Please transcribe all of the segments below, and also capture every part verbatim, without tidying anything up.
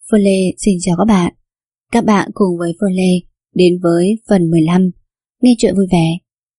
Phương Lê xin chào các bạn. Các bạn cùng với Phương Lê đến với phần mười lăm, nghe chuyện vui vẻ.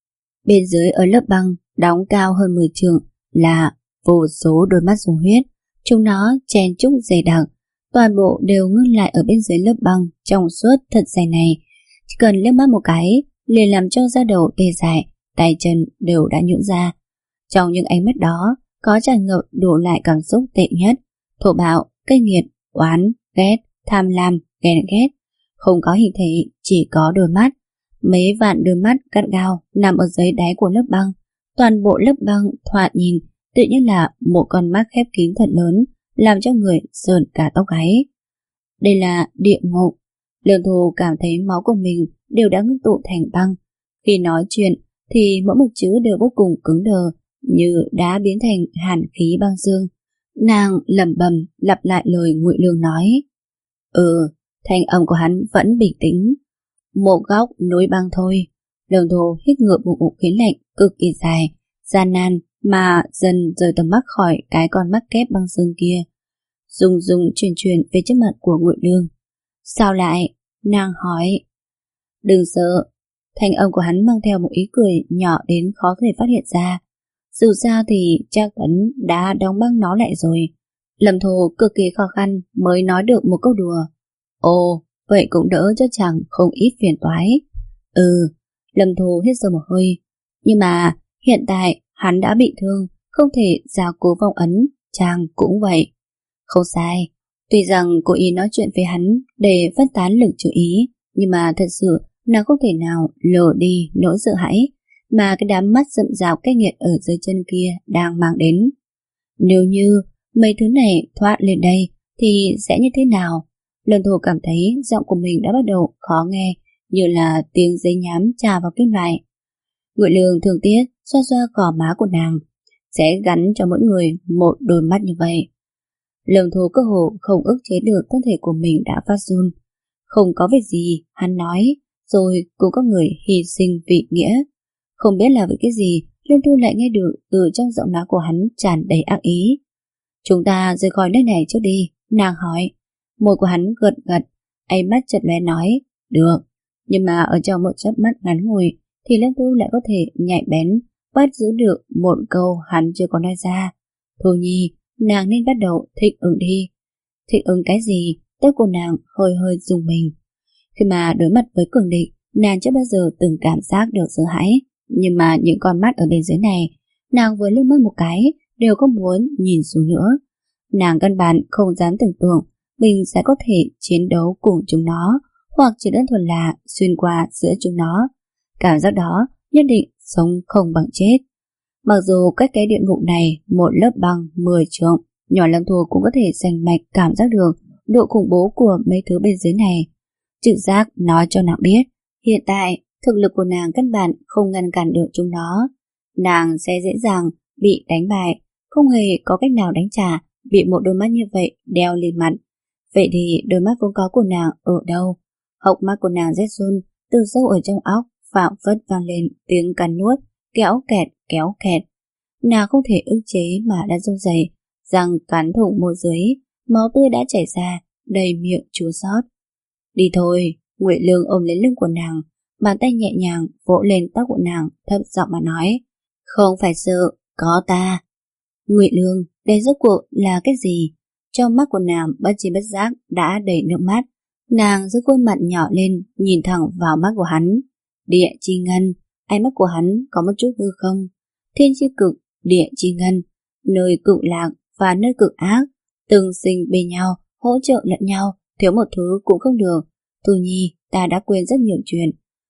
Bên dưới ở lớp băng đóng cao hơn mười trượng là vô số đôi mắt dùng huyết. Chúng nó chen chúc dày đặc, toàn bộ đều ngưng lại ở bên dưới lớp băng trong suốt thật dày này. Chỉ cần liếc mắt một cái liền làm cho da đầu tê dại, tay chân đều đã nhũn ra. Trong những ánh mắt đó có tràn ngập đủ lại cảm xúc tệ nhất: thô bạo, cay nghiệt, oán, ghét, tham lam, ghen ghét. Không có hình thể, chỉ có đôi mắt. Mấy vạn đôi mắt gắt gao nằm ở dưới đáy của lớp băng. Toàn bộ lớp băng thoạt nhìn tự nhiên là một con mắt khép kín thật lớn, làm cho người sởn cả tóc gáy. Đây là địa ngục. Lương Thù cảm thấy máu của mình đều đã ngưng tụ thành băng. Khi nói chuyện thì mỗi một chữ đều vô cùng cứng đờ, như đã biến thành hàn khí băng dương. Nàng lẩm bẩm lặp lại lời Ngụy Lương nói. Ừ, thanh âm của hắn vẫn bình tĩnh. Một góc núi băng thôi. Lương Thù hít ngược một ngụm khí lạnh cực kỳ dài, gian nan mà dần rời tầm mắt khỏi cái con mắt kép băng dương kia. Dùng dùng chuyển chuyển về trước mặt của Ngụy Lương. Sao lại? Nàng hỏi. Đừng sợ. Thanh âm của hắn mang theo một ý cười nhỏ đến khó thể phát hiện ra. Dù sao thì chắc Tấn đã đóng băng nó lại rồi. Lâm Thù cực kỳ khó khăn mới nói được một câu đùa. Ồ, vậy cũng đỡ cho chàng không ít phiền toái. Ừ, Lâm Thù hít sâu một hơi. Nhưng mà hiện tại hắn đã bị thương, không thể ra cố vong ấn, chàng cũng vậy. Không sai, tuy rằng cô ý nói chuyện với hắn để phân tán lực chú ý, nhưng mà thật sự nàng không thể nào lờ đi nỗi sợ hãi mà cái đám mắt rậm rạp cay nghiệt ở dưới chân kia đang mang đến. Nếu như mấy thứ này thoát lên đây thì sẽ như thế nào? Lần Thù cảm thấy giọng của mình đã bắt đầu khó nghe, như là tiếng giấy nhám chà vào kim loại. Ngụy Lương thương tiếc xoa xoa gò má của nàng. Sẽ gắn cho mỗi người một đôi mắt như vậy. Lần Thù cơ hồ không ức chế được thân thể của mình đã phát run. Không có việc gì, hắn nói, rồi cũng có người hy sinh vì nghĩa. Không biết là vì cái gì, Lương Thu lại nghe được từ trong giọng nói của hắn tràn đầy ác ý. Chúng ta rời khỏi nơi này trước đi, nàng hỏi. Môi của hắn gật gật, ánh mắt chợt lóe nói, được. Nhưng mà ở trong một chớp mắt ngắn ngủi thì Lương Thu lại có thể nhạy bén bắt giữ được một câu hắn chưa có nói ra. Thu Nhi, nàng nên bắt đầu thích ứng đi. Thích ứng cái gì? Tóc của nàng hơi hơi rung mình. Khi mà đối mặt với cường địch, nàng chưa bao giờ từng cảm giác được sợ hãi. Nhưng mà những con mắt ở bên dưới này, nàng vừa liếc mắt một cái đều không muốn nhìn xuống nữa. Nàng căn bản không dám tưởng tượng mình sẽ có thể chiến đấu cùng chúng nó, hoặc chỉ đơn thuần là xuyên qua giữa chúng nó. Cảm giác đó nhất định sống không bằng chết. Mặc dù cách cái địa ngục này một lớp băng mười trượng, nhỏ Lâm Thù cũng có thể rành mạch cảm giác được độ khủng bố của mấy thứ bên dưới này. Trực giác nói cho nàng biết, hiện tại thực lực của nàng căn bản không ngăn cản được chúng nó. Nàng sẽ dễ dàng bị đánh bại, không hề có cách nào đánh trả, bị một đôi mắt như vậy đeo lên mặt. Vậy thì đôi mắt vốn có của nàng ở đâu? Hốc mắt của nàng rét run, từ sâu ở trong óc phảng phất vang lên tiếng cắn nuốt, kéo kẹt kéo kẹt. Nàng không thể ức chế mà đã run rẩy, răng cắn thủng môi dưới, máu tươi đã chảy ra, đầy miệng chua xót. Đi thôi, Ngụy Lương ôm lấy lưng của nàng, bàn tay nhẹ nhàng vỗ lên tóc của nàng, thấp giọng mà nói, không phải sợ, có ta. Ngụy Lương, đây rốt cuộc là cái gì? Trong mắt của nàng bất chi bất giác đã đầy nước mắt. Nàng giữ khuôn mặt nhỏ lên, nhìn thẳng vào mắt của hắn. Địa chi ngân, ánh mắt của hắn có một chút hư không. Thiên chi cực, địa chi ngân, nơi cực lạc và nơi cực ác, từng sinh bên nhau, hỗ trợ lẫn nhau, thiếu một thứ cũng không được. Thu Nhi, ta đã quên rất nhiều chuyện.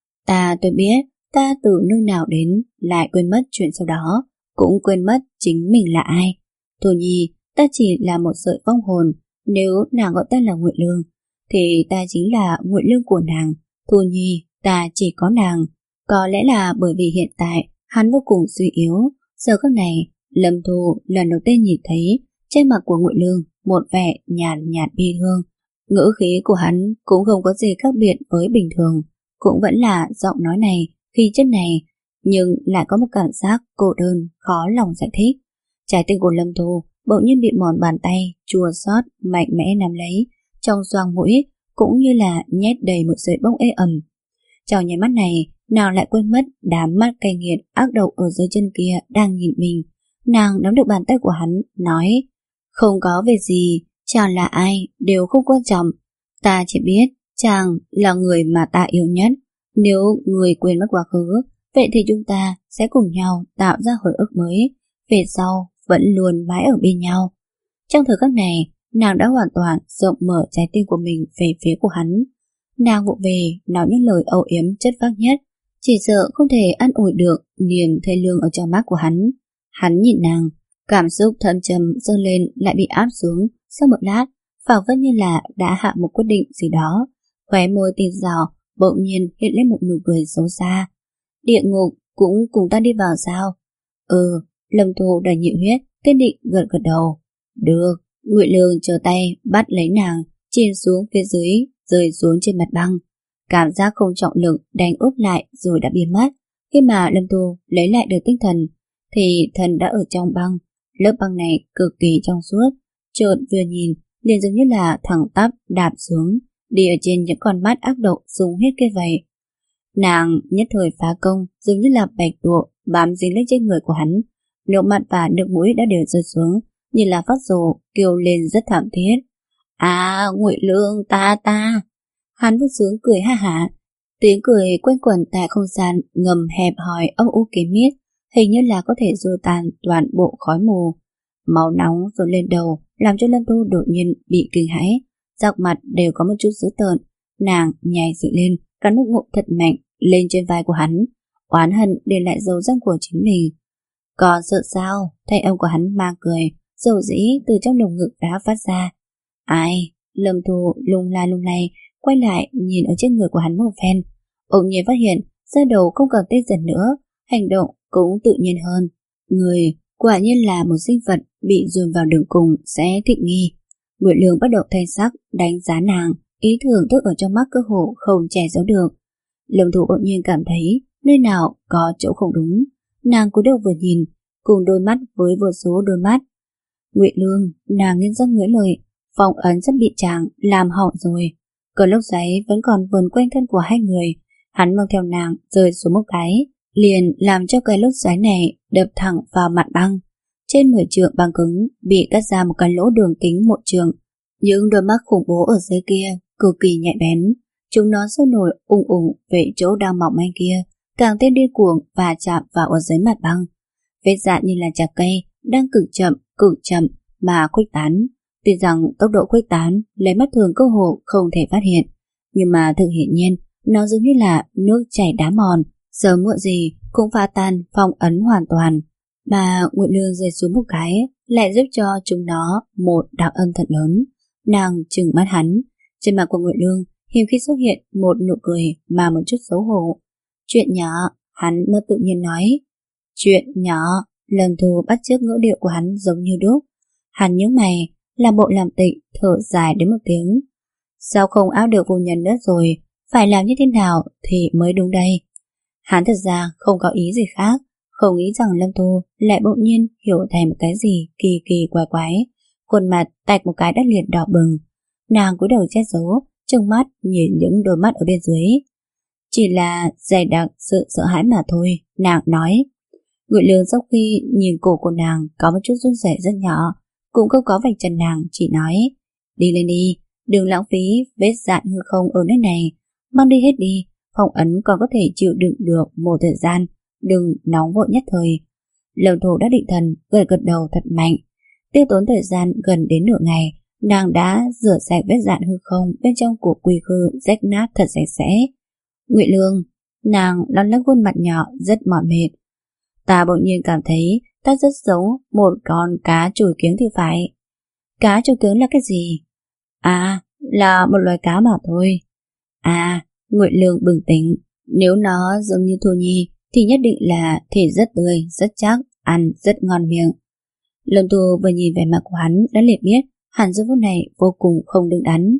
Ta tôi biết, ta từ nơi nào đến, lại quên mất chuyện sau đó, cũng quên mất chính mình là ai. Thu Nhi, ta chỉ là một sợi vong hồn, nếu nàng gọi ta là Ngụy Lương, thì ta chính là Ngụy Lương của nàng. Thu Nhi, ta chỉ có nàng. Có lẽ là bởi vì hiện tại hắn vô cùng suy yếu. Giờ khắc này, Lâm Thù lần đầu tiên nhìn thấy trên mặt của Ngụy Lương một vẻ nhàn nhạt, nhạt bi thương. Ngữ khí của hắn cũng không có gì khác biệt với bình thường, cũng vẫn là giọng nói này, khí chất này, nhưng lại có một cảm giác cô đơn, khó lòng giải thích. Trái tim của Lâm Thù bỗng nhiên bị mòn bàn tay chua xót mạnh mẽ nắm lấy, trong xoang mũi, cũng như là nhét đầy một sợi bông ê ẩm. Trong nháy mắt này, nàng lại quên mất đám mắt cay nghiệt ác độc ở dưới chân kia đang nhìn mình. Nàng nắm được bàn tay của hắn, nói: "Không có việc gì, chàng là ai đều không quan trọng. Ta chỉ biết chàng là người mà ta yêu nhất. Nếu người quên mất quá khứ, vậy thì chúng ta sẽ cùng nhau tạo ra hồi ức mới, về sau vẫn luôn mãi ở bên nhau." Trong thời khắc này, nàng đã hoàn toàn rộng mở trái tim của mình về phía của hắn. Nàng vụng về nói những lời âu yếm chất phác nhất, chỉ sợ không thể ăn ủi được niềm thê lương ở trong mắt của hắn. Hắn nhìn nàng, cảm xúc thâm trầm dâng lên lại bị áp xuống. Sau một lát, phảng phất như là đã hạ một quyết định gì đó, khóe môi tinh rào bỗng nhiên hiện lên một nụ cười xấu xa. "Địa ngục cũng cùng ta đi vào sao?" "Ừ." Lâm Thu đầy nhiệt huyết kiên định gật gật đầu. "Được." Ngụy Lương trở tay bắt lấy nàng, chìm xuống phía dưới, rơi xuống trên mặt băng. Cảm giác không trọng lực đánh úp lại rồi đã biến mất. Khi mà Lâm Thu lấy lại được tinh thần, thì thần đã ở trong băng. Lớp băng này cực kỳ trong suốt, chợt vừa nhìn liền giống như là thẳng tắp đạp xuống, đi ở trên những con mắt ác độc dùng hết kia vậy. Nàng nhất thời phá công, giống như là bạch tuộc bám dính lên trên người của hắn. Nước mắt và nước mũi đã đều rơi xuống, như là phát rồ kêu lên rất thảm thiết. "À, Ngụy Lương, ta ta." Hắn vui sướng cười ha hả. Tiếng cười quanh quẩn tại không gian ngầm hẹp hòi âm u kín mít, hình như là có thể xua tan toàn bộ khói mù. Máu nóng dồn lên đầu, làm cho Lâm Thu đột nhiên bị kinh hãi, dọc mặt đều có một chút dữ tợn. Nàng nhảy dựng lên, cắn một ngụm thật mạnh lên trên vai của hắn, oán hận để lại dấu răng của chính mình. "Còn sợ sao?" Thanh âm của hắn mang cười, dầu dĩ từ trong lồng ngực đã phát ra. "Ai?" Lâm Thu lung la lung lay, quay lại nhìn ở trên người của hắn một phen, bỗng nhiên phát hiện da đầu không còn tê dần nữa, hành động cũng tự nhiên hơn. Người quả nhiên là một sinh vật bị dồn vào đường cùng sẽ thích nghi. Ngụy Lương bắt đầu thay sắc đánh giá nàng, ý thưởng thức ở trong mắt cơ hồ không che giấu được. Lâm Thu bỗng nhiên cảm thấy nơi nào có chỗ không đúng. Nàng cúi đầu vừa nhìn, cùng đôi mắt với vô số đôi mắt. "Ngụy Lương," nàng nghiến răng ngưỡng lời, phong ấn rất bị chàng làm hỏng rồi. Cơn lốc xoáy vẫn còn vần quanh thân của hai người. Hắn mang theo nàng rơi xuống một cái, liền làm cho cái lốc xoáy này đập thẳng vào mặt băng. Trên mười trượng băng cứng bị cắt ra một cái lỗ đường kính một trượng. Những đôi mắt khủng bố ở dưới kia cực kỳ nhạy bén, chúng nó sôi nổi ùng ùng về chỗ đang mỏng manh kia, càng thêm điên cuồng và chạm vào ở dưới mặt băng. Vết dạn như là chạc cây đang cực chậm cực chậm mà khuếch tán. Tuy rằng tốc độ khuếch tán lấy mắt thường cơ hồ không thể phát hiện, nhưng mà thực hiển nhiên nó giống như là nước chảy đá mòn, sớm muộn gì cũng phá tan phong ấn hoàn toàn. Mà Ngụy Lương rơi xuống một cái lại giúp cho chúng nó một đạo âm thật lớn. Nàng trừng mắt hắn, trên mặt của Ngụy Lương hiếm khi xuất hiện một nụ cười mà một chút xấu hổ. "Chuyện nhỏ." Hắn mất tự nhiên nói. "Chuyện nhỏ." Lâm Thu bắt chước ngữ điệu của hắn giống như đúc. Hắn nhướng mày, làm bộ làm tịnh, thở dài đến một tiếng. "Sao không áp được phu nhân nữa rồi? Phải làm như thế nào thì mới đúng đây?" Hắn thật ra không có ý gì khác, không nghĩ rằng Lâm Thu lại bỗng nhiên hiểu thành một cái gì kỳ kỳ quái quái. Khuôn mặt tạch một cái đã liệt đỏ bừng. Nàng cúi đầu che giấu, trừng mắt nhìn những đôi mắt ở bên dưới. "Chỉ là dày đặc sự sợ hãi mà thôi," nàng nói. Ngụy Lương sau khi nhìn cổ của nàng có một chút run rẩy rất nhỏ, cũng không có vạch trần nàng, chỉ nói: "Đi lên đi, đừng lãng phí vết dạn hư không ở nơi này, mang đi hết đi, phong ấn còn có thể chịu đựng được một thời gian, đừng nóng vội nhất thời." Lâm Thu đã định thần, gật gật đầu thật mạnh. Tiêu tốn thời gian gần đến nửa ngày, nàng đã rửa sạch vết dạn hư không bên trong của quy khư rách nát thật sạch sẽ. "Ngụy Lương," nàng lăn lắc khuôn mặt nhỏ rất mỏi mệt. "Ta bỗng nhiên cảm thấy ta rất giống một con cá chổi kiếng thì phải." "Cá chổi kiếng là cái gì?" "À, là một loài cá mà thôi." "À." Ngụy Lương bừng tỉnh, nếu nó giống như Thu Nhi thì nhất định là thịt rất tươi, rất chắc, ăn rất ngon miệng. Lâm Thu vừa nhìn vẻ mặt của hắn đã liền biết hắn giờ phút này vô cùng không đứng đắn.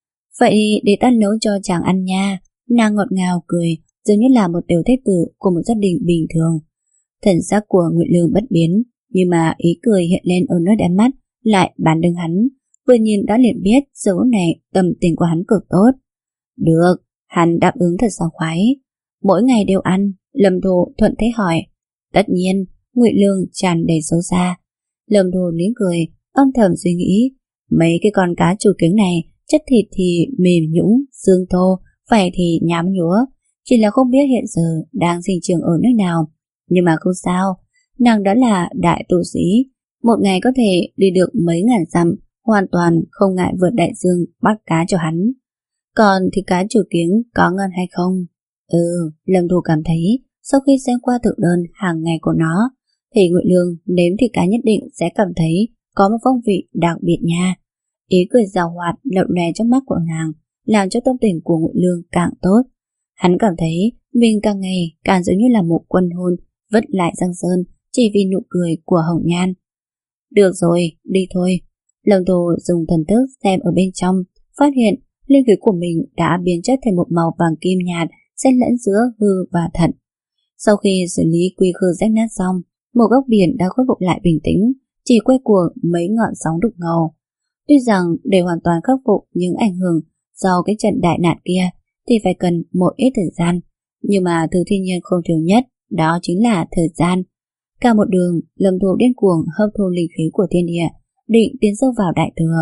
"Vậy để ta nấu cho chàng ăn nha." Nàng ngọt ngào cười, giống như là một tiểu thế tử của một gia đình bình thường. Thần sắc của Ngụy Lương bất biến, nhưng mà ý cười hiện lên ở nơi đáy mắt lại bán đứng hắn. vừa nhìn đã liền biết dấu này tâm tình của hắn cực tốt. Được, hắn đáp ứng thật sảng khoái. Mỗi ngày đều ăn, Lâm Thu thuận thế hỏi. Tất nhiên, Ngụy Lương tràn đầy xấu xa. Lâm Thu nín cười, âm thầm suy nghĩ, mấy cái con cá chù kính này chất thịt thì mềm nhũn, xương thô, phải thì nhám nhúa, chỉ là không biết hiện giờ đang sinh trưởng ở nơi nào. Nhưng mà không sao, nàng đã là đại tu sĩ, một ngày có thể đi được mấy ngàn dặm, hoàn toàn không ngại vượt đại dương bắt cá cho hắn. Còn thì cá chù kính có ngon hay không? Ừ, Lâm Thu cảm thấy sau khi xem qua thực đơn hàng ngày của nó thì Ngụy Lương nếm thịt cá nhất định sẽ cảm thấy có một phong vị đặc biệt nha. Ý cười giàu hoạt lợn lè trong mắt của nàng làm cho tâm tình của Ngụy Lương càng tốt. Hắn cảm thấy mình càng ngày càng giống như là một quân hôn vứt lại Giang Sơn chỉ vì nụ cười của Hồng Nhan. Được rồi, đi thôi. Lâm Thu dùng thần thức xem ở bên trong, phát hiện linh khí của mình đã biến chất thành một màu vàng kim nhạt xen lẫn giữa hư và thật. Sau khi xử lý quy khư rách nát xong, một góc biển đã khôi phục lại bình tĩnh, chỉ quay cuồng mấy ngọn sóng đục ngầu. Tuy rằng để hoàn toàn khắc phục những ảnh hưởng do cái trận đại nạn kia thì phải cần một ít thời gian, nhưng mà thứ thiên nhiên không thiếu nhất đó chính là thời gian. Cả một đường, Lâm Thu điên cuồng hấp thu linh khí của thiên địa, định tiến sâu vào đại thừa.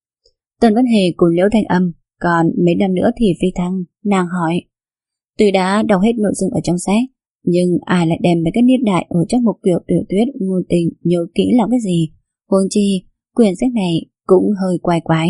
Tần Văn Hề cùng Liễu Thanh Âm, còn mấy năm nữa thì phi thăng. Nàng hỏi, tuy đã đọc hết nội dung ở trong sách, nhưng ai lại đem mấy cái niên đại ở trong một kiểu tiểu thuyết ngôn tình nhớ kỹ làm cái gì? Huống chi quyển sách này cũng hơi quái quái.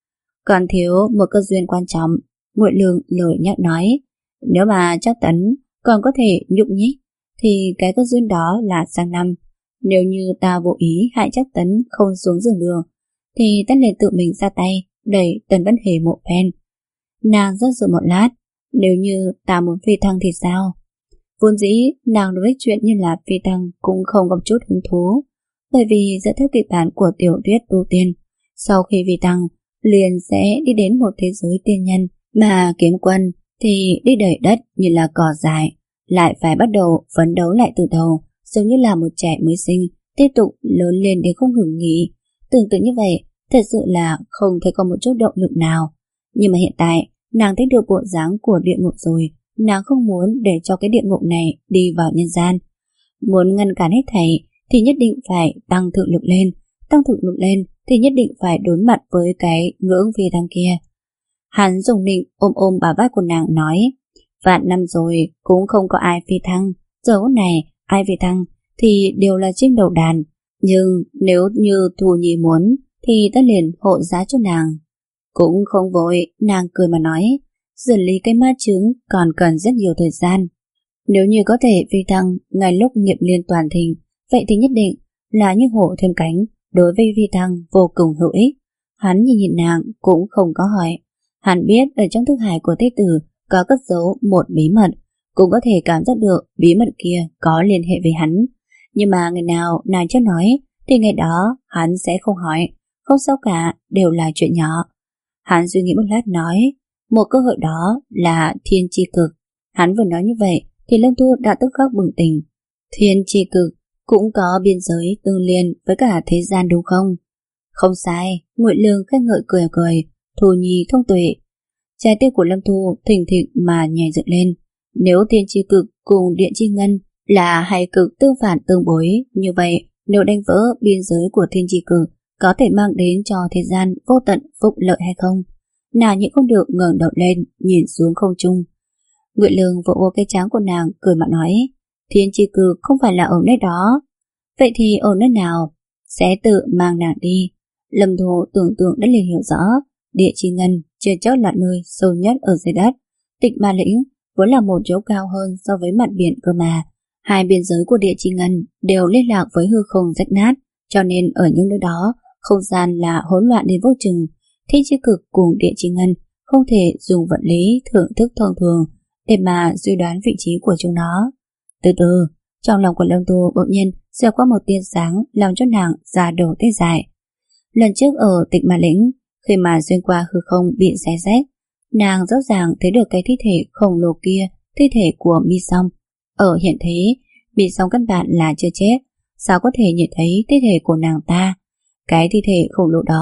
Còn thiếu một cơ duyên quan trọng. Ngụy Lương lời nhắc nói, nếu mà chắc Tấn còn có thể nhục nhích thì cái cơ duyên đó là sang năm. Nếu như ta vô ý hại chắc Tấn không xuống giường đường thì ta liền tự mình ra tay đẩy Tần Văn Hề một phen. Nàng rất dự một lát, nếu như ta muốn phi thăng thì sao? Vốn dĩ nàng đối với chuyện như là phi thăng cũng không có chút hứng thú, bởi vì dựa theo kịch bản của tiểu thuyết tu tiên, sau khi phi thăng liền sẽ đi đến một thế giới tiên nhân, mà kiếm quân thì đi đẩy đất như là cỏ dại, lại phải bắt đầu phấn đấu lại từ đầu, giống như là một trẻ mới sinh, tiếp tục lớn lên đến không ngừng nghỉ. Tưởng tượng như vậy, thật sự là không thấy có một chút động lực nào. Nhưng mà hiện tại, nàng thấy được bộ dáng của địa ngục rồi, nàng không muốn để cho cái địa ngục này đi vào nhân gian. Muốn ngăn cản hết thảy thì nhất định phải tăng thực lực lên, tăng thực lực lên thì nhất định phải đối mặt với cái ngưỡng phi thăng kia. Hắn dùng nịnh ôm ôm bà vai của nàng nói, vạn năm rồi cũng không có ai phi thăng, giờ phút này ai phi thăng thì đều là chim đầu đàn, nhưng nếu như Thu Nhi muốn thì ta liền hộ giá cho nàng. Cũng không vội, nàng cười mà nói, xử lý cái ma chứng còn cần rất nhiều thời gian. Nếu như có thể phi thăng ngay lúc nghiệp liên toàn thịnh, vậy thì nhất định là như hổ thêm cánh, đối với phi thăng vô cùng hữu ích. Hắn nhìn nhìn nàng cũng không có hỏi. Hắn biết ở trong thức hải của Thế Tử có cất giấu một bí mật, cũng có thể cảm giác được bí mật kia có liên hệ với hắn. Nhưng mà ngày nào nàng chưa nói thì ngày đó hắn sẽ không hỏi. Không sao cả, đều là chuyện nhỏ. Hắn suy nghĩ một lát nói, một cơ hội đó là thiên chi cực. Hắn vừa nói như vậy thì Lâm Thu đã tức khắc bừng tỉnh. Thiên chi cực cũng có biên giới tương liên với cả thế gian đúng không? Không sai, Ngụy Lương khen ngợi cười cười, Thu Nhi thông tuệ. Trái tim của Lâm Thu thình thịch mà nhảy dựng lên. Nếu thiên chi cực cùng điện chi ngân là hai cực tương phản tương bối, như vậy nếu đánh vỡ biên giới của thiên chi cực có thể mang đến cho thế gian vô tận phúc lợi hay không? Nàng nhịn không được ngẩng đầu lên nhìn xuống không trung. Ngụy Lương vỗ vô cái trán của nàng cười mà nói, thiên chi cực không phải là ở nơi đó. Vậy thì ở nơi nào? Sẽ tự mang nàng đi. Lâm Thu tưởng tượng đã liền hiểu rõ, địa chi ngân chưa chắc là nơi sâu nhất ở dưới đất. Tịnh Ma Lĩnh vốn là một chỗ cao hơn so với mặt biển cơ mà. Hai biên giới của địa chi ngân đều liên lạc với hư không rách nát, cho nên ở những nơi đó không gian là hỗn loạn đến vô chừng. Thiên chi cực cùng địa chi ngân không thể dùng vật lý thưởng thức thông thường để mà suy đoán vị trí của chúng nó. Từ từ, trong lòng của Lâm Thu bỗng nhiên xẹt qua một tia sáng làm cho nàng ra đầu tê dại. Lần trước ở Tịnh Ma Lĩnh, khi mà xuyên qua hư không bị xé rách, nàng rõ ràng thấy được cái thi thể khổng lồ kia, thi thể của Mi Song. Ở hiện thế, Mi Song căn bản là chưa chết, sao có thể nhìn thấy thi thể của nàng ta? Cái thi thể khổng lồ đó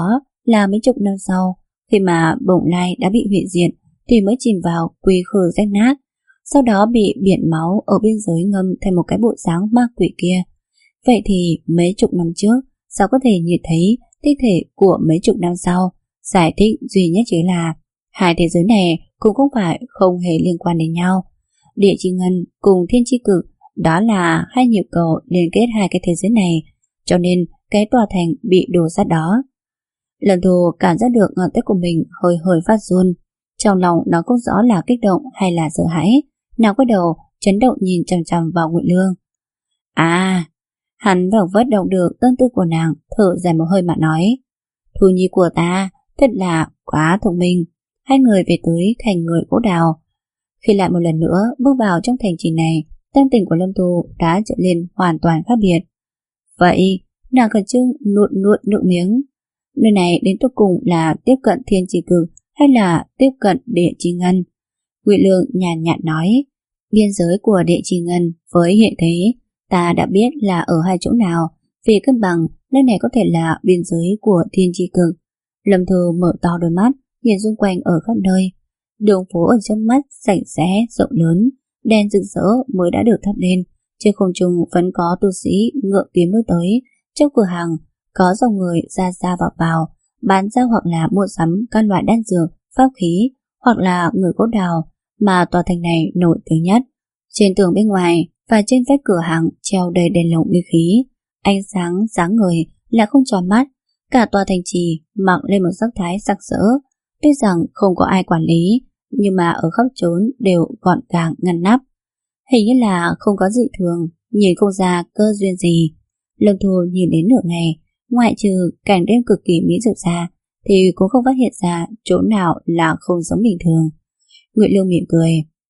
là mấy chục năm sau, khi mà Bồng Lai đã bị hủy diệt thì mới chìm vào quy khư rách nát, sau đó bị biển máu ở biên giới ngâm thành một cái bộ dáng ma quỷ kia. Vậy thì mấy chục năm trước sao có thể nhìn thấy thi thể của mấy chục năm sau? Giải thích duy nhất chính là hai thế giới này cũng không phải không hề liên quan đến nhau. Địa chi ngân cùng thiên chi cực, đó là hai nhịp cầu liên kết hai cái thế giới này, cho nên cái tòa thành bị đổ sát đó. Lâm Thu cảm giác được ngón tay của mình hơi hơi phát run, trong lòng nó không rõ là kích động hay là sợ hãi. Nào có đầu chấn động nhìn chằm chằm vào Ngụy Lương. À, hắn vẳng vất động được tâm tư của nàng, thở dài một hơi mà nói: Thu nhi của ta thật là quá thông minh. Hai người về tới thành người gỗ đào. Khi lại một lần nữa bước vào trong thành trì này, tâm tình của Lâm Thu đã trở nên hoàn toàn khác biệt. Vậy, nàng khẩn trương nuốt nuốt nước miếng. Nơi này đến cuối cùng là tiếp cận thiên chi cực hay là tiếp cận địa chi ngân? Ngụy Lương nhàn nhạt nói: biên giới của địa chi ngân với hiện thế ta đã biết là ở hai chỗ nào. Vì cân bằng, nơi này có thể là biên giới của thiên chi cực. Lâm Thư mở to đôi mắt, nhìn xung quanh ở khắp nơi. Đường phố ở trước mắt sạch sẽ, rộng lớn, đèn rực rỡ mới đã được thắp lên. Trên không trung vẫn có tu sĩ ngựa kiếm đối tới. Trong cửa hàng có dòng người ra ra vào vào, bán ra hoặc là mua sắm các loại đan dược, pháp khí, hoặc là người gỗ đào, mà tòa thành này nổi tiếng nhất. Trên tường bên ngoài và trên vách cửa hàng treo đầy đèn lồng uy khí, ánh sáng sáng người lại không tròn mắt. Cả tòa thành trì mặc lên một sắc thái sặc sỡ. Tuy rằng không có ai quản lý, nhưng mà ở khắp chốn đều gọn gàng ngăn nắp. Hình như là không có dị thường, nhìn không ra cơ duyên gì. Lâm Thu nhìn đến nửa ngày, ngoại trừ cảnh đêm cực kỳ mỹ diệu ra, thì cũng không phát hiện ra chỗ nào là không giống bình thường. Ngụy Lương mỉm cười.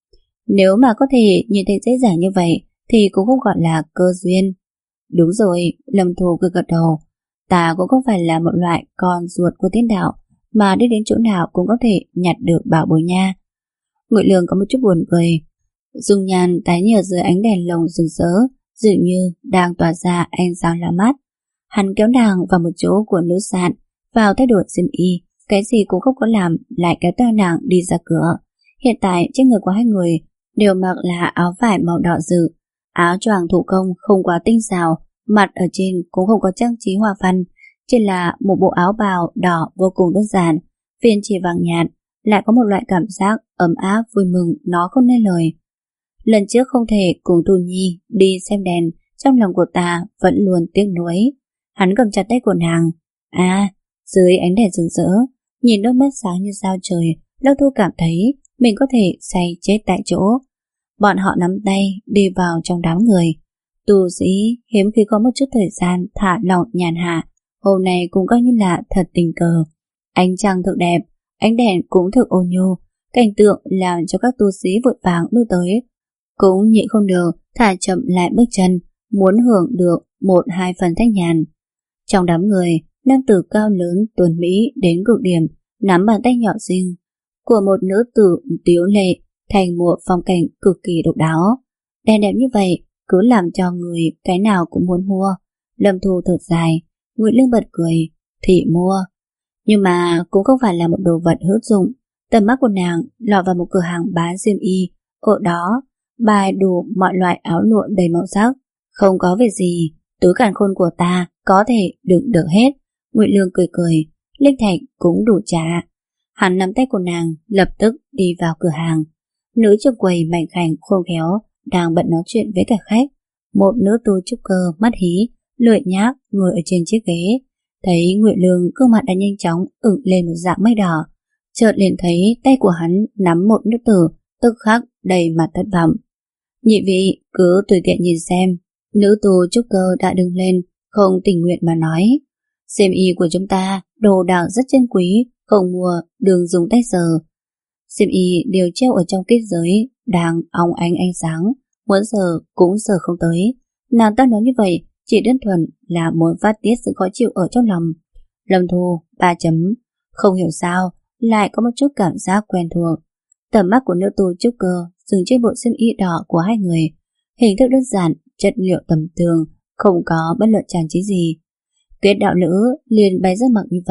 Nếu mà có thể nhìn thấy dễ dàng như vậy thì cũng không gọi là cơ duyên. Đúng rồi, Lâm Thu cứ gật đầu. Ta cũng không phải là một loại con ruột của tiên đạo mà đi đến chỗ nào cũng có thể nhặt được bảo bối nha. Ngụy Lương có một chút buồn cười. Dung nhan tái nhợt dưới ánh đèn lồng rực rỡ, dường như đang tỏa ra ánh sáng lạ mắt. Hắn kéo nàng vào một chỗ của nữ sạn, vào thay đổi xiêm y, cái gì cũng không có làm, lại kéo theo nàng đi ra cửa. Hiện tại trên người của hai người đều mặc là áo vải màu đỏ rực, áo choàng thủ công không quá tinh xảo, mặt ở trên cũng không có trang trí hoa văn, chỉ là một bộ áo bào đỏ vô cùng đơn giản, viên chỉ vàng nhạt, lại có một loại cảm giác ấm áp vui mừng nó không nên lời. Lần trước không thể cùng Tu Nhi đi xem đèn, trong lòng của ta vẫn luôn tiếc nuối. Hắn cầm chặt tay của nàng. À, dưới ánh đèn rực rỡ, nhìn đôi mắt sáng như sao trời, Lâu Thu cảm thấy mình có thể say chết tại chỗ. Bọn họ nắm tay đi vào trong đám người. Tu sĩ hiếm khi có một chút thời gian thả lỏng nhàn hạ, hôm nay cũng coi như là thật tình cờ. Ánh trăng thực đẹp, ánh đèn cũng thực ôn nhu, cảnh tượng làm cho các tu sĩ vội vàng đưa tới, cũng nhịn không được thả chậm lại bước chân, muốn hưởng được một hai phần thanh nhàn. Trong đám người, nam tử cao lớn tuấn mỹ đến cực điểm nắm bàn tay nhỏ xinh của một nữ tử tiếu lệ thành một phong cảnh cực kỳ độc đáo. Đèn đẹp như vậy cứ làm cho người cái nào cũng muốn mua. Lâm Thu thở dài, Ngụy Lương bật cười. Thì mua, nhưng mà cũng không phải là một đồ vật hữu dụng. Tầm mắt của nàng lọt vào một cửa hàng bán xiêm y, ở đó bày đủ mọi loại áo lụa đầy màu sắc. Không có việc gì, túi càn khôn của ta có thể đựng được hết. Ngụy Lương cười cười, linh thạch cũng đủ trả. Hắn nắm tay của nàng, lập tức đi vào cửa hàng. Nữ trong quầy mảnh khảnh khôn khéo đang bận nói chuyện với cả khách. Một nữ tu trúc cơ mắt hí lười nhác ngồi ở trên chiếc ghế. Thấy Ngụy Lương, gương mặt đã nhanh chóng ửng lên một dạng mây đỏ. Chợt liền thấy tay của hắn nắm một nữ tử, tức khắc đầy mặt thất vọng. Nhị vị cứ tùy tiện nhìn xem. Nữ tu trúc cơ đã đứng lên, không tình nguyện mà nói. Xiêm y của chúng ta đồ đạc rất chân quý, không mua đừng dùng tay sờ. Xiêm y đều treo ở trong kết giới, đang óng ánh ánh sáng, muốn sờ cũng sờ không tới. Nàng ta nói như vậy chỉ đơn thuần là muốn phát tiết sự khó chịu ở trong lòng. Lâm Thu ba chấm, không hiểu sao lại có một chút cảm giác quen thuộc. Tầm mắt của nữ tu trúc cơ dừng trên bộ xiêm y đỏ của hai người, hình thức đơn giản, chất liệu tầm thường, không có bất luận trang trí gì. Tuyết đạo nữ liền bày ra mặc như vậy,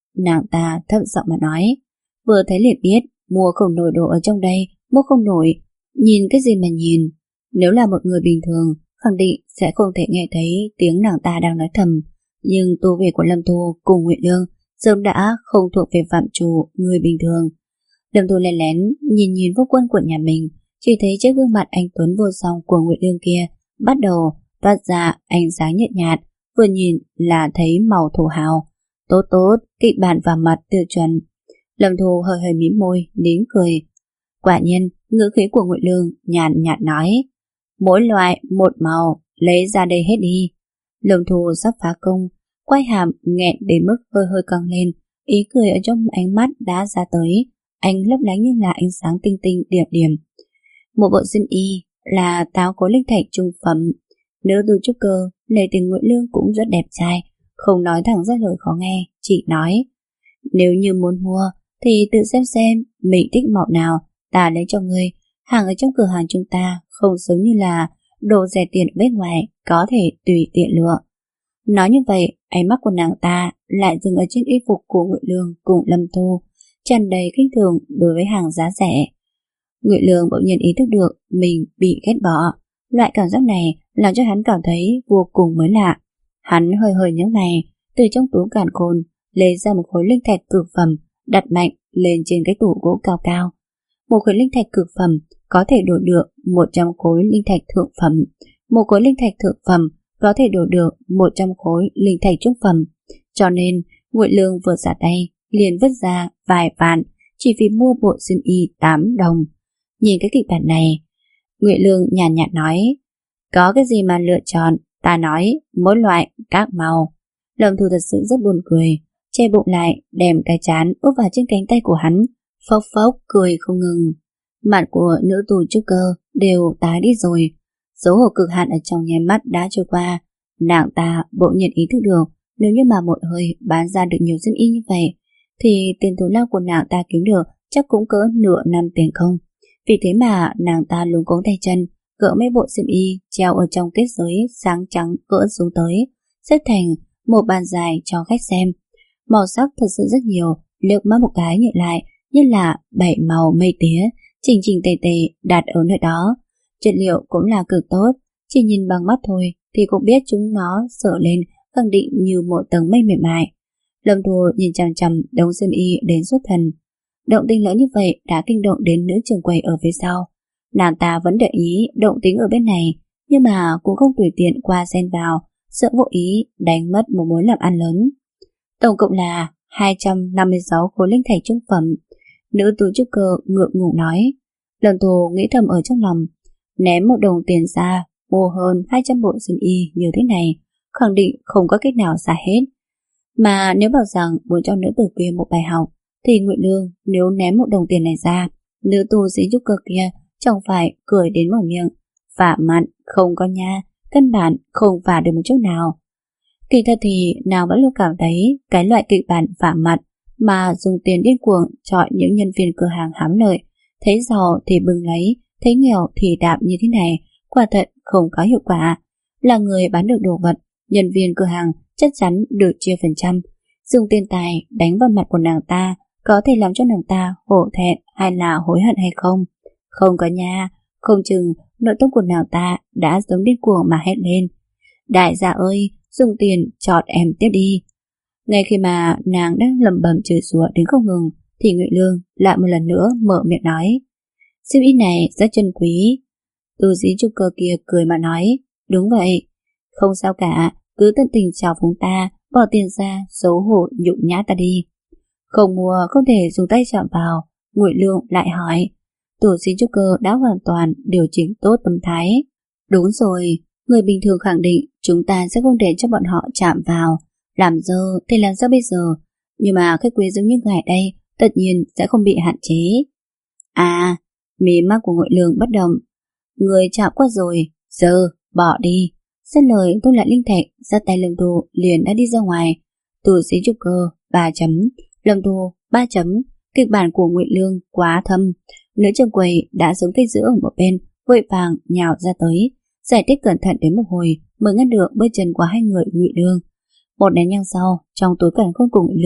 nàng ta thấp giọng mà nói. Vừa thấy liền biết, mua không nổi đồ ở trong đây, mua không nổi. Nhìn cái gì mà nhìn? Nếu là một người bình thường, khẳng định sẽ không thể nghe thấy tiếng nàng ta đang nói thầm. Nhưng tu vi của Lâm Thu cùng Ngụy Lương sớm đã không thuộc về phạm trù người bình thường. Lâm Thu lén lén nhìn nhìn vô quân của nhà mình, chỉ thấy trên gương mặt anh tuấn vô song của Ngụy Lương kia bắt đầu toát ra ánh sáng nhợt nhạt, vừa nhìn là thấy màu thổ hào. Tốt tốt, kịch bản và mặt tiêu chuẩn. Lâm Thu hơi hơi mím môi, nín cười. Quả nhiên, ngữ khí của Ngụy Lương nhàn nhạt nói, mỗi loại một màu, lấy ra đây hết đi. Lâm Thu sắp phá công, quay hàm nghẹn đến mức hơi hơi căng lên, ý cười ở trong ánh mắt đã ra tới, anh lấp lánh như là ánh sáng tinh tinh điểm điểm. Một bộ xiêm y là táo khối linh thạch trung phẩm, nữ tu trúc cơ, nề tình Ngụy Lương cũng rất đẹp trai, không nói thẳng ra lời khó nghe, chỉ nói, nếu như muốn mua thì tự xem xem mình thích màu nào, ta lấy cho ngươi. Hàng ở trong cửa hàng chúng ta không giống như là đồ rẻ tiền bên ngoài, có thể tùy tiện lựa. Nói như vậy, ánh mắt của nàng ta lại dừng ở trên y phục của Ngụy Lương cùng Lâm Thu, tràn đầy khinh thường đối với hàng giá rẻ. Ngụy Lương bỗng nhiên ý thức được mình bị ghét bỏ. Loại cảm giác này làm cho hắn cảm thấy vô cùng mới lạ. Hắn hơi hơi nhớ mày, từ trong túi càn khôn lấy ra một khối linh thạch cực phẩm, đặt mạnh lên trên cái tủ gỗ cao cao. Một khối linh thạch cực phẩm có thể đổi được một trăm khối linh thạch thượng phẩm, một khối linh thạch thượng phẩm có thể đổi được một trăm khối linh thạch trung phẩm. Cho nên Ngụy Lương vừa xả tay liền vứt ra vài vạn chỉ vì mua bộ xiêm y tám đồng. Nhìn cái kịch bản này, Ngụy Lương nhàn nhạt nói, có cái gì mà lựa chọn, ta nói mỗi loại các màu. Lâm Thu thật sự rất buồn cười, che bụng lại, đem cái trán úp vào trên cánh tay của hắn, phốc phốc cười không ngừng. Mặt của nữ tù trúc cơ đều tái đi rồi, dấu hổ cực hạn ở trong nháy mắt đã trôi qua. Nàng ta bỗng nhiên ý thức được, nếu như mà một hơi bán ra được nhiều xiêm y như vậy, thì tiền thù lao của nàng ta kiếm được chắc cũng cỡ nửa năm tiền không. Vì thế mà nàng ta luống cuống tay chân, gỡ mấy bộ xiêm y treo ở trong kết giới sáng trắng gỡ xuống tới, xếp thành một bàn dài cho khách xem. Màu sắc thật sự rất nhiều, liếc mắt một cái nhìn lại như là bảy màu mây tía, chỉnh chỉnh tề tề đặt ở nơi đó. Chất liệu cũng là cực tốt, chỉ nhìn bằng mắt thôi thì cũng biết chúng nó sợ lên khẳng định như một tầng mây mềm mại. Lâm Thu nhìn chằm chằm đống xiêm y đến xuất thần. Động tĩnh lớn như vậy đã kinh động đến nữ trường quầy ở phía sau. Nàng ta vẫn để ý động tĩnh ở bên này, nhưng mà cũng không tùy tiện qua xen vào, sợ vô ý đánh mất một mối làm ăn lớn. Tổng cộng là hai trăm năm mươi sáu khối linh thạch trung phẩm. Nữ tu trúc cơ ngượng ngùng nói. Lâm Thu nghĩ thầm ở trong lòng, ném một đồng tiền ra mua hơn hai trăm bộ xiêm y như thế này, khẳng định không có cách nào xả hết. Mà nếu bảo rằng muốn cho nữ tử kia một bài học, thì Ngụy Lương nếu ném một đồng tiền này ra, nữ tu sĩ trúc cơ kia chẳng phải cười đến mở miệng. Vả mặn không có nha, căn bản không vả được một chút nào. Kỳ thật thì nào vẫn luôn cảm thấy cái loại kịch bản vả mặt mà dùng tiền điên cuồng chọi những nhân viên cửa hàng hám lợi, thấy giàu thì bưng lấy, thấy nghèo thì đạm như thế này, quả thật không có hiệu quả. Là người bán được đồ vật, nhân viên cửa hàng chắc chắn được chia phần trăm. Dùng tiền tài đánh vào mặt của nàng ta có thể làm cho nàng ta hổ thẹn hay là hối hận hay không? Không có nha, không chừng nội tâm của nàng ta đã giống điên cuồng mà hét lên. Đại gia ơi, dùng tiền chọn em tiếp đi. Ngay khi mà nàng đang lầm bầm chửi rủa đến không ngừng, thì Ngụy Lương lại một lần nữa mở miệng nói. Xiêm y này rất chân quý. Tu sĩ trúc cơ kia cười mà nói. Đúng vậy, không sao cả, cứ tận tình chào phúng ta, bỏ tiền ra, xấu hổ nhục nhã ta đi. Không mua không thể dùng tay chạm vào. Ngụy Lương lại hỏi. Tu sĩ trúc cơ đã hoàn toàn điều chỉnh tốt tâm thái. Đúng rồi, người bình thường khẳng định chúng ta sẽ không để cho bọn họ chạm vào. Làm dơ thì làm sao bây giờ? Nhưng mà khách quý giống như ngài đây tất nhiên sẽ không bị hạn chế. À, mí mắt của Ngụy Lương bất động. Người chạm qua rồi, giờ bỏ đi. Xét lời tôi lại linh thạch, giắt tay Lâm Thu liền đã đi ra ngoài. Tu sĩ trúc cơ ba chấm, Lâm Thu ba chấm. Kịch bản của Ngụy Lương quá thâm. Nữ trường quầy đã sống cây giữa ở một bên, vội vàng nhào ra tới, giải thích cẩn thận đến một hồi mới ngăn được bước chân của hai người Ngụy Lương. Một nén nhang sau, trong túi càn khôn của Ngụy Lương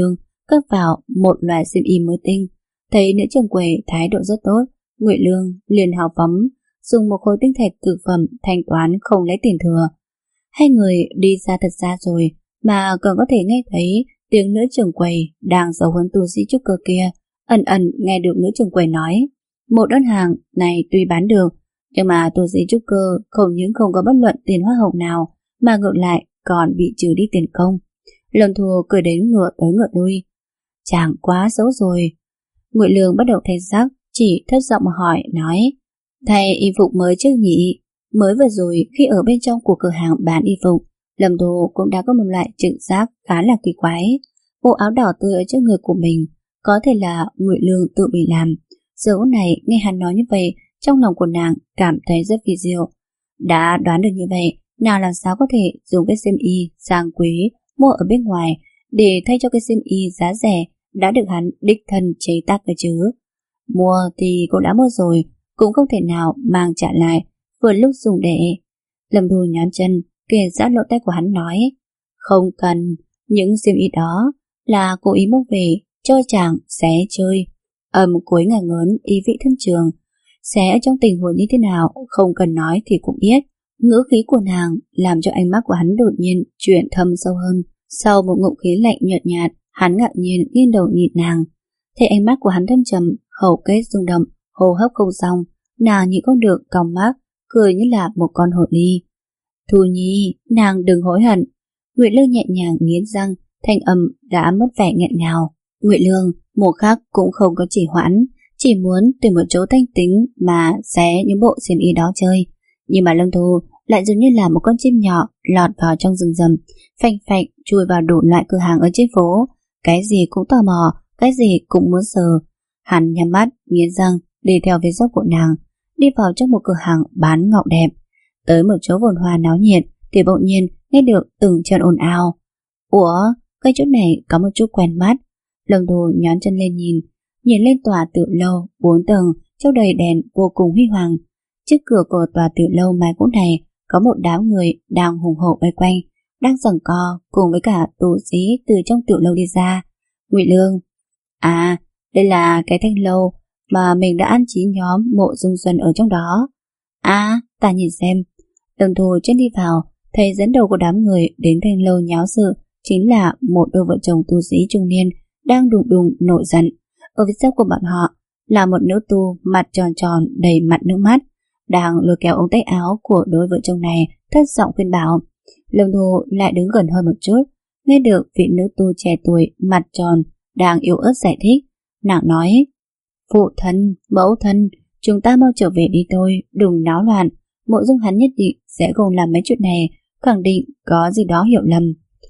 cất vào một loại xiêm y mới tinh. Thấy nữ trưởng quầy thái độ rất tốt, Ngụy Lương liền hào phóng dùng một khối tinh thạch cực phẩm thanh toán không lấy tiền thừa. Hai người đi ra thật xa rồi mà còn có thể nghe thấy tiếng nữ trưởng quầy đang giấu huấn tu sĩ trúc cơ kia ẩn ẩn nghe được nữ trưởng quầy nói: một đơn hàng này tuy bán được, nhưng mà tu sĩ trúc cơ không những không có bất luận tiền hoa hồng nào mà ngược lại còn bị trừ đi tiền công. Lâm Thu cười đến ngựa tới ngựa lui. Chàng quá xấu rồi. Ngụy Lương bắt đầu thay sắc, chỉ thất giọng hỏi nói: thay y phục mới chứ nhỉ? Mới vừa rồi khi ở bên trong của cửa hàng bán y phục, Lâm Thu cũng đã có một loại trực giác khá là kỳ quái. Bộ áo đỏ tươi ở trước người của mình có thể là Ngụy Lương tự bị làm. Giờ phút này nghe hắn nói như vậy, trong lòng của nàng cảm thấy rất kỳ diệu. Đã đoán được như vậy, nàng làm sao có thể dùng cái xiêm y sang quý mua ở bên ngoài để thay cho cái xiêm y giá rẻ đã được hắn đích thân chế tác cơ chứ? Mua thì cũng đã mua rồi, cũng không thể nào mang trả lại vừa lúc dùng để. Lâm Thu nhón chân kề sát lỗ tay của hắn nói: không cần, những xiêm y đó là cố ý mua về cho chàng xé chơi. Âm cuối ngả ngớn ý vị thân trường, xé trong tình huống như thế nào không cần nói thì cũng biết. Ngữ khí của nàng làm cho ánh mắt của hắn đột nhiên chuyển thâm sâu hơn. Sau một ngụm khí lạnh nhợt nhạt, hắn ngạc nhiên nghiêng đầu nhìn nàng. Thấy ánh mắt của hắn thâm trầm, hầu kết rung động, hô hấp không xong, nàng nhịn không được cong mắt, cười như là một con hồ ly. Thu Nhi, nàng đừng hối hận. Ngụy Lương nhẹ nhàng nghiến răng, thanh âm đã mất vẻ nghẹn ngào. Ngụy Lương một khắc cũng không có chỉ hoãn, chỉ muốn tìm một chỗ thanh tĩnh mà xé những bộ xiêm y đó chơi. Nhưng mà Lâm Thu lại dường như là một con chim nhỏ lọt vào trong rừng rầm, phanh phạch chui vào đủ loại cửa hàng ở trên phố, cái gì cũng tò mò, cái gì cũng muốn sờ. Hắn nhắm mắt, nghiến răng, đi theo phía dốc của nàng, đi vào trong một cửa hàng bán ngọc đẹp. Tới một chỗ vườn hoa náo nhiệt thì bỗng nhiên nghe được từng trận ồn ào. Ủa, cái chỗ này có một chút quen mắt. Lâm Thu nhón chân lên nhìn, nhìn lên tòa tiểu lâu bốn tầng treo đầy đèn vô cùng huy hoàng. Trước cửa của tòa tiểu lâu mái cũ này có một đám người đang hùng hổ vây quanh, đang giằng co cùng với cả tu sĩ từ trong tiểu lâu đi ra. Ngụy Lương: à, đây là cái thanh lâu mà mình đã an trí nhóm Mộ Dung Xuân ở trong đó. À, ta nhìn xem. Lâm Thu chân đi vào, thấy dẫn đầu của đám người đến thanh lâu nháo sự chính là một đôi vợ chồng tu sĩ trung niên đang đùng đùng nổi giận. Ở phía sau của bọn họ là một nữ tu mặt tròn tròn đầy mặt nước mắt, đang lôi kéo ống tay áo của đôi vợ chồng này, thất giọng khuyên bảo. Lâm Thu lại đứng gần hơn một chút, nghe được vị nữ tu trẻ tuổi mặt tròn đang yếu ớt giải thích. Nàng nói: phụ thân, mẫu thân, chúng ta mau trở về đi thôi, đừng náo loạn. Mộ Dung hắn nhất định sẽ không làm mấy chuyện này, khẳng định có gì đó hiểu lầm.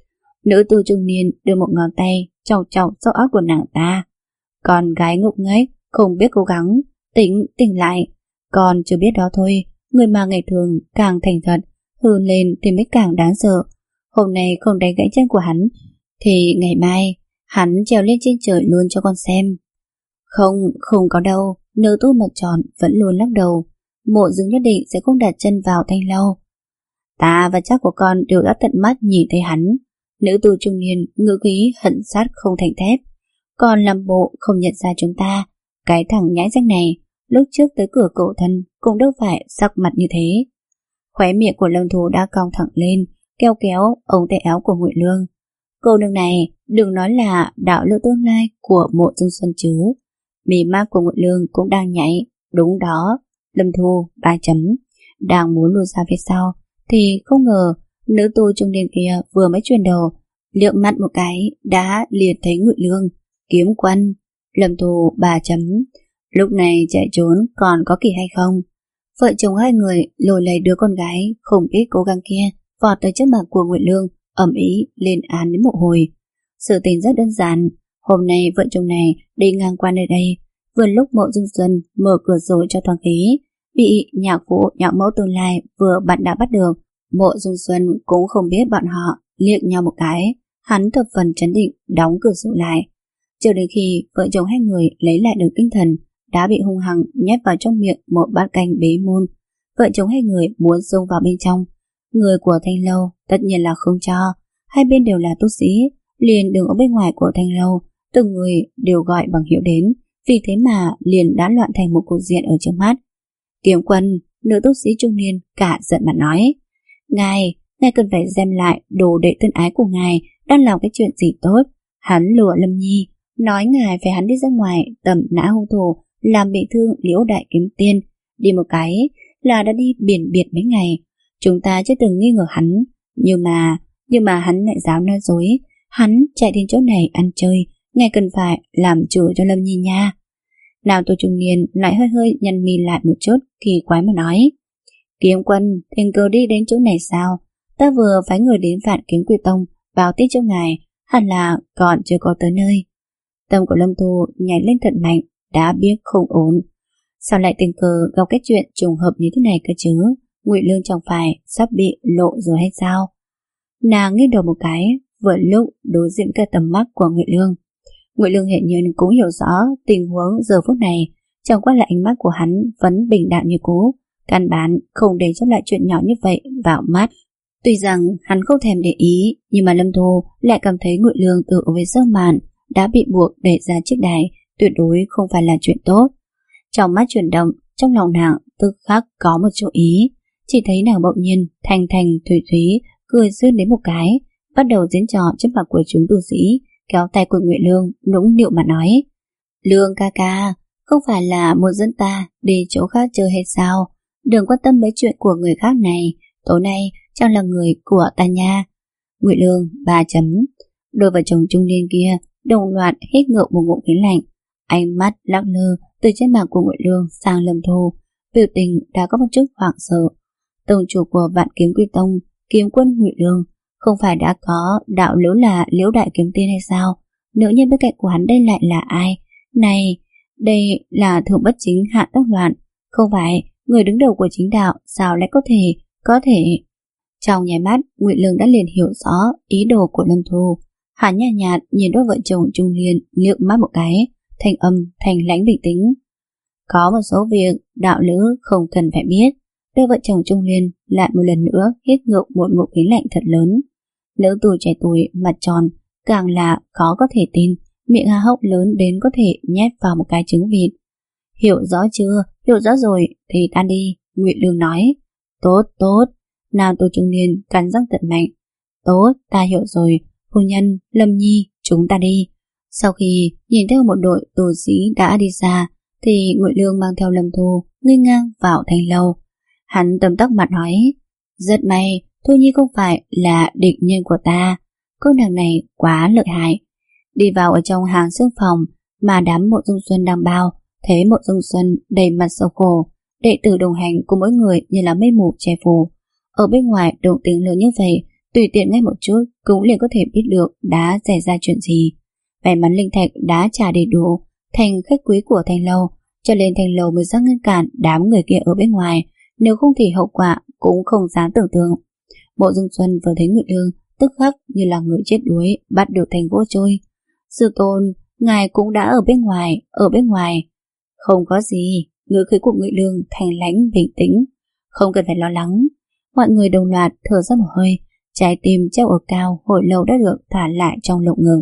Nữ tu trung niên đưa một ngón tay chọc chọc sau óc của nàng ta. Con gái ngốc nghếch, không biết cố gắng, tỉnh, tỉnh lại. Con chưa biết đó thôi, người mà ngày thường càng thành thật, hư lên thì mới càng đáng sợ. Hôm nay không đánh gãy chân của hắn, thì ngày mai hắn trèo lên trên trời luôn cho con xem. Không, không có đâu. Nữ tu mặt tròn vẫn luôn lắc đầu. Mộ Dung nhất định sẽ không đặt chân vào thanh lâu. Ta và chắc của con đều đã tận mắt nhìn thấy hắn. Nữ tu trung niên ngữ khí hận sát không thành thép. Còn làm bộ không nhận ra chúng ta. Cái thằng nhãi rách này lúc trước tới cửa cậu thân cũng đâu phải sắc mặt như thế. Khóe miệng của Lâm Thu đã cong thẳng lên, kéo kéo ống tay áo của Ngụy Lương. Cô nương này đừng nói là đạo lữ tương lai của Mộ Dung Xuân chứ. Mí mắt của Ngụy Lương cũng đang nhảy. Đúng đó. Lâm Thu ba chấm đang muốn lùi ra phía sau thì không ngờ nữ tu trung niên kia vừa mới chuyển đầu, liếc mắt một cái đã liền thấy Ngụy Lương. Kiếm quân. Lâm Thu ba chấm lúc này chạy trốn còn có kỳ hay không? Vợ chồng hai người lôi lấy đứa con gái không ít cố gắng kia vọt tới trước mặt của Ngụy Lương, ầm ĩ lên án đến một hồi. Sự tình rất đơn giản. Hôm nay vợ chồng này đi ngang qua nơi đây, vừa lúc Mộ Dung Xuân mở cửa rồi cho thoáng khí, bị nhạc phụ nhạc mẫu tương lai vừa bạn đã bắt được. Mộ Dung Xuân cũng không biết bọn họ liếc nhau một cái, hắn thập phần trấn định đóng cửa sổ lại. Chờ đến khi vợ chồng hai người lấy lại được tinh thần, đã bị hung hăng nhét vào trong miệng một bát canh bế môn. Vợ chồng hai người muốn xông vào bên trong, người của thanh lâu tất nhiên là không cho. Hai bên đều là tu sĩ, liền đứng ở bên ngoài của thanh lâu, từng người đều gọi bằng hiệu đến, vì thế mà liền đã loạn thành một cục diện ở trước mắt. Kiếm Quân, nữ tu sĩ trung niên cả giận mà nói: Ngài, ngài cần phải xem lại đồ đệ thân ái của ngài đang làm cái chuyện gì tốt. Hắn lừa Lâm Nhi, nói ngài phải hắn đi ra ngoài tầm nã hung thủ, làm bị thương Liễu Đại Kiếm Tiên, đi một cái là đã đi biển biệt mấy ngày. Chúng ta chưa từng nghi ngờ hắn, nhưng mà nhưng mà hắn lại dám nói dối. Hắn chạy đến chỗ này ăn chơi, ngài cần phải làm chủ cho Lâm Nhi nha. Nào tu trung niên lại hơi hơi nhăn mi lại một chút, kỳ quái mà nói: Kiếm Quân, tình cờ đi đến chỗ này sao? Ta vừa phái người đến Vạn Kiếm Quy Tông báo tin cho ngài, hẳn là còn chưa có tới nơi. Tâm của Lâm Thu nhảy lên thật mạnh, đã biết không ổn. Sao lại tình cờ gặp cái chuyện trùng hợp như thế này cơ chứ? Ngụy Lương chẳng phải sắp bị lộ rồi hay sao? Nàng nghiêng đầu một cái, vừa lúc đối diện cả tầm mắt của Ngụy Lương. Ngụy Lương hiện nhiên cũng hiểu rõ tình huống giờ phút này, chẳng qua là ánh mắt của hắn vẫn bình đạm như cũ, căn bản không để chấp lại chuyện nhỏ như vậy vào mắt. Tuy rằng hắn không thèm để ý, nhưng mà Lâm Thu lại cảm thấy Ngụy Lương từ với sơ màn đã bị buộc đẩy ra chiếc đài, tuyệt đối không phải là chuyện tốt. Trong mắt chuyển động, trong lòng nàng tức khắc có một chỗ ý, chỉ thấy nàng bỗng nhiên thành thành thủy thúy cười rướn đến một cái, bắt đầu diễn trò trước mặt của chúng tu sĩ, kéo tay của Ngụy Lương nũng nịu mà nói: Lương ca ca, không phải là muốn dẫn ta đi chỗ khác chơi hay sao? Đừng quan tâm mấy chuyện của người khác này, tối nay chẳng là người của ta nha. Ngụy Lương ba chấm. Đôi vợ chồng trung niên kia đồng loạt hít ngược một ngụm khí lạnh, ánh mắt lắc lư từ trên mặt của Ngụy Lương sang Lâm Thu, biểu tình đã có một chút hoảng sợ. Tông chủ của Vạn Kiếm Quy Tông, Kiếm Quân Ngụy Lương, không phải đã có đạo lữ là Liễu Đại Kiếm Tiên hay sao? Nữ nhân bên cạnh của hắn đây lại là ai? Này, đây là thượng bất chính hạ tắc loạn, không phải người đứng đầu của chính đạo, sao lại có thể, có thể... Trong nháy mắt, Ngụy Lương đã liền hiểu rõ ý đồ của Lâm Thu. Hắn nhạt nhạt nhìn đôi vợ chồng trung niên liếc mắt một cái, thanh âm thành lãnh bình tĩnh: Có một số việc đạo lữ không cần phải biết. Đôi vợ chồng trung niên lại một lần nữa hít ngược một ngụm khí lạnh thật lớn. Nữ tuổi trẻ tuổi mặt tròn càng là khó có thể tin, miệng há hốc lớn đến có thể nhét vào một cái trứng vịt. Hiểu rõ chưa? Hiểu rõ rồi thì ta đi. Ngụy Lương nói. Tốt, tốt. Nam tu trung niên cắn răng thật mạnh. Tốt, ta hiểu rồi. Phu nhân, Lâm Nhi, chúng ta đi. Sau khi nhìn theo một đội tù sĩ đã đi xa, thì Ngụy Lương mang theo Lâm Thu nghênh ngang vào thành lâu. Hắn tầm tắc mặt nói: Rất may, Thu Nhi không phải là địch nhân của ta. Cô nàng này quá lợi hại. Đi vào ở trong hàng xương phòng, mà đám Mộ Dung Xuân đang bao, thấy Mộ Dung Xuân đầy mặt sầu khổ, đệ tử đồng hành của mỗi người như là mây mù che phủ. Ở bên ngoài động tĩnh lớn như vậy, tùy tiện ngay một chút cũng liền có thể biết được đã xảy ra chuyện gì. May mắn linh thạch đã trả đầy đủ, thành khách quý của thành lâu, cho nên thành lâu mới ra ngăn cản đám người kia ở bên ngoài, nếu không thì hậu quả cũng không dám tưởng tượng. Mộ Dung Xuân vừa thấy Ngụy Lương, tức khắc như là người chết đuối bắt được thành vỗ trôi. Sư tôn, ngài cũng đã ở bên ngoài, ở bên ngoài. Không có gì. Ngữ khí của Ngụy Lương thành lãnh bình tĩnh, không cần phải lo lắng. Mọi người đồng loạt thở ra một hơi, trái tim treo ở cao hồi lâu đã được thả lại trong lồng ngực.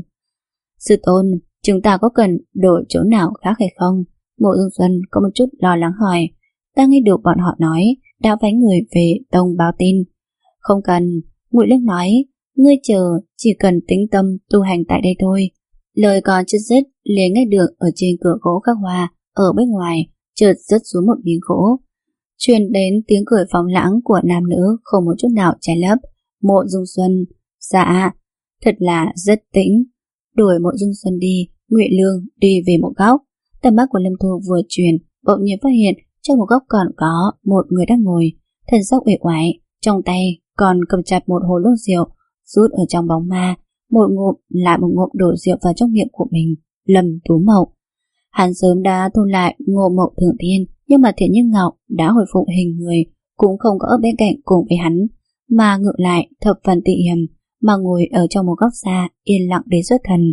Sư tôn, chúng ta có cần đổi chỗ nào khác hay không? Mộ Dung Xuân có một chút lo lắng hỏi. Ta nghe được bọn họ nói đã phái người về tông báo tin. Không cần. Ngụy Lương nói, ngươi chờ, chỉ cần tĩnh tâm tu hành tại đây thôi. Lời còn chưa dứt, liền nghe được ở trên cửa gỗ khắc hoa ở bên ngoài chợt rớt xuống một miếng gỗ, truyền đến tiếng cười phóng lãng của nam nữ không một chút nào che lấp. Mộ Dung Xuân: Dạ. Thật là rất tĩnh. Đuổi Mộ Dung Xuân đi, Ngụy Lương đi về một góc. Tầm mắt của Lâm Thu vừa chuyển, bỗng nhiên phát hiện trong một góc còn có một người đang ngồi, thần sắc uể oải, trong tay còn cầm chặt một hồ lô rượu, rút ở trong bóng ma, một ngụm lại một ngụm đổ rượu vào trong miệng của mình. Lâm Tú Mậu. Hắn sớm đã thu lại Ngô Mậu Thượng Thiên, nhưng mà Thiện Như Ngọc đã hồi phục hình người, cũng không có ở bên cạnh cùng với hắn, mà ngược lại thập phần tị hiểm, mà ngồi ở trong một góc xa yên lặng đến xuất thần.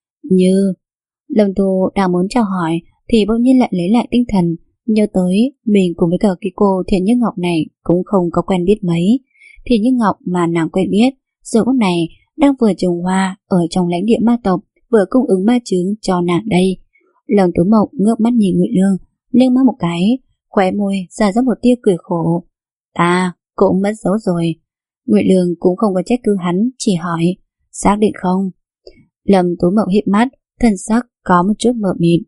Như Lâm Thu đang muốn chào hỏi thì bỗng nhiên lại lấy lại tinh thần, nhớ tới mình cùng với cả cái cô Thiện Như Ngọc này cũng không có quen biết mấy. Thiện Như Ngọc mà nàng quen biết giờ phút này đang vừa trồng hoa ở trong lãnh địa ma tộc, vừa cung ứng ma chứng cho nàng đây. Lâm Tú Mộc ngước mắt nhìn Ngụy Lương, liếc mắt một cái, khóe môi ra ra một tia cười khổ. Ta cũng mất dấu rồi. Ngụy Lương cũng không có trách cứ hắn, chỉ hỏi, xác định không? Lâm Tú Mộc híp mắt, thân sắc có một chút mờ mịt.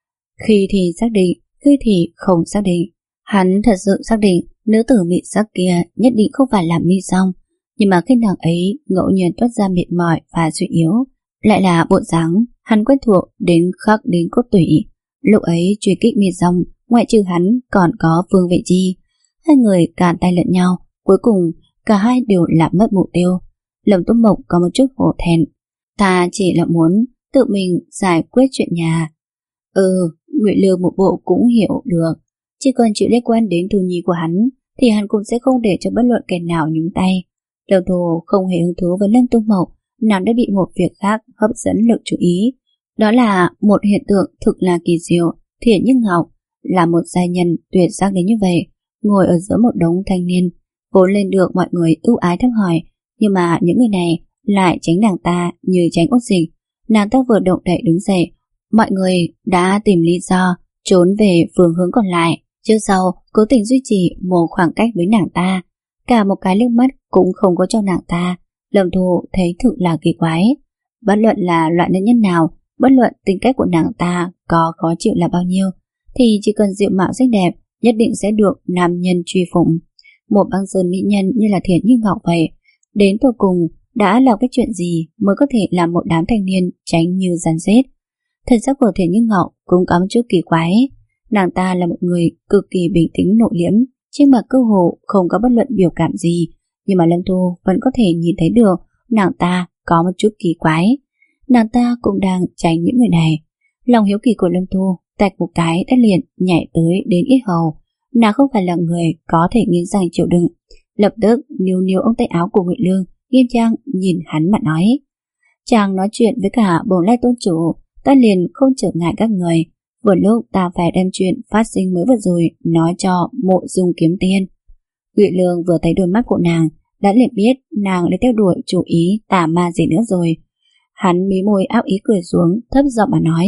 Khi thì xác định, khi thì không xác định. Hắn thật sự xác định nữ tử mị sắc kia nhất định không phải là Mi Song, nhưng mà khi nàng ấy ngẫu nhiên toát ra mệt mỏi và suy yếu, lại là bộ dáng hắn quen thuộc đến khắc đến cốt tủy. Lúc ấy truy kích Mi Song, ngoại trừ hắn còn có Vương Vệ Chi. Hai người cản tay lẫn nhau, cuối cùng cả hai đều làm mất mục tiêu. Lâm Tú Mộc có một chút hổ thẹn. Ta chỉ là muốn tự mình giải quyết chuyện nhà. Ừ, Ngụy Lương một bộ cũng hiểu được. Chỉ cần chuyện liên quan đến Thu Nhi của hắn thì hắn cũng sẽ không để cho bất luận kẻ nào nhúng tay. Lâm Thù không hề hứng thú với Lâm Tú Mộc, nàng đã bị một việc khác hấp dẫn lực chú ý. Đó là một hiện tượng thực là kỳ diệu. Thiện Như Ngọc là một giai nhân tuyệt sắc đến như vậy, ngồi ở giữa một đống thanh niên, vốn lên được mọi người ưu ái thăm hỏi, nhưng mà những người này lại tránh nàng ta như tránh ốt dịch. Nàng ta vừa động đậy đứng dậy, mọi người đã tìm lý do trốn về phương hướng còn lại, trước sau cố tình duy trì một khoảng cách với nàng ta, cả một cái liếc mắt cũng không có cho nàng ta. Lâm Thù thấy thực là kỳ quái. Bất luận là loại nữ nhân nào, bất luận tính cách của nàng ta có khó chịu là bao nhiêu, thì chỉ cần diện mạo xinh đẹp nhất định sẽ được nam nhân truy phụng. Một băng sơn mỹ nhân như là Thiện Như Ngọc vậy, đến cuối cùng đã làm cái chuyện gì mới có thể làm một đám thanh niên tránh như rắn rết. Thân sắc của Thiện Như Ngọc cũng có một chút kỳ quái. Nàng ta là một người cực kỳ bình tĩnh nội liễm, trên mặt cơ hồ không có bất luận biểu cảm gì, nhưng mà Lâm Thu vẫn có thể nhìn thấy được nàng ta có một chút kỳ quái. Nàng ta cũng đang tránh những người này. Lòng hiếu kỳ của Lâm Thu tạch một cái đã liền nhảy tới đến yết hầu. Nàng không phải là người có thể nghiến răng chịu đựng, lập tức níu níu ống tay áo của Ngụy Lương, nghiêm trang nhìn hắn mà nói: chàng nói chuyện với cả Bồng Lai tôn chủ, ta liền không trở ngại các người. Vừa lúc ta phải đem chuyện phát sinh mới vừa rồi nói cho Mộ Dung Kiếm Tiên. Ngụy Lương vừa thấy đôi mắt của nàng đã liền biết nàng đã theo đuổi chủ ý tà ma gì nữa rồi. Hắn mí môi áp ý cười xuống, thấp giọng mà nói: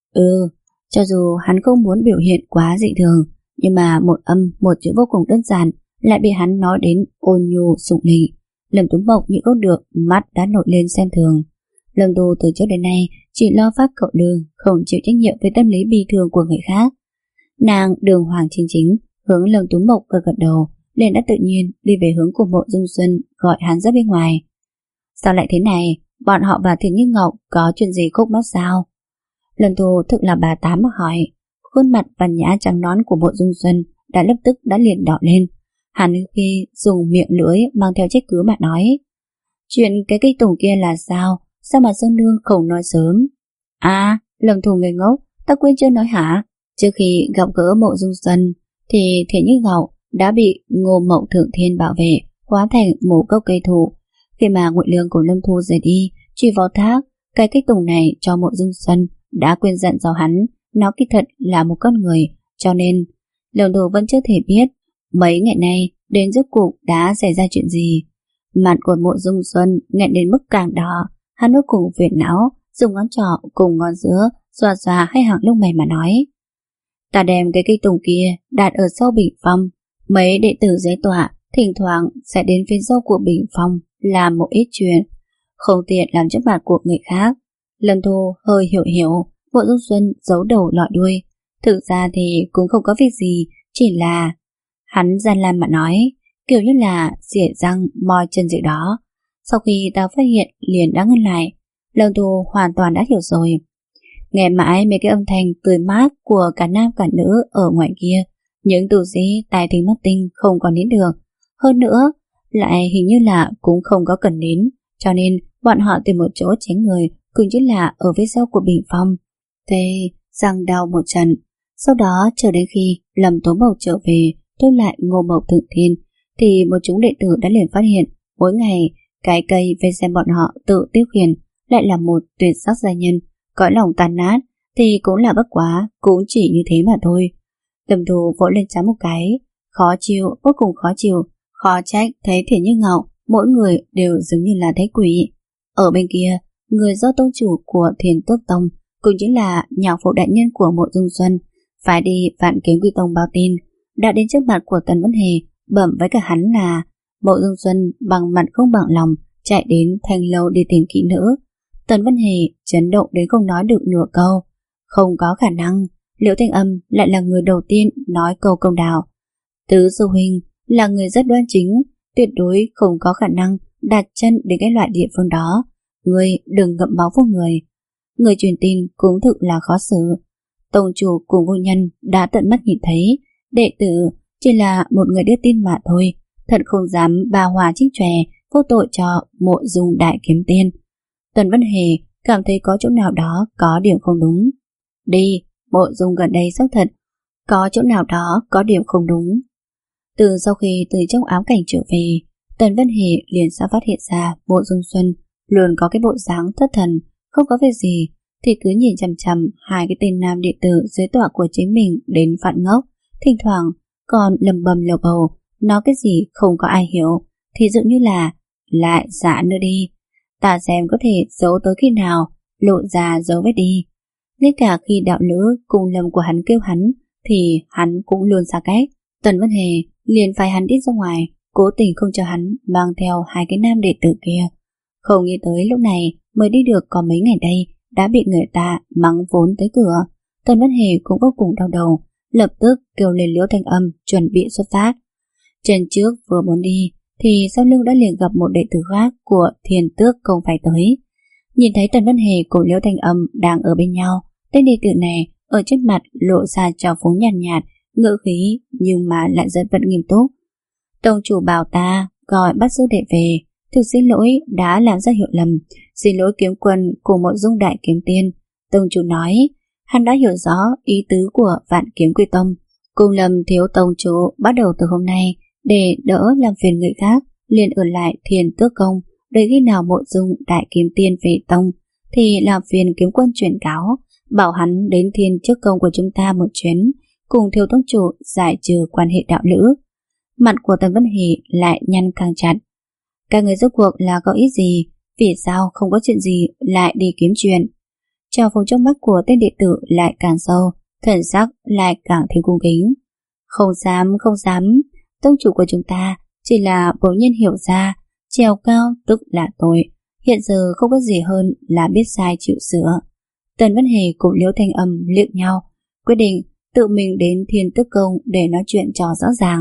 Ừ, cho dù hắn không muốn biểu hiện quá dị thường, nhưng mà một âm một chữ vô cùng đơn giản lại bị hắn nói đến ôn nhu sủng nịnh. Lâm Tú Mộc nhịn không được, mắt đã nổi lên xem thường. Lâm Tú từ trước đến nay chỉ lo phát cậu lương, không chịu trách nhiệm với tâm lý bi thương của người khác. Nàng đường hoàng chính chính hướng Lâm Tú Mộc gật gật đầu, liền đã tự nhiên đi về hướng của Mộ Dung Xuân, gọi hắn ra bên ngoài. Sao lại thế này? Bọn họ và Thiện Như Ngọc có chuyện gì khúc mắc sao? Lâm Thu thực là bà tám mà hỏi. Khuôn mặt văn nhã trắng nõn của Mộ Dung Xuân đã lập tức đã liền đỏ lên. Hắn khi dùng miệng lưỡi mang theo trách cứ mà nói: chuyện cái cây tùng kia là sao? Sao mà Sơn Nương không nói sớm? À, Lâm Thu ngây ngốc, ta quên chưa nói hả? Trước khi gặp gỡ Mộ Dung Xuân thì Thiện Như Ngọc đã bị Ngô Mộng Thượng Thiên bảo vệ, hóa thành một gốc cây thụ. Khi mà Ngụy Lương của Lâm Thu rời đi, truy vào thác cái cây tùng này cho Mộ Dung Xuân, đã quên dặn dò hắn nó kỳ thật là một con người, cho nên Lâm Thu vẫn chưa thể biết mấy ngày nay đến rốt cuộc đã xảy ra chuyện gì. Mặt của Mộ Dung Xuân nghẹn đến mức càng đỏ, hắn nốt cùng phiền não, dùng ngón trỏ cùng ngón giữa xoa xoa hai hàng lông mày mà nói: ta đem cái cây tùng kia đặt ở sau bình phong, mấy đệ tử dưới tọa thỉnh thoảng sẽ đến phía sau của bình phong làm một ít chuyện, không tiện làm trước mặt của người khác. Lâm Thu hơi hiểu hiểu. Mộ Dung Xuân giấu đầu lọt đuôi. Thực ra thì cũng không có việc gì, chỉ là hắn gian lan mà nói, kiểu như là xỉa răng moi chân gì đó. Sau khi ta phát hiện liền đã ngăn lại. Lâm Thu hoàn toàn đã hiểu rồi. Nghe mãi mấy cái âm thanh tươi mát của cả nam cả nữ ở ngoài kia, những tu sĩ tài thính mắt tinh không còn nín được. Hơn nữa lại hình như là cũng không có cần nín, cho nên bọn họ tìm một chỗ tránh người, cũng chính là ở phía sau của bình phong. Thế răng đau một trận. Sau đó chờ đến khi Lâm Tố Mộc trở về tôi lại Ngô Mộc Thượng Thiên, thì một chúng đệ tử đã liền phát hiện mỗi ngày cái cây về xem bọn họ tự tiêu khiển lại là một tuyệt sắc gia nhân. Cõi lòng tàn nát thì cũng là bất quá, cũng chỉ như thế mà thôi. Lâm Thu vỗ lên trán một cái, khó chịu, vô cùng khó chịu. Khó trách thấy Thiện Như Ngọc mỗi người đều giống như là thấy quỷ. Ở bên kia người do tông chủ của Thiên Tước Tông cũng chính là nhạc phụ đại nhân của Mộ Dung Xuân phải đi Vạn Kiếm Quy Tông báo tin, đã đến trước mặt của Tần Vân Hề bẩm với cả hắn là Mộ Dung Xuân bằng mặt không bằng lòng chạy đến Thanh Lâu đi tìm kỹ nữ. Tần Vân Hề chấn động đến không nói được nửa câu. Không có khả năng, Liễu Thanh Âm lại là người đầu tiên nói câu công đạo. Tứ sư huynh là người rất đoan chính, tuyệt đối không có khả năng đặt chân đến cái loại địa phương đó. Người đừng ngậm máu của người. Người truyền tin cũng thực là khó xử. Tông chủ cùng vô nhân đã tận mắt nhìn thấy, đệ tử chỉ là một người đưa tin mà thôi, thật không dám ba hòa trích chòe vô tội cho Mộ Dung đại kiếm tiên. Tần Vân Hề cảm thấy có chỗ nào đó có điểm không đúng. Đi, Mộ Dung gần đây xác thật có chỗ nào đó có điểm không đúng. Từ sau khi từ trong ám cảnh trở về, Tần Vân Hề liền sẽ phát hiện ra Mộ Dung Xuân luôn có cái bộ dáng thất thần, không có việc gì thì cứ nhìn chằm chằm hai cái tên nam đệ tử dưới tọa của chính mình đến phát ngốc, thỉnh thoảng còn lầm bầm lầu bầu nói cái gì không có ai hiểu, thì dụ như là lại giả nữa đi, ta xem có thể giấu tới khi nào, lộ ra dấu vết đi. Ngay cả khi đạo lữ cùng lầm của hắn kêu hắn thì hắn cũng luôn xa cách. Tần Vân Hề liền phải hắn đi ra ngoài, cố tình không cho hắn mang theo hai cái nam đệ tử kia. Không nghĩ tới lúc này mới đi được có mấy ngày đây đã bị người ta mắng vốn tới cửa. Tần Vân Hề cũng vô cùng đau đầu, lập tức kêu lên Liễu Thanh Âm chuẩn bị xuất phát. Chân trước vừa muốn đi thì sau lưng đã liền gặp một đệ tử khác của Thiên Tước không phải tới. Nhìn thấy Tần Vân Hề cùng Liễu Thanh Âm đang ở bên nhau, tên đệ tử này ở trước mặt lộ ra trào phúng nhàn nhạt, nhạt, ngữ khí nhưng mà lại rất vẫn nghiêm túc. Tông chủ bảo ta gọi bắt giữ đệ về, thực xin lỗi đã làm ra hiểu lầm, xin lỗi kiếm quân của Mộ Dung đại kiếm tiên. Tông chủ nói hắn đã hiểu rõ ý tứ của Vạn Kiếm Quy Tông, cùng Lâm thiếu tông chủ bắt đầu từ hôm nay để đỡ làm phiền người khác liền ở lại Thiên Tước Công, để khi nào Mộ Dung đại kiếm tiên về tông thì làm phiền kiếm quân truyền cáo bảo hắn đến Thiên Tước Công của chúng ta một chuyến, cùng thiếu tông chủ giải trừ quan hệ đạo lữ. Mặt của Tần Vân Hề lại nhăn càng chặt. Các người rốt cuộc là có ý gì? Vì sao không có chuyện gì lại đi kiếm chuyện? Trào phúng trong mắt của tên đệ tử lại càng sâu, thần sắc lại càng thêm cung kính. Không dám, không dám, tông chủ của chúng ta chỉ là bỗng nhiên hiểu ra trèo cao tức là tội, hiện giờ không có gì hơn là biết sai chịu sửa. Tần Vân Hề cùng Liễu Thanh Âm liếc nhau, quyết định tự mình đến Thiên Tước Công để nói chuyện cho rõ ràng.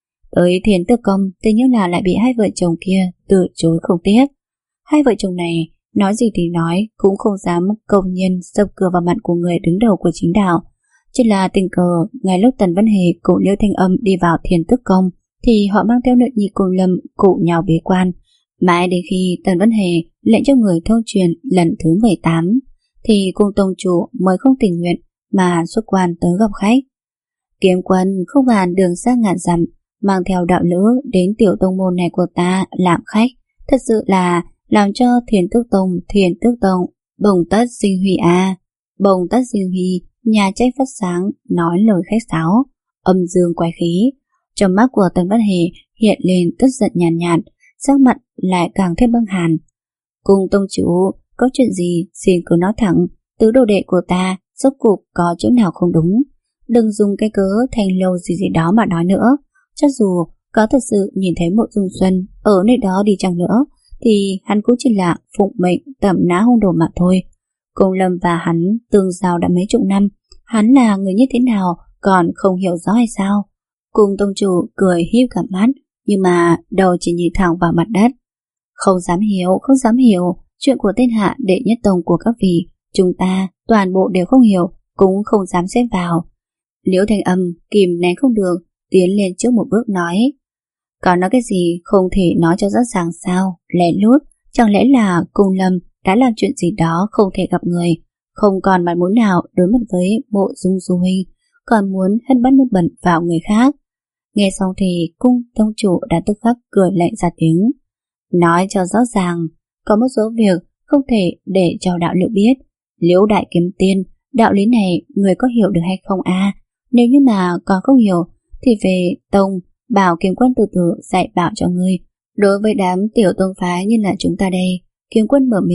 Tới Thiên Tước Công tự nhiên là lại bị hai vợ chồng kia từ chối không tiếp. Hai vợ chồng này nói gì thì nói cũng không dám công nhiên dập cửa vào mặt của người đứng đầu của chính đạo. Chỉ là tình cờ ngay lúc Tần Vân Hề cùng Liễu Thanh Âm đi vào Thiên Tước Công thì họ mang theo nữ nhi cùng Lâm cụ nhau bế quan. Mãi đến khi Tần Vân Hề lệnh cho người thâu truyền lần thứ mười tám thì cung tông chủ mới không tình nguyện mà xuất quan tới gặp khách. Kiếm quân không bàn đường xa ngàn dặm mang theo đạo lữ đến tiểu tông môn này của ta làm khách, thật sự là làm cho Thiên Tước Tông Thiên Tước Tông bồng tất sinh huy a. Bồng tất sinh huy, nhà trách phát sáng, nói lời khách sáo, âm dương quái khí. Trong mắt của Tần Vân Hề hiện lên tức giận nhàn nhạt, nhạt, sắc mặt lại càng thêm băng hàn. Cùng tông chủ, có chuyện gì xin cứ nói thẳng, tứ đồ đệ của ta rốt cuộc có chỗ nào không đúng, đừng dùng cái cớ Thanh Lâu gì gì đó mà nói nữa. Cho dù có thật sự nhìn thấy Mộ Dung Xuân ở nơi đó đi chăng nữa thì hắn cũng chỉ là phụng mệnh tẩm ná hung đồ mà thôi. Cùng Lâm và hắn tương giao đã mấy chục năm, hắn là người như thế nào còn không hiểu rõ hay sao? Cùng tông chủ cười híp cả mắt, nhưng mà đầu chỉ nhìn thẳng vào mặt đất. Không dám hiểu, không dám hiểu, chuyện của tên hạ đệ nhất tông của các vị, chúng ta toàn bộ đều không hiểu, cũng không dám xếp vào. Liễu Thanh Âm kìm nén không được, tiến lên trước một bước nói. Còn nói cái gì không thể nói cho rõ ràng sao? Lén lút, chẳng lẽ là Cung Lâm đã làm chuyện gì đó không thể gặp người, không còn mặt mũi nào đối mặt với Mộ Dung Du huynh, còn muốn hất bắt nước bẩn vào người khác. Nghe xong thì cung tông chủ đã tức khắc cười lạnh ra tiếng. Nói cho rõ ràng, có một số việc không thể để cho đạo lữ biết. Liễu đại kiếm tiên, đạo lý này người có hiểu được hay không a? À? Nếu như mà còn không hiểu thì về tông bảo kiếm quân từ từ dạy bảo cho ngươi. Đối với đám tiểu tông phái như là chúng ta đây, kiếm quân mở miệng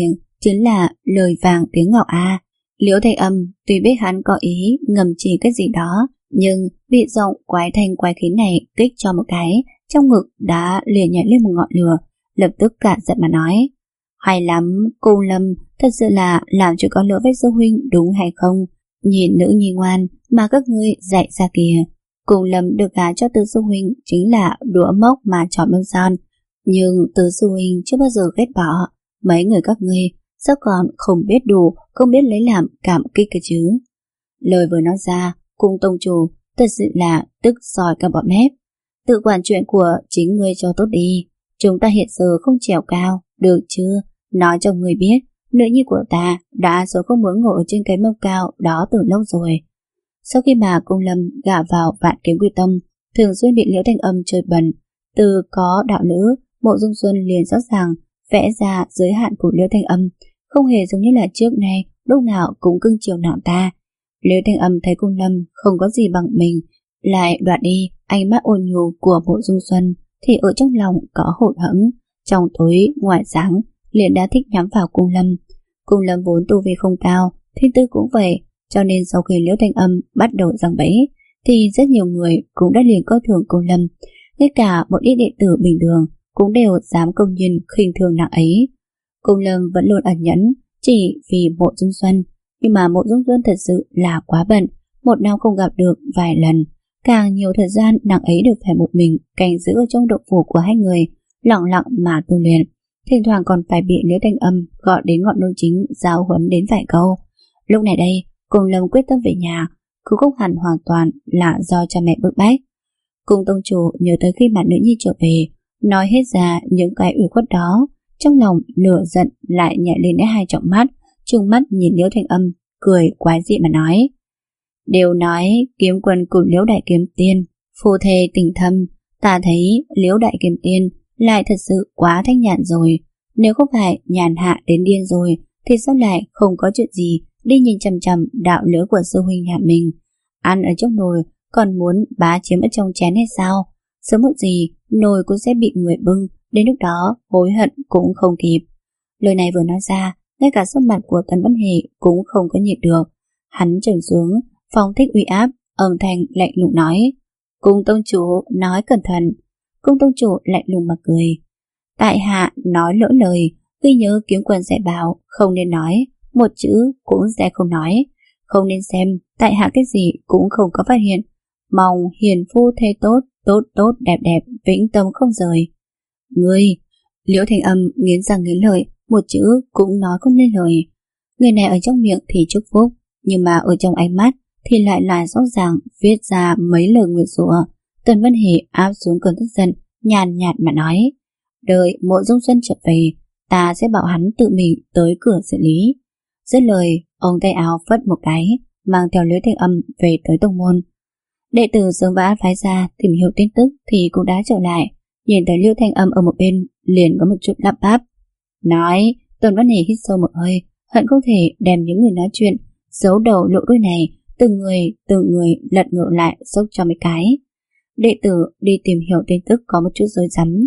chính là lời vàng tiếng ngọc a. Liễu Thanh Âm tuy biết hắn có ý ngầm chỉ cái gì đó, nhưng vị giọng quái thanh quái khí này kích cho một cái, trong ngực đã liền nhảy lên một ngọn lửa, lập tức cả giận mà nói: hay lắm, Cung Lâm, thật sự là làm chuyện có lỗi với sư huynh đúng hay không? Nhìn nữ nhi ngoan mà các ngươi dạy ra kìa. Cung Lâm được gả cho Từ sư huynh chính là đũa mốc mà chọn mâm son, nhưng Từ sư huynh chưa bao giờ ghét bỏ. Mấy người các ngươi sao còn không biết đủ, không biết lấy làm cảm kích cái chứ? Lời vừa nói ra, Cung tông chủ thật sự là tức sỏi cả bọn mép. Tự quản chuyện của chính ngươi cho tốt đi. Chúng ta hiện giờ không trèo cao, được chưa? Nói cho ngươi biết, nữ nhi của ta đã sớm không muốn ngồi ở trên cái mông cao đó từ lâu rồi. Sau khi mà Cung Lâm gả vào Vạn Kiếm Quy Tông, thường xuyên bị Liễu Thanh Âm chơi bẩn, từ có đạo nữ, Mộ Dung Xuân liền rõ ràng vẽ ra giới hạn của Liễu Thanh Âm, không hề giống như là trước nay lúc nào cũng cưng chiều nàng ta. Liễu Thanh Âm thấy Cung Lâm không có gì bằng mình, lại đoạt đi ánh mắt ôn nhu của Mộ Dung Xuân, thì ở trong lòng có hụt hẫng, trong tối ngoài sáng liền đã thích nhắm vào Cung Lâm. Cung Lâm vốn tu vi không cao, thiên tư cũng vậy, cho nên sau khi Liễu Thanh Âm bắt đầu giằng bẫy, thì rất nhiều người cũng đã liền coi thường Cung Lâm, ngay cả một ít đệ tử bình thường cũng đều dám công nhiên khinh thường nàng ấy. Cung Lâm vẫn luôn ẩn nhẫn chỉ vì Mộ Dung Xuân, nhưng mà Mộ Dung Xuân thật sự là quá bận, một năm không gặp được vài lần, càng nhiều thời gian nàng ấy được phải một mình canh giữ ở trong động phủ của hai người, lặng lặng mà tu luyện, thỉnh thoảng còn phải bị Liễu Thanh Âm gọi đến ngọn núi chính giáo huấn đến vài câu. Lúc này đây, Cung Lâm quyết tâm về nhà, cũng không hẳn hoàn toàn là do cha mẹ bức bách. Cung tông chủ nhớ tới khi mà nữ nhi trở về, nói hết ra những cái ủy khuất đó, trong lòng lửa giận lại nhảy lên đến hai tròng mắt, trừng mắt nhìn Liễu Thanh Âm, cười quái dị mà nói: đều nói kiếm quân cùng Liễu Đại Kiếm Tiên phù thề tình thâm, ta thấy Liễu Đại Kiếm Tiên lại thật sự quá thanh nhàn rồi. Nếu không phải nhàn hạ đến điên rồi, thì sao lại không có chuyện gì đi nhìn chằm chằm đạo lứa của sư huynh nhà mình, ăn ở trong nồi còn muốn bá chiếm ở trong chén hay sao? Sớm muộn gì nồi cũng sẽ bị người bưng, đến lúc đó hối hận cũng không kịp. Lời này vừa nói ra, ngay cả sắc mặt của Tần Văn Hề cũng không có nhịn được, hắn trầm xuống, phóng thích uy áp, âm thanh lạnh lùng nói: Cung tông chủ nói cẩn thận. Cung tông chủ lạnh lùng mà cười: tại hạ nói lỡ lời, ghi nhớ kiếm quân dạy bảo, không nên nói, một chữ cũng sẽ không nói, không nên xem, tại hạ cái gì cũng không có phát hiện. Mong hiền phu thê tốt, tốt tốt đẹp đẹp, vĩnh tâm không rời. Ngươi! Liễu Thanh Âm nghiến răng nghiến lợi, một chữ cũng nói không nên lời. Người này ở trong miệng thì chúc phúc, nhưng mà ở trong ánh mắt thì lại là rõ ràng viết ra mấy lời nguyện rủa. Tần Văn Hề áp xuống cơn tức giận, nhàn nhạt mà nói: đợi Mộ Dung Xuân trở về, ta sẽ bảo hắn tự mình tới cửa xử lý. Dứt lời, ông tay áo phất một cái, mang theo Liễu Thanh Âm về tới tông môn. Đệ tử sớm đã phái ra tìm hiểu tin tức thì cũng đã trở lại, nhìn thấy Liễu Thanh Âm ở một bên liền có một chút lắp bắp. Nói, Tần Văn Hề hít sâu một hơi, hận không thể đem những người nói chuyện giấu đầu lộ đuôi này từng người từng người lật ngược lại xốc cho mấy cái. Đệ tử đi tìm hiểu tin tức có một chút rối rắm.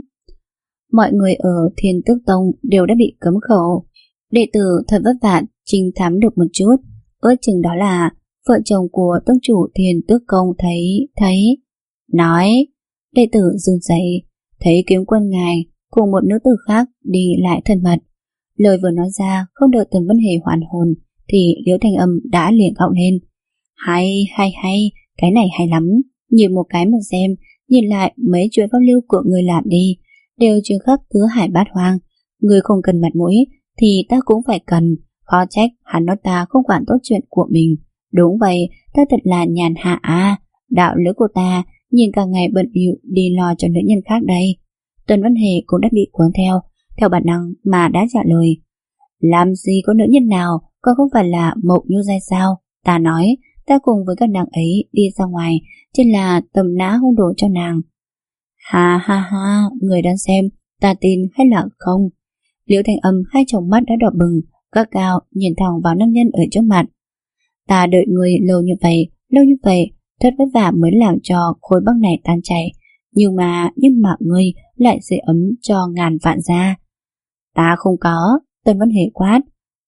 Mọi người ở Thiên Tước Tông đều đã bị cấm khẩu. Đệ tử thật vất vả trinh thám được một chút, ước chừng đó là vợ chồng của tông chủ Thiên Tước Công thấy thấy nói. Đệ tử run rẩy, thấy kiếm quân ngài cùng một nữ tử khác đi lại thân mật. Lời vừa nói ra không đợi Tần Văn Hề hoàn hồn thì Liễu Thanh Âm đã liền gọng lên. Hay hay hay, cái này hay lắm, nhìn một cái mà xem, nhìn lại mấy chuyện phong lưu của người làm đi, đều truyền khắp tứ hải bát hoang. Người không cần mặt mũi thì ta cũng phải cần, khó trách hắn nói ta không quản tốt chuyện của mình. Đúng vậy, ta thật là nhàn hạ à, đạo lứa của ta nhìn cả ngày bận bịu đi lo cho nữ nhân khác đây. Tần Văn Hề cũng đã bị cuốn theo, theo bản năng mà đã trả lời. Làm gì có nữ nhân nào, còn không phải là Mộc Nhu Giai sao? Ta nói, ta cùng với các nàng ấy đi ra ngoài, chính là tầm nã hung đồ cho nàng. Ha ha ha, người đang xem, ta tin hay là không? Liễu Thanh Âm hai tròng mắt đã đỏ bừng, gắt gao nhìn thẳng vào nam nhân ở trước mặt. Ta đợi người lâu như vậy, lâu như vậy, thật vất vả mới làm cho khối băng này tan chảy, nhưng mà nhưng mà ngươi lại sưởi ấm cho ngàn vạn gia. Ta không có. Tần Văn Hề quát,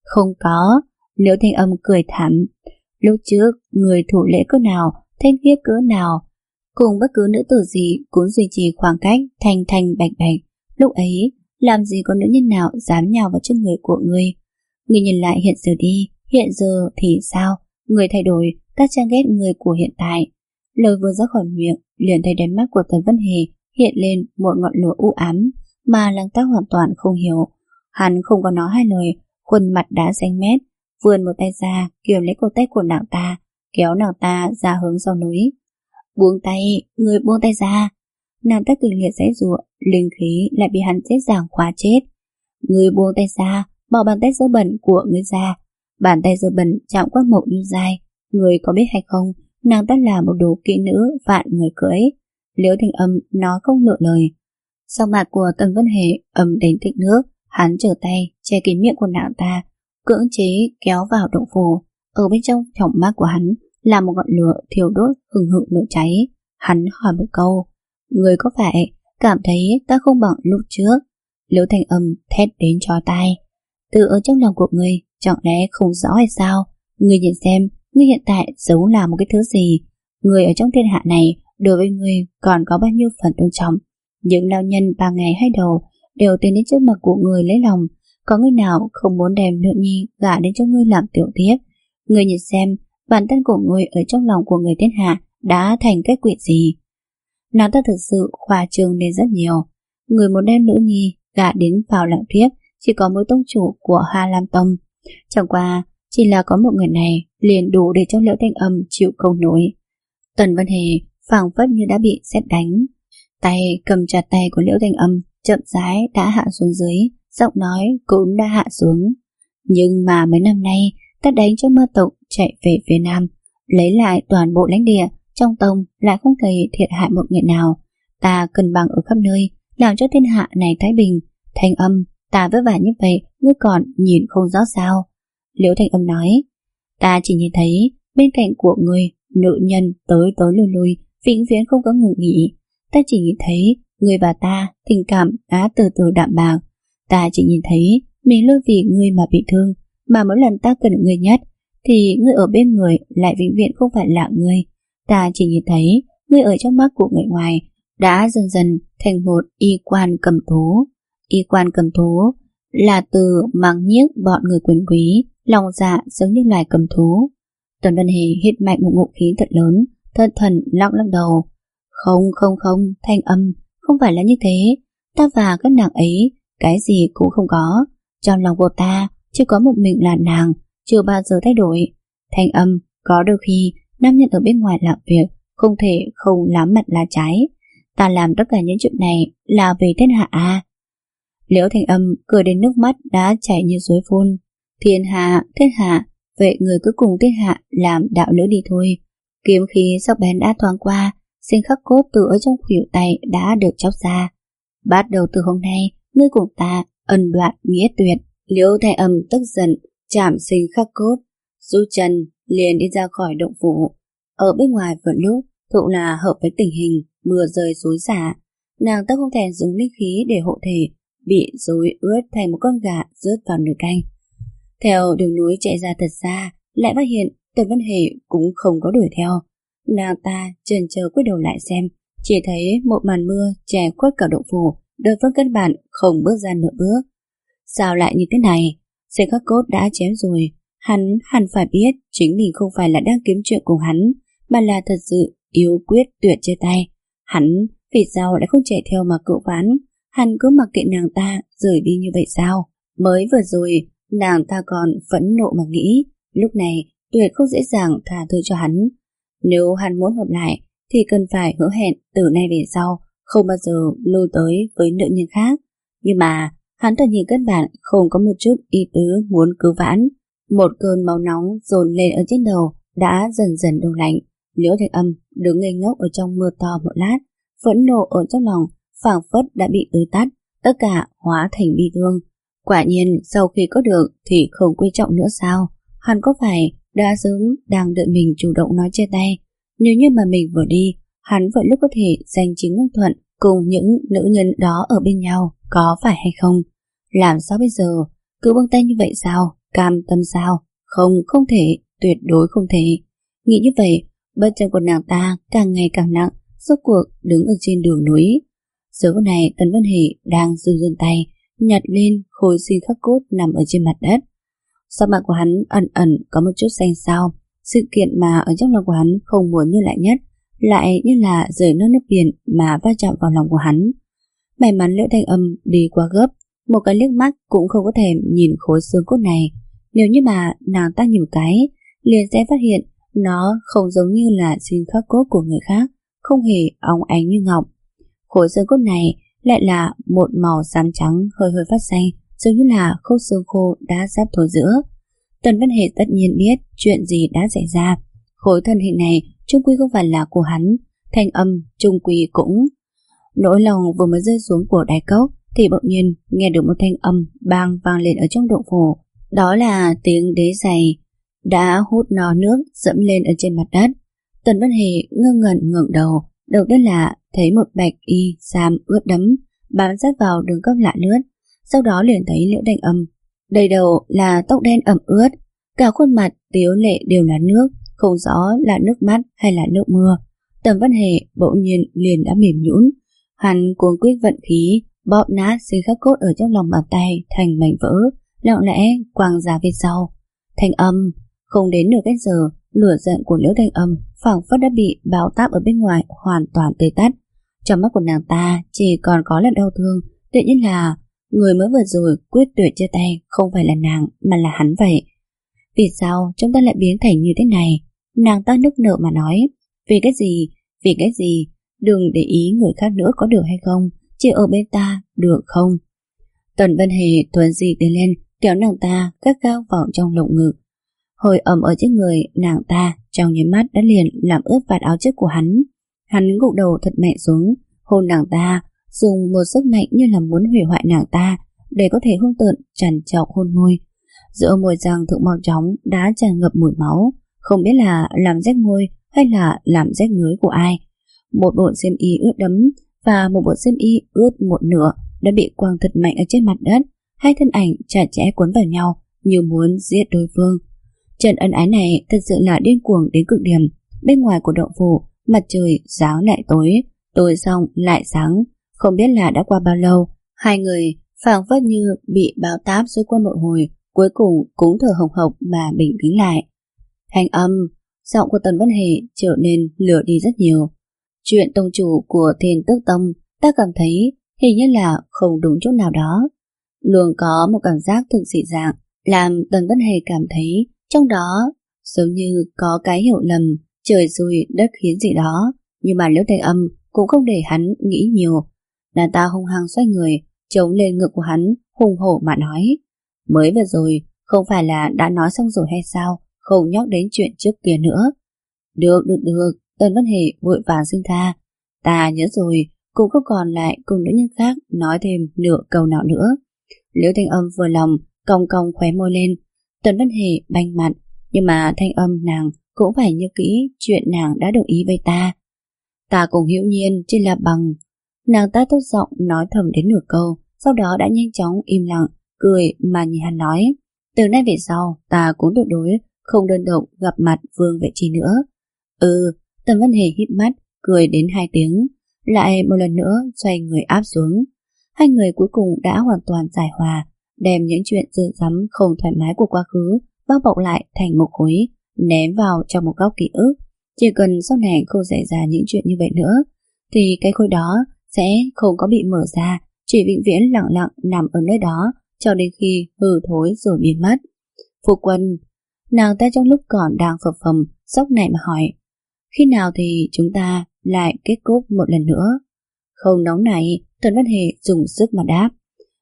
Không có. Liễu Thanh Âm cười thảm. Lúc trước, người thủ lễ cỡ nào, thanh khiết cỡ nào, cùng bất cứ nữ tử gì cũng duy trì khoảng cách thanh thanh bạch bạch. Lúc ấy, làm gì có nữ nhân nào dám nhào vào chân người của ngươi. Ngươi nhìn lại hiện giờ đi, hiện giờ thì sao? Người thay đổi, ta chán ghét người của hiện tại. Lời vừa ra khỏi miệng, liền thấy đáy mắt của Tần Vân Hề hiện lên một ngọn lửa u ám mà Lăng Tác hoàn toàn không hiểu. Hắn không có nói hai lời, khuôn mặt đã xanh mét, vươn một tay ra kiềm lấy cổ tay của nàng ta, kéo nàng ta ra hướng sau núi. Buông tay, người buông tay ra. Nàng ta kịch liệt giãy giụa, linh khí lại bị hắn dễ dàng khóa chết. Người buông tay ra, bỏ bàn tay dơ bẩn của người ra. Bàn tay dơ bẩn chạm qua mộ như dai. Người có biết hay không, nàng ta là một đồ kỹ nữ vạn người cưỡi. Liễu Thanh Âm nói không lựa lời. Sau mặt của Tần Vân Hề ấm đến thịt nước, hắn trở tay che kín miệng của nàng ta, cưỡng chế kéo vào động phủ. Ở bên trong tròng mắt của hắn là một ngọn lửa thiêu đốt hừng hực lửa cháy. Hắn hỏi một câu, người có phải cảm thấy ta không bằng lúc trước? Liễu Thanh Âm thét đến chói tai. Từ ở trong lòng của ngươi chẳng lẽ không rõ hay sao? Ngươi nhìn xem, ngươi hiện tại giấu là một cái thứ gì? Người ở trong thiên hạ này đối với ngươi còn có bao nhiêu phần tôn trọng? Những lao nhân ba ngày hai đầu đều tiến đến trước mặt của người lấy lòng. Có người nào không muốn đem nữ nhi gả đến cho ngươi làm tiểu thiếp? Ngươi nhìn xem, bản thân của ngươi ở trong lòng của người thiên hạ đã thành cái quỷ gì? Nàng ta thực sự khoa trương nên rất nhiều. Người muốn đem nữ nhi gả đến vào làm thiếp chỉ có mỗi tông chủ của Hà Lam Tông. Chẳng qua chỉ là có một người này liền đủ để cho Liễu Thanh Âm chịu không nổi. Tần Vân Hề phảng phất như đã bị sét đánh, tay cầm chặt tay của Liễu Thanh Âm chậm rãi đã hạ xuống dưới, giọng nói cũng đã hạ xuống. Nhưng mà mấy năm nay ta đánh cho ma tộc chạy về phía nam, lấy lại toàn bộ lãnh địa, trong tông lại không thấy thiệt hại một người nào. Ta cân bằng ở khắp nơi, làm cho thiên hạ này thái bình. Thanh Âm, ta vất vả như vậy, ngươi còn nhìn không rõ sao? Liễu Thanh Âm nói, ta chỉ nhìn thấy bên cạnh của ngươi nữ nhân tới tới lui lui, vĩnh viễn không có ngừng nghỉ. Ta chỉ nhìn thấy ngươi và ta tình cảm đã từ từ đạm bạc. Ta chỉ nhìn thấy mình luôn vì ngươi mà bị thương, mà mỗi lần ta cần ngươi nhất thì ngươi ở bên người lại vĩnh viễn không phải là ngươi. Ta chỉ nhìn thấy ngươi ở trong mắt của người ngoài đã dần dần thành một y quan cầm thú. Y quan cầm thú là từ mang nhiếc bọn người quyền quý, lòng dạ giống như loài cầm thú. Tần Vân Hề hít mạnh một ngụm khí thật lớn, thất thần lắc lắc đầu. Không không không, Thanh Âm, không phải là như thế. Ta và các nàng ấy cái gì cũng không có. Trong lòng của ta chỉ có một mình là nàng, chưa bao giờ thay đổi. Thanh Âm, có đôi khi nam nhân ở bên ngoài làm việc không thể không lắm mặt lá trái. Ta làm tất cả những chuyện này là vì thiên hạ à? Liễu Thanh Âm cười đến nước mắt đã chảy như suối phun. Thiên hạ, thiên hạ, vậy người cứ cùng thiên hạ làm đạo lữ đi thôi. Kiếm khí sắc bén đã thoáng qua, xương khắc cốt từ ở trong khuỷu tay đã được chóc ra. Bắt đầu từ hôm nay, ngươi cùng ta ân đoạn nghĩa tuyệt. Liễu Thanh Âm tức giận chạm sinh khắc cốt, rút chân liền đi ra khỏi động phủ. Ở bên ngoài vẫn lúc thụ là hợp với tình hình mưa rơi xối xả, nàng ta không thể dùng linh khí để hộ thể, bị rối ướt thành một con gà rớt vào nồi canh. Theo đường núi chạy ra thật xa, lại phát hiện Tần Vân Hề cũng không có đuổi theo. Nàng ta chần chờ quay đầu lại xem, chỉ thấy một màn mưa che khuất cả động phủ, đối phương căn bản không bước ra nửa bước. Sao lại như thế này? Xe khắc cốt đã chém rồi, hắn hẳn phải biết chính mình không phải là đang kiếm chuyện cùng hắn, mà là thật sự yếu quyết tuyệt chia tay. Hắn vì sao lại không chạy theo mà cự phán? Hắn cứ mặc kệ nàng ta rời đi như vậy sao? Mới vừa rồi nàng ta còn phẫn nộ mà nghĩ, lúc này tuyệt không dễ dàng tha thứ cho hắn. Nếu hắn muốn hợp lại thì cần phải hứa hẹn từ nay về sau không bao giờ lưu tới với nữ nhân khác. Nhưng mà hắn toàn nhìn căn bản không có một chút ý tứ muốn cứu vãn. Một cơn máu nóng dồn lên ở trên đầu đã dần dần đông lạnh. Liễu Thanh Âm đứng ngây ngốc ở trong mưa to một lát, phẫn nộ ở trong lòng phảng phất đã bị tưới tắt, tất cả hóa thành bi thương. Quả nhiên sau khi có được thì không quan trọng nữa sao? Hắn có phải đã sớm đang đợi mình chủ động nói chia tay? Nếu như mà mình vừa đi, hắn vẫn lúc có thể giành chính ngôn thuận cùng những nữ nhân đó ở bên nhau, có phải hay không? Làm sao bây giờ? Cứ buông tay như vậy sao? Cam tâm sao? Không, không thể, tuyệt đối không thể. Nghĩ như vậy, bất chân của nàng ta càng ngày càng nặng, rốt cuộc đứng ở trên đường núi. Giờ phút này Tần Vân Hỷ đang run run tay nhặt lên khối xi khắc cốt nằm ở trên mặt đất. Sắc mặt của hắn ẩn ẩn có một chút xanh xao. Sự kiện mà ở trong lòng của hắn không muốn như lại nhất, lại như là rời non nước biển mà va chạm vào lòng của hắn. May mắn Liễu Thanh Âm đi qua gấp, một cái liếc mắt cũng không có thèm nhìn khối xương cốt này. Nếu như mà nàng ta nhìn cái, liền sẽ phát hiện nó không giống như là xi khắc cốt của người khác, không hề óng ánh như ngọc. Khối xương cốt này lại là một màu xám trắng hơi hơi phát xanh, giống như là khúc xương khô đã sắp thối rữa. Tần Văn Hề tất nhiên biết chuyện gì đã xảy ra. Khối thân hình này chung quy không phải là của hắn, thanh âm chung quy cũng. Nỗi lòng vừa mới rơi xuống của đáy cốc thì bỗng nhiên nghe được một thanh âm bang vang lên ở trong động phủ. Đó là tiếng đế giày đã hút no nước dẫm lên ở trên mặt đất. Tần Văn Hề ngơ ngẩn ngẩng đầu, đầu tiên là thấy một bạch y sam ướt đẫm bám sát vào đường cốc lạ lướt, sau đó liền thấy Liễu Thanh Âm đầy đầu là tóc đen ẩm ướt, cả khuôn mặt tiếu lệ đều là nước, không rõ là nước mắt hay là nước mưa. Tần Văn Hề bỗng nhiên liền đã mềm nhũn, hắn cuống quýt vận khí bóp nát xi khắc cốt ở trong lòng bàn tay thành mảnh vỡ, lặng lẽ quăng ra phía sau. Thanh Âm không đến nửa cách giờ, lửa giận của Liễu Thanh Âm phảng phất đã bị bão táp ở bên ngoài hoàn toàn tê tắt. Trong mắt của nàng ta chỉ còn có là đau thương, tự nhiên là người mới vừa rồi quyết tuyệt chia tay không phải là nàng mà là hắn vậy. Vì sao chúng ta lại biến thành như thế này? Nàng ta nức nở mà nói. Vì cái gì? Vì cái gì? Đừng để ý người khác nữa có được hay không? Chỉ ở bên ta được không? Tần Vân Hề thuần di tiến lên kéo nàng ta gắt gao vào trong lồng ngực. Hơi ẩm ở trên người nàng ta trong nháy mắt đã liền làm ướt vạt áo trước của hắn. Hắn gục đầu thật mạnh xuống, hôn nàng ta, dùng một sức mạnh như là muốn hủy hoại nàng ta để có thể hung tợn trằn trọc hôn môi. Giữa môi răng thượng màu trắng đã tràn ngập mùi máu, không biết là làm rách môi hay là làm rách lưới của ai. Một bộ xiêm y ướt đẫm và một bộ xiêm y ướt một nửa đã bị quăng thật mạnh ở trên mặt đất, hai thân ảnh chặt chẽ cuốn vào nhau như muốn giết đối phương. Trận ân ái này thật sự là điên cuồng đến cực điểm. Bên ngoài của động phủ, mặt trời sáng lại tối, tối xong lại sáng. Không biết là đã qua bao lâu, hai người phảng phất như bị bão táp xối qua một hồi, cuối cùng cũng thở hồng hộc mà bình tĩnh lại. Thanh Âm, giọng của Tần Văn Hề trở nên lửa đi rất nhiều. Chuyện tông chủ của Thiên Tước Tông, ta cảm thấy hình như là không đúng chỗ nào đó. Luôn có một cảm giác thực dị dạng, làm Tần Văn Hề cảm thấy trong đó giống như có cái hiểu lầm, trời xui đất khiến gì đó. Nhưng mà Liễu Thanh Âm cũng không để hắn nghĩ nhiều. Nàng ta hung hăng xoay người, chống lên ngực của hắn, hùng hổ mà nói. Mới vừa rồi, không phải là đã nói xong rồi hay sao, không nhắc đến chuyện trước kia nữa. Được, được, được, Tần Văn Hề vội vàng xin tha. Ta nhớ rồi, cũng không còn lại cùng nữ nhân khác nói thêm nửa câu nào nữa. Liễu Thanh Âm vừa lòng, cong cong khóe môi lên. Tần Văn Hề banh mặt, nhưng mà Thanh Âm nàng cũng phải nhớ kỹ chuyện nàng đã đồng ý với ta. Ta cùng Hữu Nhiên chỉ là bằng. Nàng ta tốt giọng nói thầm đến nửa câu, sau đó đã nhanh chóng im lặng, cười mà nhìn hắn nói. Từ nay về sau, ta cũng tuyệt đối không đơn độc gặp mặt Vương Vệ Chi nữa. Ừ, Tần Văn Hề híp mắt, cười đến hai tiếng, lại một lần nữa xoay người áp xuống. Hai người cuối cùng đã hoàn toàn giải hòa, đem những chuyện dư dắm không thoải mái của quá khứ bao bọc lại thành một khối, ném vào trong một góc ký ức. Chỉ cần sau này không xảy ra những chuyện như vậy nữa, thì cái khối đó sẽ không có bị mở ra, chỉ vĩnh viễn lặng lặng nằm ở nơi đó cho đến khi hư thối rồi biến mất. Phu quân, nàng ta trong lúc còn đang phập phồng sốc này mà hỏi, khi nào thì chúng ta lại kết thúc một lần nữa? Không nóng này, Tần Văn Hề dùng sức mà đáp.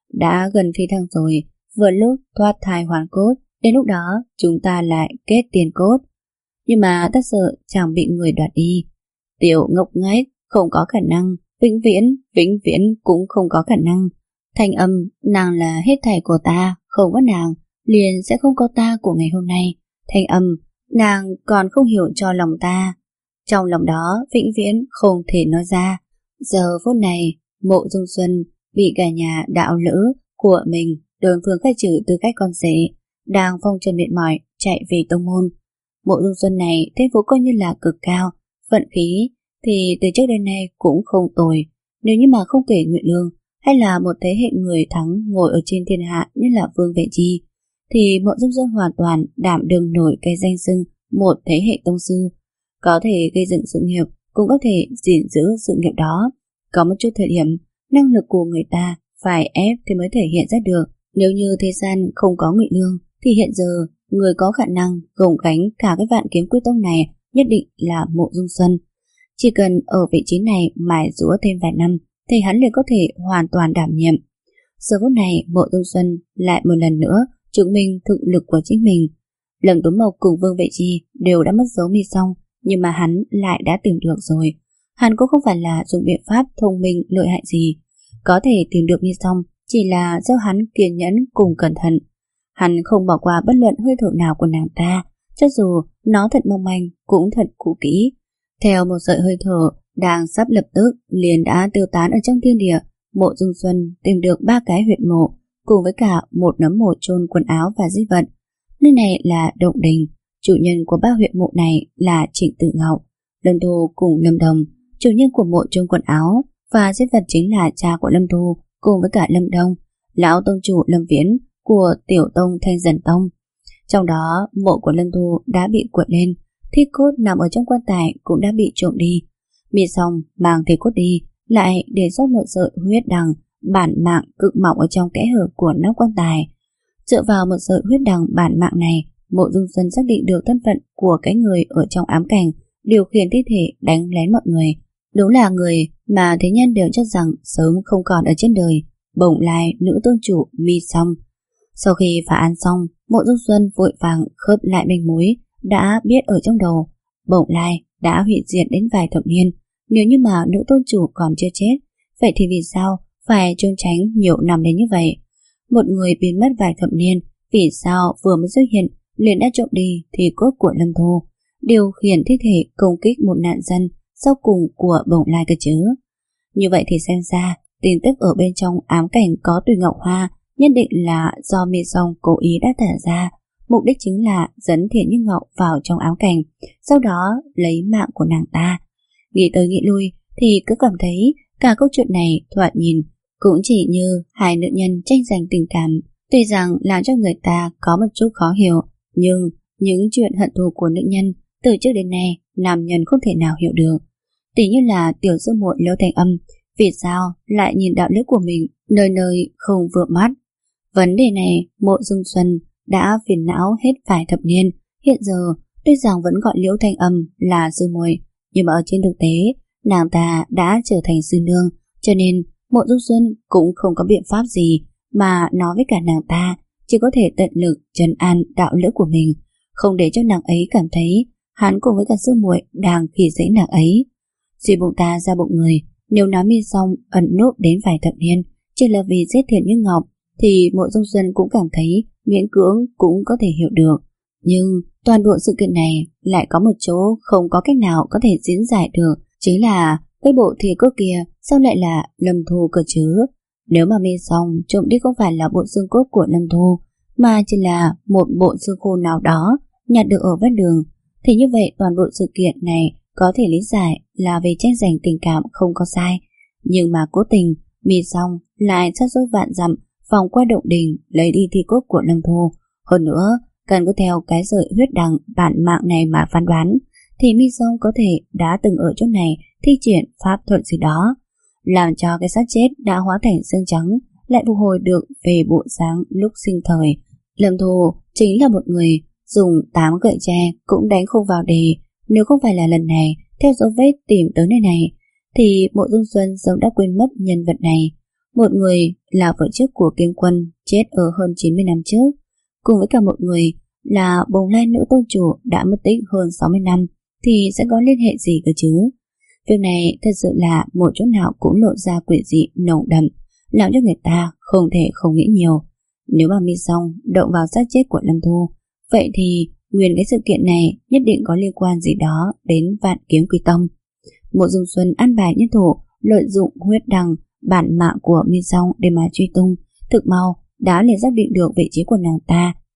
Đã gần phi thăng rồi, vừa lúc thoát thai hoàn cốt, đến lúc đó chúng ta lại kết tiền cốt. Nhưng mà ta sợ chẳng bị người đoạt đi. Tiểu ngốc nghếch, không có khả năng, vĩnh viễn, vĩnh viễn cũng không có khả năng. Thanh Âm, nàng là hết thảy của ta, không có nàng, liền sẽ không có ta của ngày hôm nay. Thanh Âm, nàng còn không hiểu cho lòng ta. Trong lòng đó, vĩnh viễn không thể nói ra. Giờ phút này, Mộ Dung Xuân bị cả nhà đạo lữ của mình đơn phương khai trừ tư cách con rể. đang phong trần mệt mỏi chạy về tông môn. Mộ Dung Xuân này thế vốn coi như là cực cao, vận khí thì từ trước đến nay cũng không tồi. Nếu như mà không kể Ngụy Lương hay là một thế hệ người thắng ngồi ở trên thiên hạ như là Vương Vệ Chi, thì Mộ Dung Xuân hoàn toàn đảm đương nổi cái danh xưng một thế hệ tông sư, có thể gây dựng sự nghiệp, cũng có thể gìn giữ sự nghiệp đó. Có một chút thời điểm, năng lực của người ta phải ép thì mới thể hiện ra được. Nếu như thế gian không có Ngụy Lương, thì hiện giờ người có khả năng gồng gánh cả cái vạn kiếm quy tông này nhất định là Mộ Dung Xuân. Chỉ cần ở vị trí này mài giũa thêm vài năm, thì hắn liền có thể hoàn toàn đảm nhiệm. Giờ phút này, Mộ Dung Xuân lại một lần nữa chứng minh thực lực của chính mình. Lâm Tuấn Mộc cùng Vương Vệ Chi đều đã mất dấu Mi Song, nhưng mà hắn lại đã tìm được rồi. Hắn cũng không phải là dùng biện pháp thông minh lợi hại gì, có thể tìm được Mi Song chỉ là do hắn kiên nhẫn cùng cẩn thận. Hắn không bỏ qua bất luận hơi thở nào của nàng ta, cho dù nó thật mong manh cũng thật cũ kỹ. Theo một sợi hơi thở đang sắp lập tức liền đã tiêu tán ở trong thiên địa, Mộ Dung Xuân tìm được ba cái huyệt mộ cùng với cả một nấm mộ chôn quần áo và di vật. Nơi này là động đình, chủ nhân của ba huyệt mộ này là Trịnh Tự Ngọc, Lâm Thu cùng Lâm Đồng. Chủ nhân của mộ chôn quần áo và di vật chính là cha của Lâm Thu cùng với cả Lâm Đông, lão tông chủ Lâm Viễn của tiểu tông Thanh Dần Tông. Trong đó, mộ của Lâm Thu đã bị cuộn lên, thi cốt nằm ở trong quan tài cũng đã bị trộm đi. Mi Song mang thi cốt đi, lại để sót một sợi huyết đằng bản mạng cực mỏng ở trong kẽ hở của nắp quan tài. Dựa vào một sợi huyết đằng bản mạng này, Mộ Dung Xuân xác định được thân phận của cái người ở trong ám cảnh điều khiển thi thể đánh lén mọi người. Đúng là người mà thế nhân đều cho rằng sớm không còn ở trên đời, Bổng Lai nữ tôn chủ Mi Song. Sau khi phá án xong, Mộ Dung Xuân vội vàng khớp lại manh mối đã biết ở trong đầu. Bổng Lai đã hủy diệt đến vài thập niên, nếu như mà nữ tôn chủ còn chưa chết, vậy thì vì sao phải trốn tránh nhiều năm đến như vậy? Một người biến mất vài thập niên, vì sao vừa mới xuất hiện liền đã trộm đi thì cốt của Lâm Thu, điều khiển thi thể công kích một nạn dân sau cùng của Bổng Lai cơ chứ? Như vậy thì xem ra tin tức ở bên trong ám cảnh có Tùy Ngọc Hoa nhất định là do Mi Song cố ý đã thả ra, mục đích chính là dẫn Thiện Như Ngọc vào trong ám cảnh, sau đó lấy mạng của nàng ta. Nghĩ tới nghĩ lui thì cứ cảm thấy cả câu chuyện này thoạt nhìn cũng chỉ như hai nữ nhân tranh giành tình cảm. Tuy rằng làm cho người ta có một chút khó hiểu, nhưng những chuyện hận thù của nữ nhân từ trước đến nay nam nhân không thể nào hiểu được. Tỉ như là tiểu sư muội Liễu Thanh Âm, vì sao lại nhìn đạo lữ của mình nơi nơi không vừa mắt? Vấn đề này Mộ Dung Xuân đã phiền não hết vài thập niên. Hiện giờ tuy rằng vẫn gọi Liễu Thanh Âm là sư muội, nhưng mà ở trên thực tế nàng ta đã trở thành sư nương, cho nên Mộ Dung Xuân cũng không có biện pháp gì mà nói với cả nàng ta, chỉ có thể tận lực trấn an đạo lữ của mình, không để cho nàng ấy cảm thấy hắn cùng với cả sư muội đang khi dễ nàng ấy. Suy bụng ta ra bụng người, nếu nói Mi Song ẩn núp đến vài thập niên chỉ là vì giết Thiện Như Ngọc, thì Mộ Dung Xuân cũng cảm thấy miễn cưỡng cũng có thể hiểu được. Nhưng toàn bộ sự kiện này lại có một chỗ không có cách nào có thể diễn giải được, chính là cái bộ thi cốt kia sao lại là Lâm Thu cơ chứ? Nếu mà Mi Song trộm đi không phải là bộ xương cốt của Lâm Thu, mà chỉ là một bộ xương khô nào đó nhặt được ở ven đường, thì như vậy toàn bộ sự kiện này có thể lý giải là về tranh giành tình cảm không có sai. Nhưng mà cố tình Mi Song lại sát dối vạn dặm vòng qua động đình lấy đi thi cốt của Lâm Thu. Hơn nữa, cần cứ theo cái sợi huyết đằng bản mạng này mà phán đoán, thì Mi Song có thể đã từng ở chỗ này thi triển pháp thuật gì đó, làm cho cái xác chết đã hóa thành xương trắng lại phục hồi được về bộ dáng lúc sinh thời. Lâm Thu chính là một người dùng tám gậy tre cũng đánh không vào đề. Nếu không phải là lần này theo dấu vết tìm tới nơi này, thì Mộ Dung Xuân sớm đã quên mất nhân vật này. Một người là vợ trước của Kim Quân chết ở hơn chín mươi năm trước, cùng với cả một người là Bồng Lai nữ tôn chủ đã mất tích hơn sáu mươi năm, thì sẽ có liên hệ gì cơ chứ? Việc này thật sự là một chỗ nào cũng lộ ra quỷ dị nồng đậm, làm cho người ta không thể không nghĩ nhiều. Nếu mà Mi Song động vào xác chết của Lâm Thu, vậy thì nguyên cái sự kiện này nhất định có liên quan gì đó đến Vạn Kiếm Quy Tông. Mộ Dung Xuân ăn bài nhân thủ, lợi dụng huyết đằng bản mạng của Mi Song để mà truy tung, thực mau đã liền xác định được vị trí của nàng ta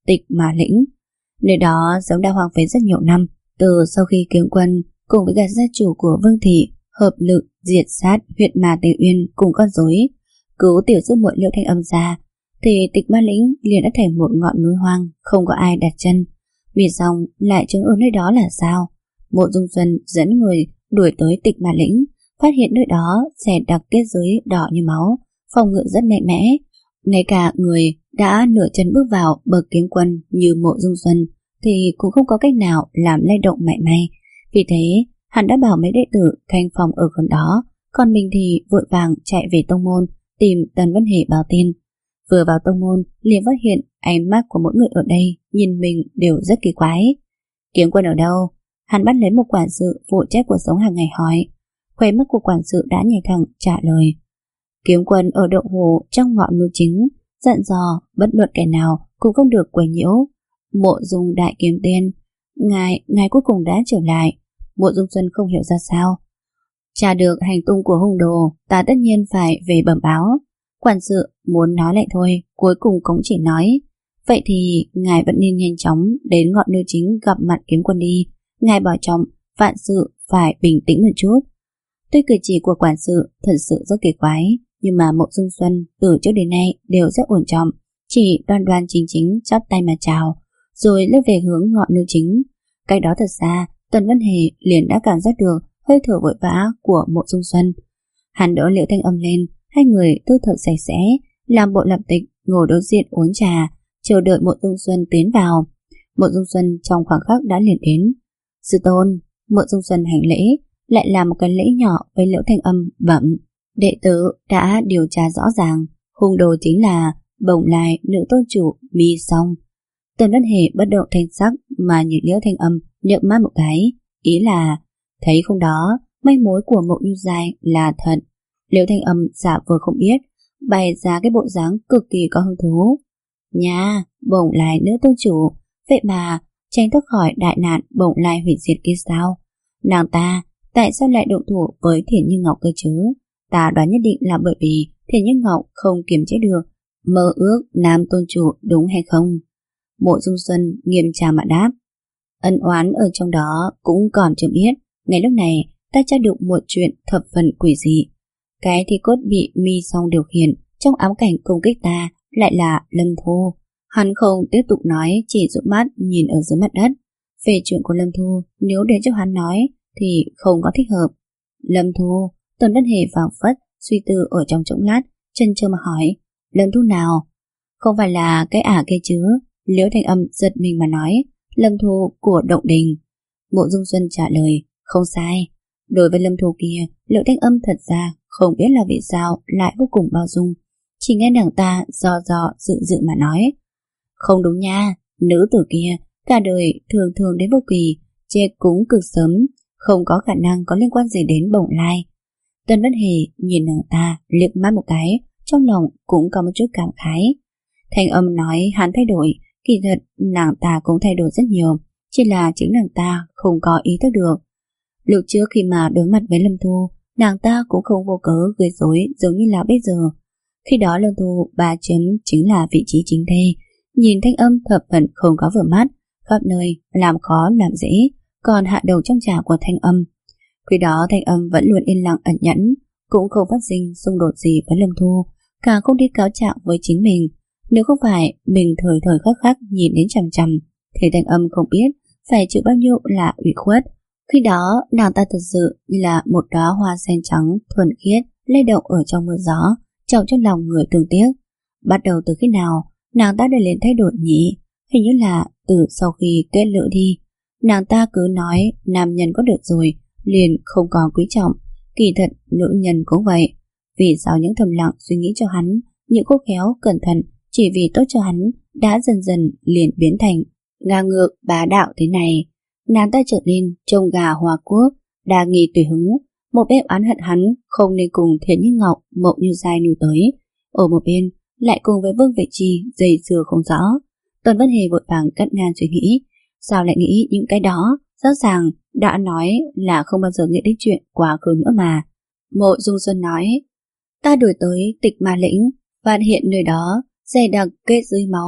Tịch Ma Lĩnh. Nơi đó giống đã hoang phế rất nhiều năm, từ sau khi Kiếm Quân cùng với cả gia chủ của Vương Thị hợp lực diệt sát huyện Ma Tây Uyên cùng con rối, cứu tiểu sư muội Liễu Thanh Âm ra, thì Tịch Ma Lĩnh liền đã thành một ngọn núi hoang, không có ai đặt chân. Vì xong lại trốn ở nơi đó là sao? Mộ Dung Xuân dẫn người đuổi tới Tịch Ma Lĩnh, phát hiện nơi đó xẻ đặc kết giới đỏ như máu, phòng ngự rất mạnh mẽ. Ngay cả người đã nửa chân bước vào bậc kiếm quân như Mộ Dung Xuân thì cũng không có cách nào làm lay động mảy may. Vì thế hắn đã bảo mấy đệ tử canh phòng ở gần đó, còn mình thì vội vàng chạy về tông môn tìm Tần Vân Hề báo tin. Vừa vào tông môn liền phát hiện ánh mắt của mỗi người ở đây nhìn mình đều rất kỳ quái. Kiếm quân ở đâu? Hắn bắt lấy một quản sự phụ trách cuộc sống hàng ngày hỏi. Khóe mắt của quản sự đã nhảy thẳng trả lời. Kiếm quân ở Đậu Hồ trong ngọn núi chính, dặn dò bất luận kẻ nào cũng không được quấy nhiễu. Mộ Dung đại kiếm tiên, ngài, ngài cuối cùng đã trở lại. Mộ Dung Xuân không hiểu ra sao. Tra được hành tung của hung đồ, ta tất nhiên phải về bẩm báo. Quản sự muốn nói lại thôi, cuối cùng cũng chỉ nói. Vậy thì ngài vẫn nên nhanh chóng đến ngọn núi chính gặp mặt kiếm quân đi. Ngài bảo trọng, vạn sự phải bình tĩnh một chút. Tuy cử chỉ của quản sự thật sự rất kỳ quái, nhưng mà Mộ Dung Xuân từ trước đến nay đều rất ổn trọng, chỉ đoan đoan chính chính chắp tay mà chào, rồi lướt về hướng ngọn núi chính. Cách đó thật xa, Tần Vân Hề liền đã cảm giác được hơi thở vội vã của Mộ Dung Xuân. Hắn đỡ Liễu Thanh Âm lên, hai người thu thập sạch sẽ, làm bộ làm tịch, ngồi đối diện uống trà, chờ đợi Mộ Dung Xuân tiến vào. Mộ Dung Xuân trong khoảng khắc đã liền đến. Sư tôn. Mộ Dung Xuân hành lễ, lại làm một cái lễ nhỏ với Liễu Thanh Âm bẩm. Đệ tử đã điều tra rõ ràng, hung đồ chính là Bồng Lai nữ tôn chủ Mi Song. Tần Vân Hề bất động thanh sắc mà nhìn Liễu Thanh Âm nhợt mắt một cái, ý là thấy không đó, manh mối của Mộ Như Giai là thật. Liễu Thanh Âm giả vờ không biết, bày ra cái bộ dáng cực kỳ có hứng thú. Nha, Bồng Lai nữ tôn chủ, vậy mà tránh thoát khỏi đại nạn Bồng Lai hủy diệt kia sao? Nàng ta tại sao lại động thủ với Thiển Như Ngọc cơ chứ? Ta đoán nhất định là bởi vì Thiển Như Ngọc không kiềm chế được mơ ước nam tôn chủ, đúng hay không? Mộ Dung Xuân nghiêm trang mà đáp. Ân oán ở trong đó cũng còn chưa biết. Ngay lúc này ta tra được một chuyện thập phần quỷ dị. Cái thi cốt bị Mi Song điều khiển trong ám cảnh công kích ta lại là Lâm Thu. Hắn không tiếp tục nói, chỉ dụi mắt nhìn ở dưới mặt đất. Về chuyện của Lâm Thu, nếu để cho hắn nói thì không có thích hợp. Lâm Thu. Tần Vân Hề phảng phất suy tư ở trong chốc lát, chân chơ mà hỏi. Lâm Thu nào? Không phải là cái ả kia chứ? Liễu Thanh Âm giật mình mà nói. Lâm Thu của Động Đình. Mộ Dung Xuân trả lời. Không sai. Đối với Lâm Thu kia, Liễu Thanh Âm thật ra không biết là vì sao lại vô cùng bao dung. Chỉ nghe nàng ta do do dự dự mà nói. Không đúng nha, nữ tử kia cả đời thường thường đến vô kỳ, chết cúng cực sớm, không có khả năng có liên quan gì đến Bồng Lai. Tần Vân Hề nhìn nàng ta liếc mắt một cái, trong lòng cũng có một chút cảm khái. Thanh Âm nói hắn thay đổi, kỳ thật nàng ta cũng thay đổi rất nhiều, chỉ là chính nàng ta không có ý thức được. Lúc trước khi mà đối mặt với Lâm Thu, nàng ta cũng không vô cớ gây rối giống như là bây giờ. Khi đó Lâm Thu ba chấm chính là vị trí chính thê, nhìn Thanh Âm thập phần không có vừa mắt, khắp nơi làm khó làm dễ, còn hạ đầu trong trà của Thanh Âm. Khi đó Thanh Âm vẫn luôn yên lặng ẩn nhẫn, cũng không phát sinh xung đột gì với Lâm Thu, càng không đi cáo trạng với chính mình. Nếu không phải mình thời thời khắc khắc nhìn đến chằm chằm, thì Thanh Âm không biết phải chịu bao nhiêu là ủy khuất. Khi đó nàng ta thật sự như là một đóa hoa sen trắng thuần khiết lay động ở trong mưa gió, trồng trong lòng người thương tiếc. Bắt đầu từ khi nào nàng ta đã lên thay đổi nhỉ? Hình như là từ sau khi kết lữ đi. Nàng ta cứ nói nam nhân có được rồi liền không còn quý trọng, kỳ thật nữ nhân cũng vậy. Vì sao những thầm lặng suy nghĩ cho hắn, những khôn khéo cẩn thận chỉ vì tốt cho hắn đã dần dần liền biến thành ngang ngược bá đạo thế này. Nàng ta trở nên trông gà hòa quốc, đa nghi tùy hứng. Một bên oán hận hắn không nên cùng Thiển Như Ngọc, Mộ Như Giai nuôi tới, ở một bên lại cùng với Vương Vệ Chi dây dưa không rõ. Tần Vân Hề vội vàng cắt ngang suy nghĩ. Sao lại nghĩ những cái đó? Rõ ràng đã nói là không bao giờ nghĩ đến chuyện quá khứ nữa mà. Mộ Dung Xuân nói, ta đuổi tới Tịch Ma Lĩnh, phát hiện nơi đó dày đặc kết dưới máu,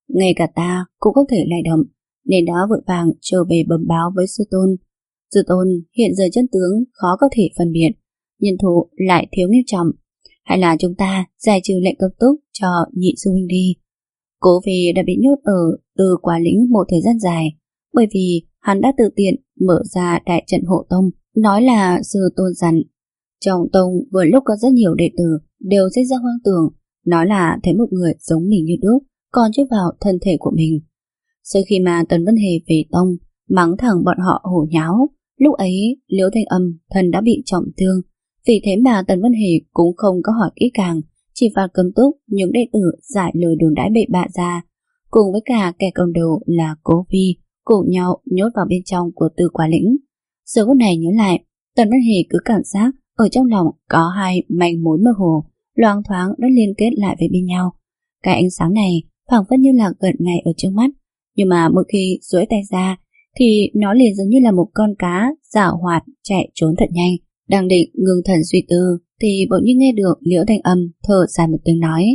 ngay cả ta cũng không thể lay động, nên đã vội vàng trở về bẩm báo với sư tôn. Sư tôn, hiện giờ chân tướng khó có thể phân biệt, nhân thủ lại thiếu nghiêm trọng, hay là chúng ta giải trừ lệnh cấm túc cho nhị sư huynh đi. Cố vì đã bị nhốt ở Từ Quả Lĩnh một thời gian dài, bởi vì hắn đã tự tiện mở ra đại trận hộ tông, nói là sư tôn dặn. Trong tông vừa lúc có rất nhiều đệ tử đều sinh ra hoang tưởng, nói là thấy một người giống mình như đúc còn chui vào thân thể của mình. Sau khi mà Tần Vân Hề về tông, mắng thẳng bọn họ hổ nháo, lúc ấy Liễu Thanh Âm thần đã bị trọng thương, vì thế mà Tần Vân Hề cũng không có hỏi kỹ càng, chỉ phạt cấm túc những đệ tử giải lời đồn đãi bậy bạ ra, cùng với cả kẻ cầm đầu là Cố Vi cùng nhau nhốt vào bên trong của Từ Quả Lĩnh. Giờ phút này nhớ lại, Tần Vân Hề cứ cảm giác ở trong lòng có hai manh mối mơ hồ, loáng thoáng đã liên kết lại với bên nhau. Cái ánh sáng này phảng phất như là gần ngay ở trước mắt, nhưng mà mỗi khi duỗi tay ra thì nó liền giống như là một con cá giảo hoạt chạy trốn thật nhanh. Đang định ngưng thần suy tư thì bỗng nhiên nghe được Liễu Thanh Âm thở dài một tiếng nói: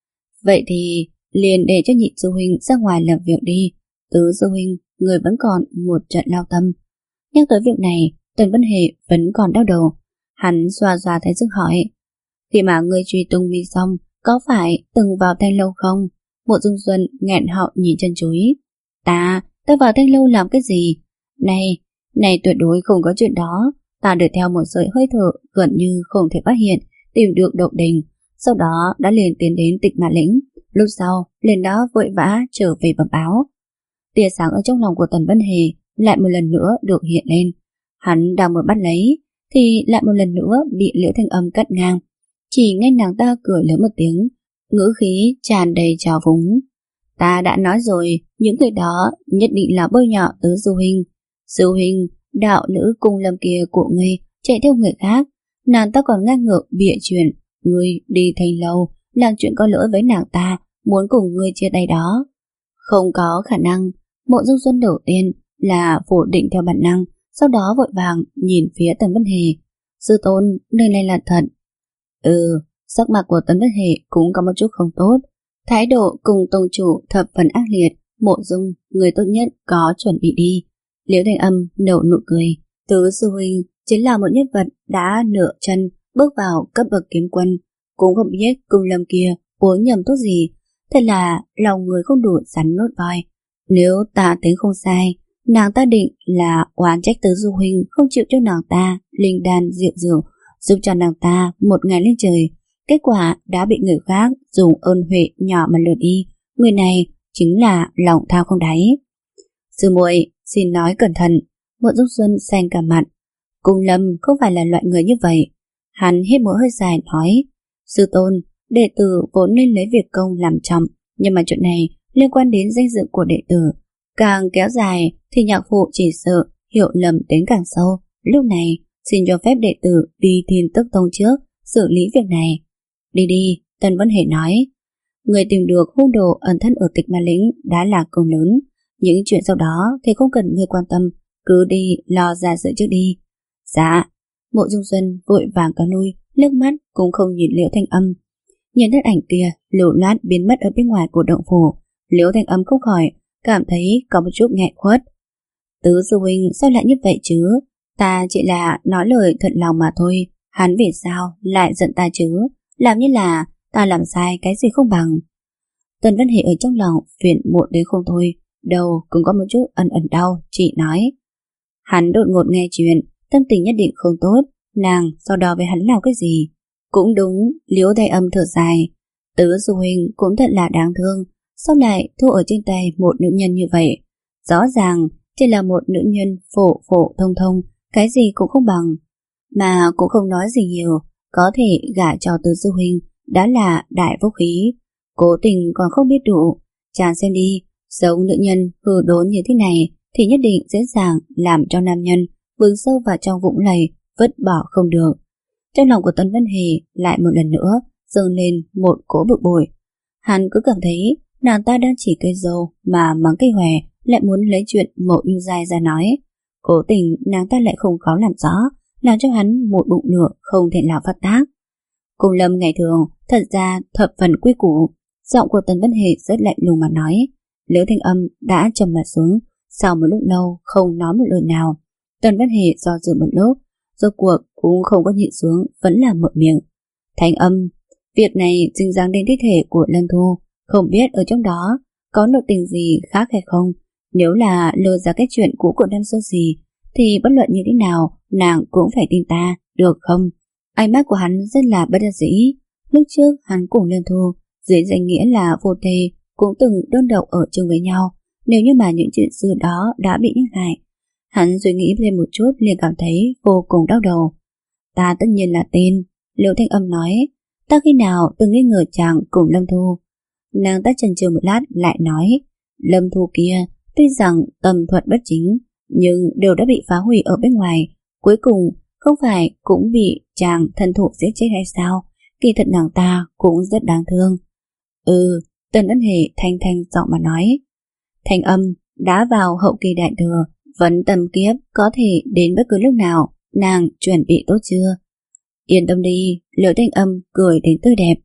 vậy thì liền để cho nhị sư huynh ra ngoài làm việc đi, tứ sư huynh người vẫn còn một trận lao tâm. Nhắc tới việc này, Tần Vân Hề vẫn còn đau đầu. Hắn xoa xoa thái dương hỏi: khi mà ngươi truy tung mi xong, có phải từng vào Thanh Lâu không? Mộ Dung Xuân nghẹn họng nhìn chân chối: Ta, ta vào Thanh Lâu làm cái gì? Này, này tuyệt đối không có chuyện đó. Ta đuổi theo một sợi hơi thở gần như không thể phát hiện, tìm được Độc Đình, sau đó đã liền tiến đến Tịch Mã Lĩnh, lúc sau liền đó vội vã trở về bẩm báo. Tia sáng ở trong lòng của Tần Vân Hề lại một lần nữa được hiện lên. Hắn đang muốn bắt lấy thì lại một lần nữa bị Liễu Thanh Âm cắt ngang. Chỉ nghe nàng ta cười lớn một tiếng, ngữ khí tràn đầy trào phúng: ta đã nói rồi, những người đó nhất định là bôi nhọ tứ sư huynh. Sư huynh, đạo nữ Cung Lâm kia của ngươi chạy theo người khác, nàng ta còn ngang ngược bịa chuyện ngươi đi Thanh Lâu làm chuyện có lỗi với nàng ta, muốn cùng ngươi chia tay đó. Không có khả năng. Mộ Dung Xuân đầu tiên là phủ định theo bản năng, sau đó vội vàng nhìn phía Tần Vân Hề: sư tôn, nơi này là thật. Ừ, sắc mặt của Tần Vân Hề cũng có một chút không tốt, thái độ cùng tông chủ thập phần ác liệt. Mộ Dung, người tốt nhất có chuẩn bị đi. Liễu Thanh Âm nở nụ cười: tứ sư huynh chính là một nhân vật đã nửa chân bước vào cấp bậc kiếm quân, cũng không biết Cung Lâm kia uống nhầm thuốc gì, thật là lòng người không đủ rắn nốt voi. Nếu ta tính không sai, nàng ta định là oán trách tứ sư huynh không chịu cho nàng ta linh đan diệu dược, giúp cho nàng ta một ngày lên trời, kết quả đã bị người khác dùng ơn huệ nhỏ mà lừa đi. Người này chính là lòng tham không đáy. Sư muội, xin nói cẩn thận. Mộ Dung Xuân xanh cả mặt. Cung Lâm không phải là loại người như vậy. Hắn hít một hơi dài nói: sư tôn, đệ tử vốn nên lấy việc công làm trọng, nhưng mà chuyện này liên quan đến danh dự của đệ tử, càng kéo dài thì nhạc phụ chỉ sợ hiểu lầm đến càng sâu. Lúc này xin cho phép đệ tử đi Thiên Tức Tông trước xử lý việc này. Đi đi, Tần Vân Hề nói. Người tìm được hung đồ ẩn thân ở Tịch Mã Lĩnh đã là công lớn, những chuyện sau đó thì không cần người quan tâm, cứ đi lo ra sự trước đi. Dạ. Mộ Dung Xuân vội vàng cáo lui, liếc mắt cũng không nhìn Liễu Thanh Âm. Nhìn thân ảnh kia lưu loát biến mất ở bên ngoài của động phủ, Liễu Thanh Âm không khỏi cảm thấy có một chút nghẹn khuất. Tứ sư huynh sao lại như vậy chứ? Ta chỉ là nói lời thuận lòng mà thôi, hắn vì sao lại giận ta chứ? Làm như là ta làm sai cái gì không bằng. Tần Vân Hề ở trong lòng phiền muộn đến không thôi, đầu cũng có một chút ẩn ẩn đau. Chị nói, hắn đột ngột nghe chuyện, tâm tình nhất định không tốt, nàng sau đó với hắn làm cái gì? Cũng đúng. Liễu Thanh Âm thở dài, tứ sư huynh cũng thật là đáng thương, sao lại thua ở trên tay một nữ nhân như vậy? Rõ ràng chỉ là một nữ nhân phổ phổ thông thông, cái gì cũng không bằng, mà cũng không nói gì nhiều, có thể gả cho tứ sư huynh đã là đại phúc khí. Cố tình còn không biết đủ. Chàng xem đi, giống nữ nhân hư đốn như thế này thì nhất định dễ dàng làm cho nam nhân vướng sâu vào trong vũng lầy, vứt bỏ không được. Trong lòng của Tần Vân Hề lại một lần nữa dâng lên một cỗ bực bội. Hắn cứ cảm thấy nàng ta đang chỉ cây dâu mà mắng cây hòe, lại muốn lấy chuyện Mộ Như Giai ra nói. Cố tình nàng ta lại không khó làm rõ, làm cho hắn một bụng lửa không thể nào phát tác. Cung Lâm ngày thường thật ra thập phần quy củ. Giọng của Tần Vân Hề rất lạnh lùng mà nói, Liễu Thanh Âm đã trầm mặt xuống, sau một lúc lâu không nói một lời nào. Tần Văn Hề do dự một lúc, rốt cuộc cũng không có nhịn xuống, vẫn là mở miệng. Thanh Âm, việc này dính dáng đến thi thể của Lâm Thu, không biết ở trong đó có nội tình gì khác hay không. Nếu là lừa ra cái chuyện cũ của năm xưa gì, thì bất luận như thế nào nàng cũng phải tin ta, được không? Ánh mắt của hắn rất là bất đắc dĩ. Lúc trước hắn cùng Lâm Thu dưới danh nghĩa là vô tề cũng từng đơn độc ở chung với nhau. Nếu như mà những chuyện xưa đó đã bị nhắc lại, hắn suy nghĩ thêm một chút liền cảm thấy vô cùng đau đầu. Ta tất nhiên là tin, Liễu Thanh Âm nói. Ta khi nào từng nghi ngờ chàng cùng Lâm Thu? Nàng ta chần chừ một lát lại nói, Lâm Thu kia tuy rằng tầm thuật bất chính, nhưng đều đã bị phá hủy ở bên ngoài, cuối cùng không phải cũng bị chàng thân thủ giết chết hay sao? Kỳ thật nàng ta cũng rất đáng thương. Ừ, Tần Ân Hề thanh thanh giọng mà nói. Thanh Âm đã vào hậu kỳ đại thừa, vấn tâm kiếp có thể đến bất cứ lúc nào, nàng chuẩn bị tốt chưa? Yên tâm đi, Liễu Thanh Âm cười đến tươi đẹp.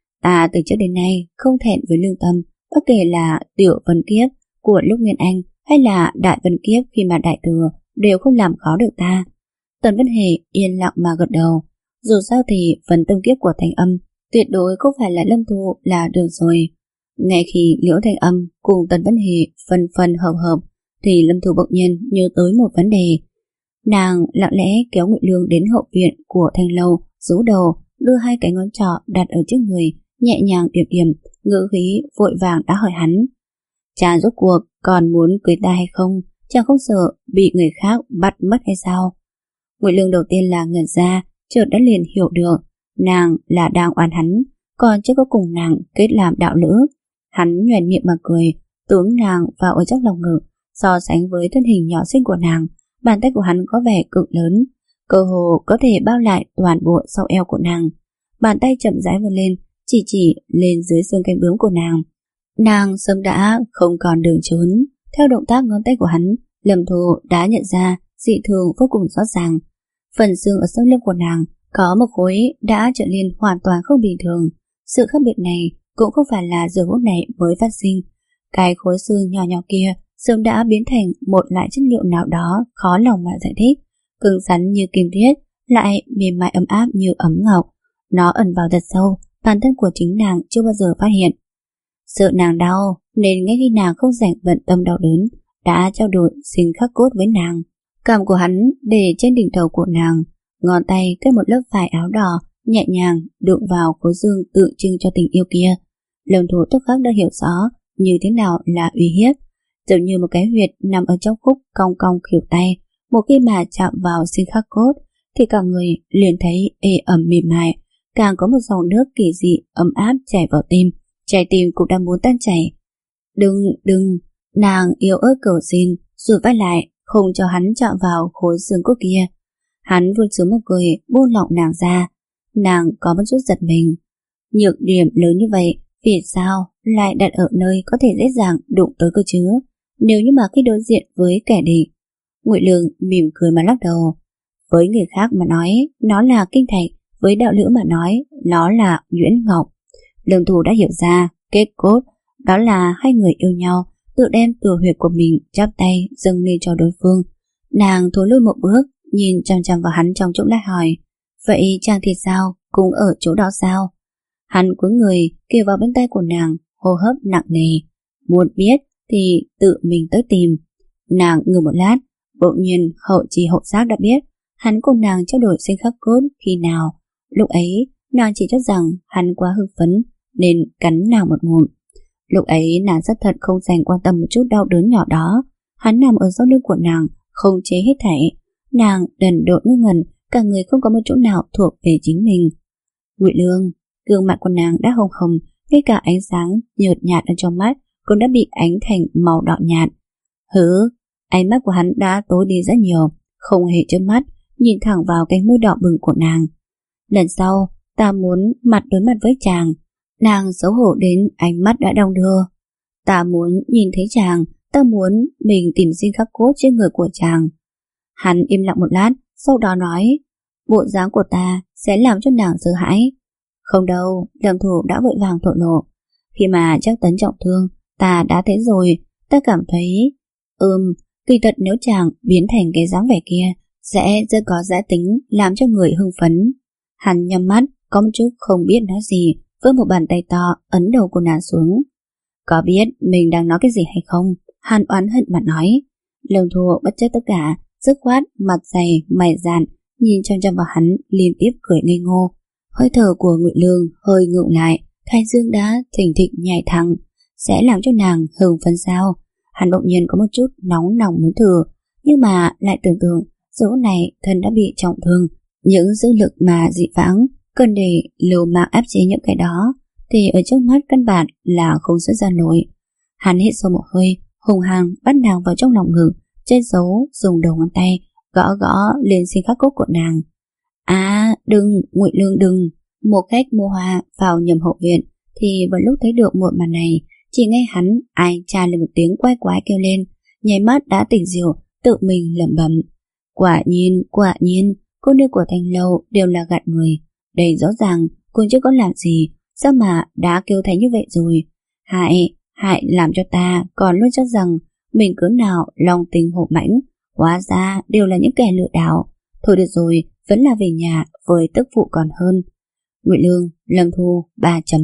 Ta từ trước đến nay không thẹn với lương tâm, bất kể là tiểu vân kiếp của lúc Nguyên Anh hay là đại vân kiếp khi mà đại thừa đều không làm khó được ta. Tần Văn Hề yên lặng mà gật đầu. Dù sao thì vấn tâm kiếp của Thanh Âm tuyệt đối không phải là Lâm Thu là được rồi. Ngay khi Liễu Thanh Âm cùng Tần Văn Hề phần phần hợp hợp, thì Lâm Thu bỗng nhiên nhớ tới một vấn đề. Nàng lặng lẽ kéo Ngụy Lương đến hậu viện của Thanh Lâu, rũ đầu, đưa hai cái ngón trỏ đặt ở trước người, nhẹ nhàng điểm điểm, ngữ khí vội vàng đã hỏi hắn. Cha rốt cuộc còn muốn cưới ta hay không? Chàng không sợ bị người khác bắt mất hay sao? Ngụy Lương đầu tiên là ngẩn ra, chợt đã liền hiểu được, nàng là đang oán hắn, còn chưa có cùng nàng kết làm đạo lữ. Hắn nhoẻn miệng mà cười, túm nàng vào ở trong lòng ngực. So sánh với thân hình nhỏ xinh của nàng, bàn tay của hắn có vẻ cực lớn, cơ hồ có thể bao lại toàn bộ sau eo của nàng. Bàn tay chậm rãi vươn lên, chỉ chỉ lên dưới xương cánh bướm của nàng. Nàng sớm đã không còn đường trốn. Theo động tác ngón tay của hắn, Lâm Thu đã nhận ra dị thường vô cùng rõ ràng. Phần xương ở sau lưng của nàng có một khối đã trở nên hoàn toàn không bình thường. Sự khác biệt này cũng không phải là giờ phút này mới phát sinh. Cái khối xương nhỏ nhỏ kia sớm đã biến thành một loại chất liệu nào đó khó lòng mà giải thích, cứng rắn như kim tuyết, lại mềm mại ấm áp như ấm ngọc. Nó ẩn vào thật sâu, bản thân của chính nàng chưa bao giờ phát hiện. Sợ nàng đau nên ngay khi nàng không rảnh bận tâm đau đớn, đã trao đổi sinh khắc cốt với nàng. Cằm của hắn để trên đỉnh đầu của nàng, ngón tay kết một lớp vải áo đỏ nhẹ nhàng đụng vào khối xương tượng trưng cho tình yêu kia. Lâm Thu tức khắc đã hiểu rõ như thế nào là uy hiếp, giống như một cái huyệt nằm ở trong khúc cong cong khuỷu tay. Một khi mà chạm vào sinh khắc cốt thì cả người liền thấy ê ẩm mềm mại, càng có một dòng nước kỳ dị ấm áp chảy vào tim, trái tim cũng đang muốn tan chảy. Đừng, đừng, nàng yếu ớt cầu xin, rụt vai lại, không cho hắn chạm vào khối xương cốt kia. Hắn vươn xuống một cười, buông lỏng nàng ra. Nàng có một chút giật mình. Nhược điểm lớn như vậy, vì sao lại đặt ở nơi có thể dễ dàng đụng tới cơ chứ? Nếu như mà khi đối diện với kẻ địch. Ngụy Lương mỉm cười mà lắc đầu. Với người khác mà nói, nó là kinh thạch, với đạo lữ mà nói, nó là nhuyễn ngọc. Lâm Thu đã hiểu ra kết cốt, đó là hai người yêu nhau tự đem từ huyệt của mình chắp tay dâng lên cho đối phương. Nàng thối lui một bước, nhìn chằm chằm vào hắn trong chốc lát hỏi, vậy chàng thì sao, cũng ở chỗ đó sao? Hắn cúi người kề vào bên tay của nàng, hô hấp nặng nề. Muốn biết thì tự mình tới tìm. Nàng ngừng một lát, bỗng nhiên hậu chi hậu giác đã biết hắn cùng nàng trao đổi sinh khắc cốt khi nào. Lúc ấy nàng chỉ cho rằng hắn quá hưng phấn nên cắn nàng một ngụm. Lúc ấy nàng rất thật không dành quan tâm một chút đau đớn nhỏ đó. Hắn nằm ở sau lưng của nàng, không chế hết thảy. Nàng đần độn ngơ ngẩn, cả người không có một chỗ nào thuộc về chính mình. Ngụy Lương, gương mặt của nàng đã hồng hồng, ngay cả ánh sáng nhợt nhạt ở trong mắt cũng đã bị ánh thành màu đỏ nhạt. Hứ, ánh mắt của hắn đã tối đi rất nhiều, không hề chớp mắt, nhìn thẳng vào cánh môi đỏ bừng của nàng. Lần sau, ta muốn mặt đối mặt với chàng. Nàng xấu hổ đến ánh mắt đã đong đưa. Ta muốn nhìn thấy chàng, ta muốn mình tìm sinh khắc cốt trên người của chàng. Hắn im lặng một lát, sau đó nói, bộ dáng của ta sẽ làm cho nàng sợ hãi. Không đâu, Lâm Thủ đã vội vàng thổ lộ. Khi mà Trác Tấn trọng thương, ta đã thấy rồi, ta cảm thấy... Ừm, kỳ thật nếu chàng biến thành cái dáng vẻ kia, sẽ rất có giá tính, làm cho người hưng phấn. Hắn nhắm mắt, có một chút không biết nói gì, với một bàn tay to ấn đầu cô nàng xuống. Có biết mình đang nói cái gì hay không? Hắn oán hận mà nói. Lương Thu bất chấp tất cả, dứt khoát, mặt dày, mày dạn, nhìn chăm chăm vào hắn, liên tiếp cười ngây ngô. Hơi thở của Ngụy Lương hơi ngượng lại, thái dương đã thình thịch nhảy thẳng, sẽ làm cho nàng hưng phấn sao? Hắn bỗng nhiên có một chút nóng lòng muốn thử, nhưng mà lại tưởng tượng chỗ này thân đã bị trọng thương, những dư lực mà dị vãng cần để liều mạng áp chế những cái đó thì ở trước mắt căn bản là không xuất ra nổi. Hắn hít sâu một hơi, hùng hăng bắt nàng vào trong lòng ngực, che giấu dùng đầu ngón tay gõ gõ lên xinh khắc cốt của nàng. À, đừng, Ngụy Lương đừng. Một khách mua hoa vào nhầm hậu viện thì vào lúc thấy được một màn này, chỉ nghe hắn ai cha lên một tiếng quái quái kêu lên, nháy mắt đã tỉnh rượu, tự mình lẩm bẩm. Quả nhiên, quả nhiên, cô nương của Thanh Lâu đều là gạt người. Đây rõ ràng cô chưa có làm gì, sao mà đã kêu thành như vậy rồi. Hại, hại làm cho ta còn luôn cho rằng mình cỡ nào lòng tình hổ mãnh, hóa ra đều là những kẻ lừa đảo. Thôi được rồi, vẫn là về nhà với tức phụ còn hơn. Ngụy Lương, Lâm Thu, ba chấm.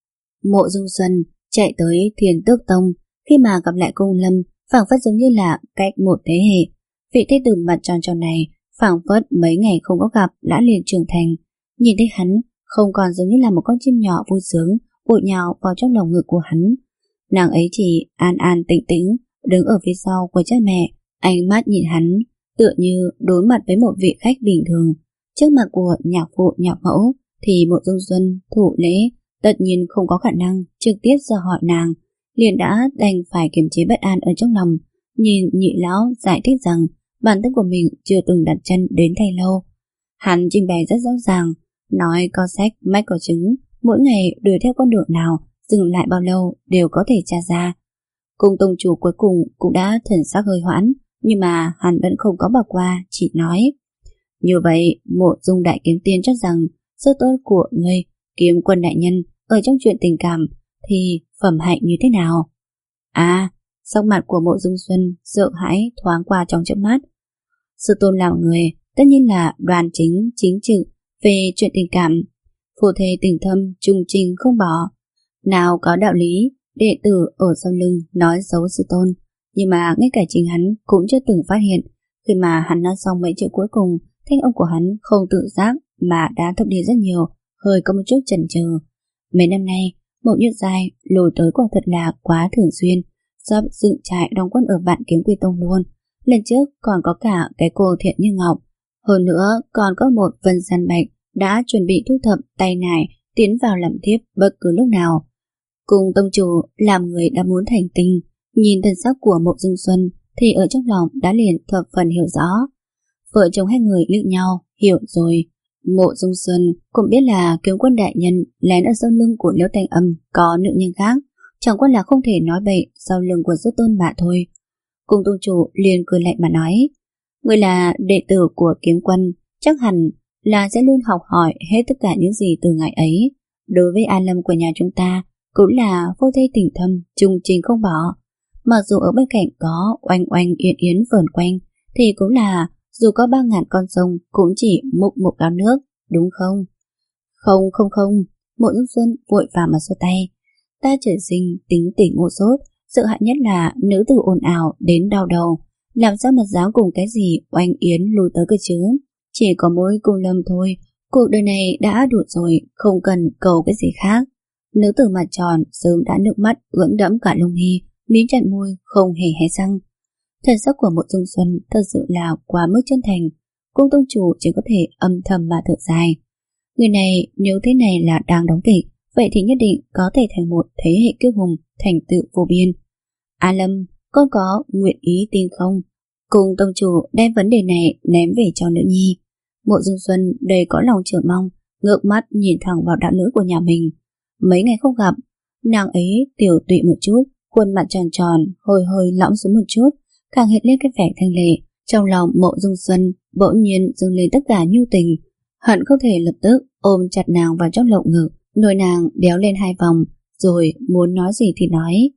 Mộ Dung Xuân chạy tới Thiên Tước Tông, khi mà gặp lại Cung Lâm, phảng phất giống như là cách một thế hệ. Vị thế tử mặt tròn tròn này, phảng phất mấy ngày không có gặp đã liền trưởng thành. Nhìn thấy hắn, không còn giống như là một con chim nhỏ vui sướng bụi nhào vào trong lòng ngực của hắn. Nàng ấy chỉ an an tĩnh tĩnh đứng ở phía sau của cha mẹ, ánh mắt nhìn hắn tựa như đối mặt với một vị khách bình thường. Trước mặt của nhạc phụ nhạc mẫu thì Mộ Dung Xuân thủ lễ tất nhiên không có khả năng trực tiếp dò hỏi nàng, liền đã đành phải kiềm chế bất an ở trong lòng, nhìn nhị lão giải thích rằng bản thân của mình chưa từng đặt chân đến Thanh Lâu. Hắn trình bày rất rõ ràng, nói có sách mách có chứng, mỗi ngày đuổi theo con đường nào, dừng lại bao lâu đều có thể tra ra. Cung tông chủ cuối cùng cũng đã thần sắc hơi hoãn, nhưng mà hắn vẫn không có bỏ qua, chỉ nói: như vậy, Mộ Dung đại kiếm tiên cho rằng sự tốt của ngươi, Kiếm Quân đại nhân, ở trong chuyện tình cảm thì phẩm hạnh như thế nào? À, sắc mặt của Mộ Dung Xuân sợ hãi thoáng qua trong chớp mắt. Sư tôn làm người tất nhiên là đoàn chính chính trực, về chuyện tình cảm phù thề tình thâm trung trình không bỏ. Nào có đạo lý đệ tử ở sau lưng nói xấu sư tôn, nhưng mà ngay cả chính hắn cũng chưa từng phát hiện. Khi mà hắn nói xong mấy chữ cuối cùng, thanh âm của hắn không tự giác mà đã thấp đi rất nhiều, hơi có một chút chần chừ. Mấy năm nay, Mộ Nhược Giai lùi tới quả thật là quá thường xuyên, sắp dựng trại đóng quân ở Vạn Kiếm Quy Tông luôn. Lần trước còn có cả cái cô Thiện Như Ngọc, hơn nữa còn có một Vân Gian Bạch đã chuẩn bị thu thập tay nải tiến vào làm thiếp bất cứ lúc nào. Cùng tông chủ làm người đã muốn thành tinh, nhìn thần sắc của Mộ Dung Xuân thì ở trong lòng đã liền thập phần hiểu rõ. Vợ chồng hai người liếc nhau, hiểu rồi. Mộ Dung Xuân cũng biết là Kiếm Quân đại nhân lén ở sau lưng của Liễu Thanh Âm có nữ nhân khác, chẳng qua là không thể nói bậy sau lưng của sư tôn mà thôi. Cùng tông chủ liền cười lạnh mà nói: người là đệ tử của Kiếm Quân, chắc hẳn là sẽ luôn học hỏi hết tất cả những gì từ ngày ấy. Đối với An Lâm của nhà chúng ta cũng là vô thê tình thâm, trung trình không bỏ. Mặc dù ở bên cạnh có oanh oanh yến yến vờn quanh, thì cũng là dù có ba ngàn con sông cũng chỉ mục một gáo nước, đúng không? Không không không, Mộ Dung Xuân vội vàng mà xua tay. Ta trời sinh tính tình ngu dốt, sợ hãi nhất là nữ tử ồn ào đến đau đầu, làm sao mà dám cùng cái gì oanh yến lùi tới cơ chứ? Chỉ có mỗi Cung Lâm thôi, cuộc đời này đã đủ rồi, không cần cầu cái gì khác. Nữ tử mặt tròn sớm đã nước mắt ướt đẫm cả lông mi, mím chặt môi không hề hé răng. Thần sắc của Mộ Dung Xuân thật sự là quá mức chân thành. Cung tông chủ chỉ có thể âm thầm mà thở dài. Người này nếu thế này là đang đóng kịch, vậy thì nhất định có thể thành một thế hệ kiêu hùng, thành tựu vô biên. A Lâm, con có nguyện ý tin không? Cung tông chủ đem vấn đề này ném về cho nữ nhi. Mộ Dung Xuân đầy có lòng chờ mong, ngước mắt nhìn thẳng vào đạo nữ của nhà mình. Mấy ngày không gặp, nàng ấy tiểu tụy một chút, khuôn mặt tròn tròn, hơi hơi lõm xuống một chút, càng hiện lên cái vẻ thanh lệ. Trong lòng Mộ Dung Xuân bỗng nhiên dâng lên tất cả nhu tình, hận không thể lập tức ôm chặt nàng vào trong lồng ngực, nồi nàng đéo lên hai vòng, rồi muốn nói gì thì nói.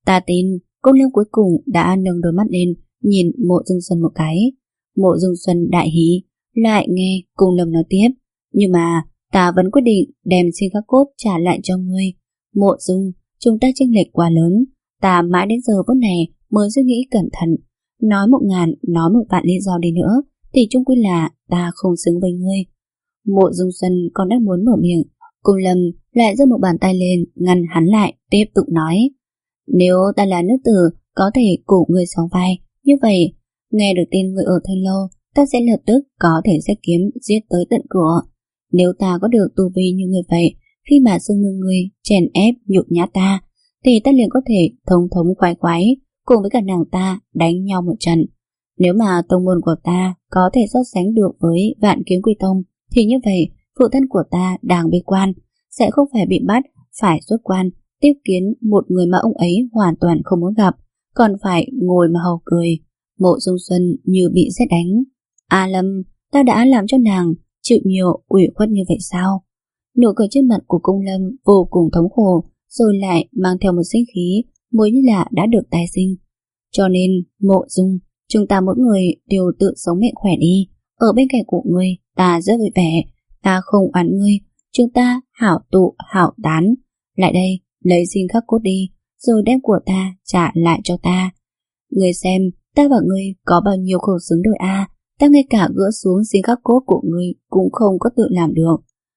Ta tin Cung Lâm cuối cùng đã nâng đôi mắt lên nhìn Mộ Dương Xuân một cái. Mộ Dương Xuân đại hí, lại nghe Cung Lâm nói tiếp. Nhưng mà ta vẫn quyết định đem xin khắc cốt trả lại cho ngươi. Mộ Dung, chúng ta chênh lệch quá lớn. Ta mãi đến giờ phút này mới suy nghĩ cẩn thận. Nói một ngàn, nói một vạn lý do đi nữa thì chung quy là ta không xứng với ngươi. Mộ Dung Xuân còn đang muốn mở miệng, Cung Lâm lại giơ một bàn tay lên ngăn hắn lại, tiếp tục nói. Nếu ta là nữ tử có thể cùng ngươi sóng vai, như vậy nghe được tin ngươi ở Thanh Lâu, ta sẽ lập tức có thể sẽ kiếm giết tới tận cửa. Nếu ta có được tu vi như người vậy, khi mà xưng nương ngươi chèn ép nhục nhã ta, thì ta liền có thể thống thống khoái khoái cùng với cả nàng ta đánh nhau một trận. Nếu mà tông môn của ta có thể so sánh được với Vạn Kiếm Quy Tông, thì như vậy phụ thân của ta đang bế quan, sẽ không phải bị bắt phải xuất quan tiếp kiến một người mà ông ấy hoàn toàn không muốn gặp, còn phải ngồi mà hầu cười. Mộ Dung Xuân như bị sét đánh. A Lâm, ta đã làm cho nàng chịu nhiều ủy khuất như vậy sao? Nụ cười trên mặt của Cung Lâm vô cùng thống khổ, rồi lại mang theo một sinh khí mới như là đã được tái sinh. Cho nên Mộ Dung, chúng ta mỗi người đều tự sống mệnh khỏe đi. Ở bên cạnh của ngươi ta rất vui vẻ, ta không oán ngươi, chúng ta hảo tụ hảo tán. Lại đây, lấy xin khắc cốt đi, rồi đem của ta trả lại cho ta. Ngươi xem, ta và ngươi có bao nhiêu khổ xứng đôi a, ta ngay cả gỡ xuống xin khắc cốt của ngươi cũng không có tự làm được.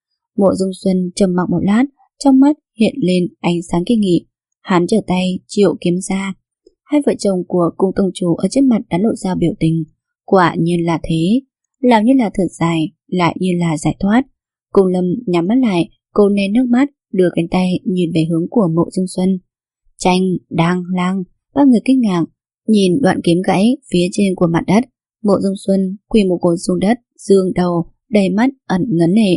Mộ Dung Xuân trầm mặc một lát, trong mắt hiện lên ánh sáng kinh nghị. Hắn trở tay triệu kiếm ra. Hai vợ chồng của cung tông chủ ở trước mặt đã lộ ra biểu tình. Quả nhiên là thế, làm như là thở dài, lại như là giải thoát. Cung Lâm nhắm mắt lại, cô nén nước mắt, đưa cánh tay nhìn về hướng của Mộ Dung Xuân. Tranh, đang, lang, ba người kinh ngạc nhìn đoạn kiếm gãy phía trên của mặt đất. Mộ Dung Xuân quỳ một gối xuống đất, dương đầu, đầy mắt ẩn ngấn lệ.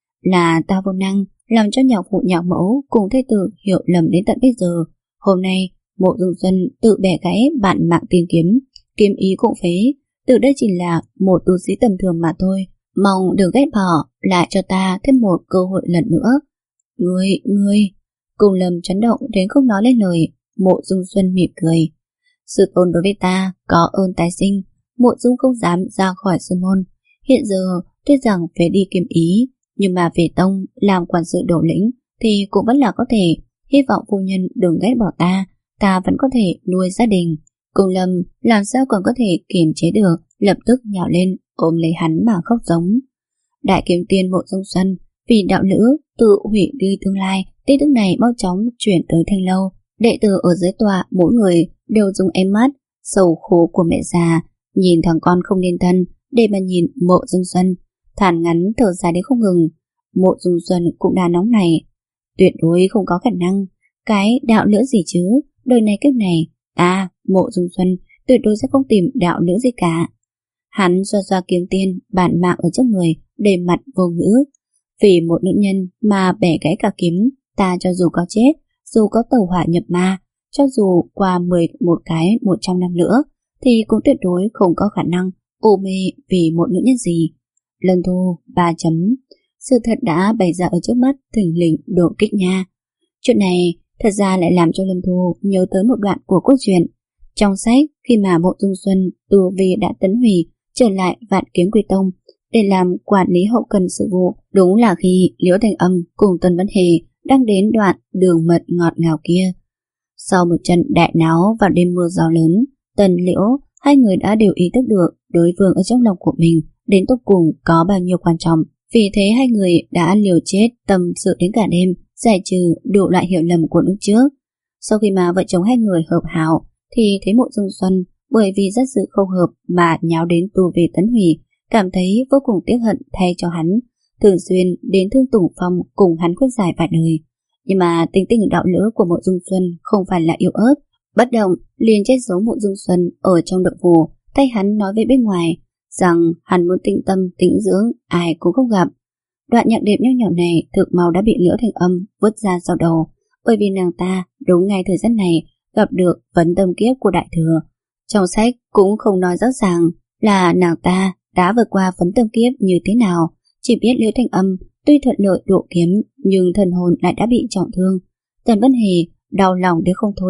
Là ta vô năng, làm cho nhạc phụ nhạc mẫu cùng thê tử hiểu lầm đến tận bây giờ. Hôm nay Mộ Dung Xuân tự bẻ gãy bạn mạng tiên kiếm, kiếm ý cũng phế. Từ đây chỉ là một tu sĩ tầm thường mà thôi, mong được ghét bỏ, lại cho ta thêm một cơ hội lần nữa. Ngươi, ngươi. Cung Lâm chấn động đến không nói lên lời. Mộ Dung Xuân mỉm cười. Sư tôn đối với ta có ơn tái sinh, Mộ Dung không dám ra khỏi sư môn. Hiện giờ tuy rằng phải đi kiếm ý, nhưng mà về tông làm quản sự đổ lĩnh thì cũng vẫn là có thể. Hy vọng phu nhân đừng ghét bỏ ta, ta vẫn có thể nuôi gia đình. Cung Lâm làm sao còn có thể kiềm chế được, lập tức nhào lên ôm lấy hắn mà khóc giống. Đại kiếm tiên Mộ Dung Xuân vì đạo nữ tự hủy đi tương lai, tin tức này mau chóng chuyển tới Thanh Lâu. Đệ tử ở dưới tòa mỗi người đều dùng ánh mắt sầu khổ của mẹ già nhìn thằng con không nên thân để mà nhìn Mộ Dung Xuân, thản ngắn thở dài đến không ngừng. Mộ Dung Xuân cũng đã nóng này, tuyệt đối không có khả năng. Cái đạo nữ gì chứ, đời này kiếp này ta Mộ Dung Xuân tuyệt đối sẽ không tìm đạo nữ gì cả. Hắn xoa xoa kiếm tiên bản mạng ở trước người, đầy mặt vô ngữ. Vì một nữ nhân mà bẻ gãy cả kiếm, ta cho dù có chết, dù có tẩu hỏa nhập ma, cho dù qua mười một cái một trăm năm nữa, thì cũng tuyệt đối không có khả năng u mê vì một nữ nhân gì. Lâm Thu ba chấm. Sự thật đã bày ra ở trước mắt, thình lình độ kích nha. Chuyện này thật ra lại làm cho Lâm Thu nhớ tới một đoạn của cốt truyện. Trong sách, khi mà Mộ Dung Xuân tu vi đã tấn hủy trở lại Vạn Kiếm Quy Tông để làm quản lý hậu cần sự vụ, đúng là khi Liễu Thanh Âm cùng Tân Vân Hề đang đến đoạn đường mật ngọt ngào kia. Sau một trận đại náo vào đêm mưa gió lớn, Tần Liễu hai người đã đều ý thức được đối phương ở trong lòng của mình đến tột cùng có bao nhiêu quan trọng. Vì thế hai người đã liều chết tâm sự đến cả đêm, giải trừ đủ loại hiểu lầm của lúc trước. Sau khi mà vợ chồng hai người hợp hảo, thì thấy Mộ Dung Xuân bởi vì rất sự không hợp mà nháo đến tù về tấn hủy, cảm thấy vô cùng tiếc hận thay cho hắn, thường xuyên đến Thương Tùng Phong cùng hắn khuyên giải vài đời. Nhưng mà tính tình đạo lữ của Mộ Dung Xuân không phải là yếu ớt, bất động liền che giấu Mộ Dung Xuân ở trong động phủ, thay hắn nói với bên ngoài rằng hắn muốn tĩnh tâm tĩnh dưỡng, ai cũng không gặp. Đoạn nhạc đệm nho nhỏ này thực mau đã bị Liễu Thanh Âm vứt ra sau đầu, bởi vì nàng ta đúng ngay thời gian này gặp được vấn tâm kiếp của Đại Thừa. Trong sách cũng không nói rõ ràng là nàng ta đã vượt qua vấn tâm kiếp như thế nào, chỉ biết Liễu Thanh Âm tuy thuận lợi độ kiếm nhưng thần hồn lại đã bị trọng thương. Tần Vân Hề đau lòng đến không thôi,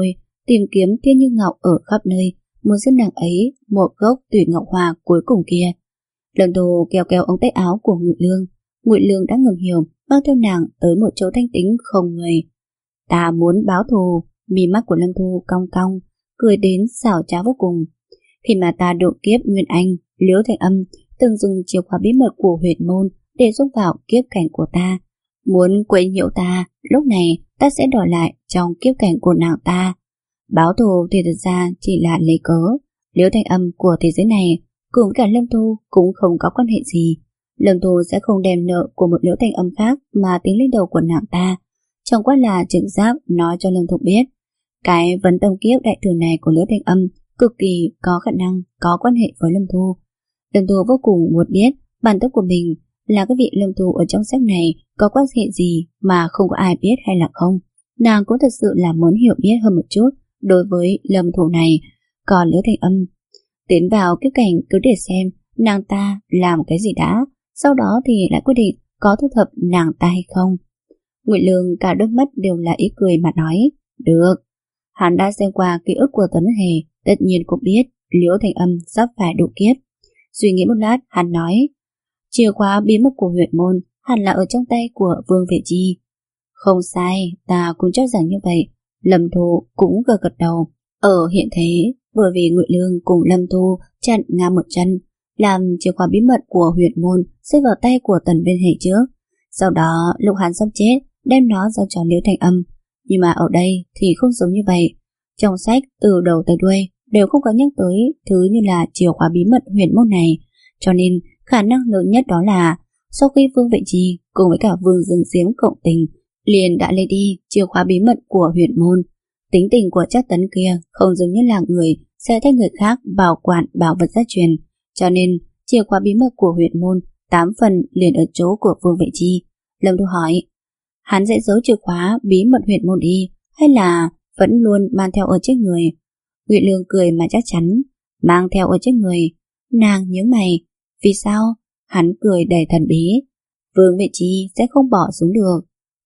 tìm kiếm Thiên Như Ngọc ở khắp nơi, muốn giúp nàng ấy một gốc Tuyệt Ngọc Hoa cuối cùng kia. Lâm Thu kéo kéo ống tay áo của Ngụy Lương. Ngụy Lương đã ngừng hiểu, mang theo nàng tới một chỗ thanh tĩnh không người. Ta muốn báo thù. Mí mắt của Lâm Thu cong cong, cười đến xảo trá vô cùng. Khi mà ta độ kiếp Nguyên Anh, Liễu Thanh Âm từng dùng chìa khóa bí mật của huyệt môn để giúp vào kiếp cảnh của ta. Muốn quấy nhiễu ta, lúc này ta sẽ đòi lại trong kiếp cảnh của nàng ta. Báo thù thì thực ra chỉ là lấy cớ. Liễu Thanh Âm của thế giới này cùng cả Lâm Thu cũng không có quan hệ gì. Lâm Thu sẽ không đem nợ của một Liễu Thanh Âm khác mà tính lên đầu của nàng ta. Chẳng qua là trực giác nói cho Lâm Thu biết, cái vấn tâm kiếp đại thừa này của Liễu Thanh Âm cực kỳ có khả năng có quan hệ với Lâm Thu. Lâm Thu vô cùng muốn biết bản chất của mình là cái vị Lâm Thu ở trong sách này có quan hệ gì mà không có ai biết hay là không. Nàng cũng thật sự là muốn hiểu biết hơn một chút đối với Lâm Thu này. Còn Liễu Thanh Âm tiến vào kiếp cảnh cứ để xem nàng ta làm cái gì đã, sau đó thì lại quyết định có thu thập nàng ta hay không. Ngụy Lương cả đôi mắt đều là ý cười mà nói, được. Hắn đã xem qua ký ức của Tấn Hề, tất nhiên cũng biết Liễu Thanh Âm sắp phải độ kiếp. Suy nghĩ một lát, hắn nói, chìa khóa bí mật của huyệt môn hẳn là ở trong tay của Vương Vệ Chi. Không sai, ta cũng cho rằng như vậy. Lâm Thu cũng gật gật đầu. Ở hiện thế, bởi vì Ngụy Lương cùng Lâm Thu chặn ngang một chân, làm chìa khóa bí mật của huyệt môn rơi vào tay của Tần Viên Hề trước. Sau đó, lúc hắn sắp chết, đem nó giao cho Liễu Thanh Âm. Nhưng mà ở đây thì không giống như vậy. Trong sách từ đầu tới đuôi đều không có nhắc tới thứ như là chìa khóa bí mật huyệt môn này, cho nên khả năng lớn nhất đó là sau khi Vương Vệ Chi cùng với cả Vương Dương Diễm cộng tình, liền đã lấy đi chìa khóa bí mật của huyệt môn. Tính tình của Trác Tấn kia không giống như là người sẽ thay người khác bảo quản bảo vật gia truyền, cho nên chìa khóa bí mật của huyệt môn tám phần liền ở chỗ của Vương Vệ Chi. Lâm Thu hỏi, hắn sẽ giấu chìa khóa bí mật huyệt môn đi hay là vẫn luôn mang theo ở trên người? Ngụy Lương cười mà chắc chắn, mang theo ở trên người. Nàng nhớ mày, vì sao? Hắn cười đầy thần bí, Vương Vệ Chi sẽ không bỏ xuống được.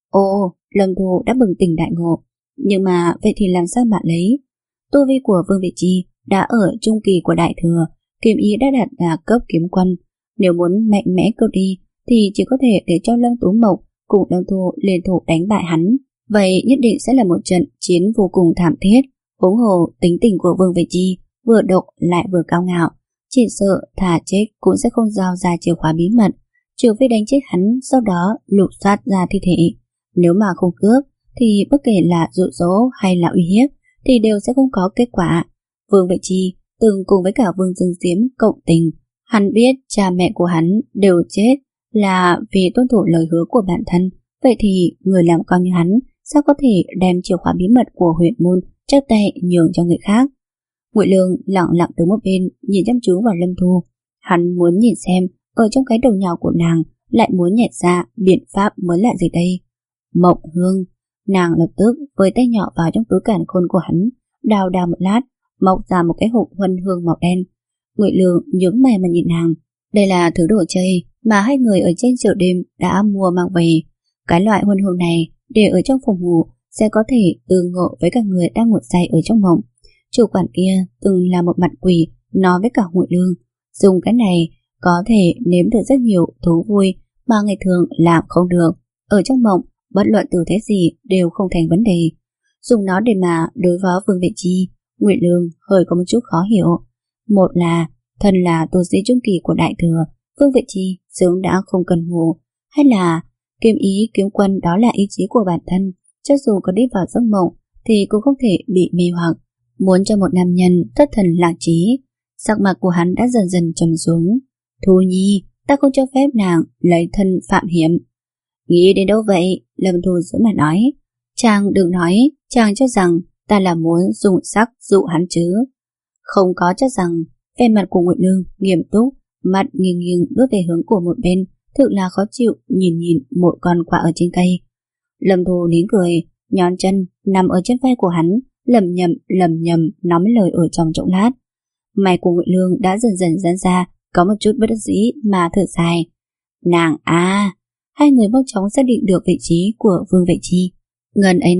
Ồ, Lâm Thu đã bừng tỉnh đại ngộ, nhưng mà vậy thì làm sao mà lấy? Tu vi của Vương Vệ Chi đã ở trung kỳ của đại thừa, kiếm ý đã đạt là cấp kiếm quân. Nếu muốn mạnh mẽ cướp đi thì chỉ có thể để cho Lâm Tú Mộc cùng Lâm Thu liên thủ đánh bại hắn. Vậy nhất định sẽ là một trận chiến vô cùng thảm thiết. Huống hồ tính tình của Vương Vệ Chi vừa độc lại vừa cao ngạo, chỉ sợ thà chết cũng sẽ không giao ra chìa khóa bí mật, trừ phi đánh chết hắn, sau đó lục soát ra thi thể. Nếu mà không cướp thì bất kể là dụ dỗ hay là uy hiếp thì đều sẽ không có kết quả. Vương Vệ Chi từng cùng với cả Vương Dương Diễm cộng tình, hắn biết cha mẹ của hắn đều chết là vì tuân thủ lời hứa của bản thân. Vậy thì người làm con như hắn sao có thể đem chìa khóa bí mật của huyện môn chắc tay nhường cho người khác? Ngụy Lương lặng lặng từ một bên nhìn chăm chú vào Lâm Thu. Hắn muốn nhìn xem ở trong cái đầu nhỏ của nàng lại muốn nhẹt ra biện pháp mới là gì đây. Mộng hương. Nàng lập tức với tay nhỏ vào trong túi càn khôn của hắn, đào đào một lát, móc ra một cái hộp huân hương màu đen. Ngụy Lương nhướng mày mà nhìn nàng. Đây là thứ đồ chơi mà hai người ở trên chợ đêm đã mua mang về. Cái loại huân hương này để ở trong phòng ngủ sẽ có thể tương ngộ với cả người đang ngủ say ở trong mộng. Chủ quản kia từng là một mặt quỷ nói với cả Ngụy Lương, dùng cái này có thể nếm được rất nhiều thú vui mà ngày thường làm không được. Ở trong mộng, bất luận từ thế gì đều không thành vấn đề. Dùng nó để mà đối phó Vương Vệ Chi, Ngụy Lương hơi có một chút khó hiểu. Một là thân là tu sĩ trung kỳ của đại thừa, Vương Vệ Chi sớm đã không cần ngủ, hay là kiếm ý kiếm quân đó là ý chí của bản thân, cho dù có đi vào giấc mộng thì cũng không thể bị mê hoặc. Muốn cho một nam nhân thất thần lạc trí. Sắc mặt của hắn đã dần dần trầm xuống. Thu Nhi, ta không cho phép nàng lấy thân phạm hiểm. Nghĩ đến đâu vậy? Lâm Thu giữ mà nói. Chàng đừng nói, chàng cho rằng ta là muốn dùng sắc dụ hắn chứ. Không có cho rằng. Vẻ mặt của Ngụy Lương nghiêm túc, mắt nghiêng nghiêng bước về hướng của một bên, thực là khó chịu nhìn nhìn một con quạ ở trên cây. Lâm Thu nín cười, nhón chân nằm ở trên vai của hắn, lầm nhầm lầm nhầm nói mấy lời ở trong chốc lát. Mày của Ngụy Lương đã dần dần giãn ra, có một chút bất đắc dĩ mà thở dài. Nàng à, hai người mau chóng xác định được vị trí của Vương Vệ Chi. Gần ấy năm,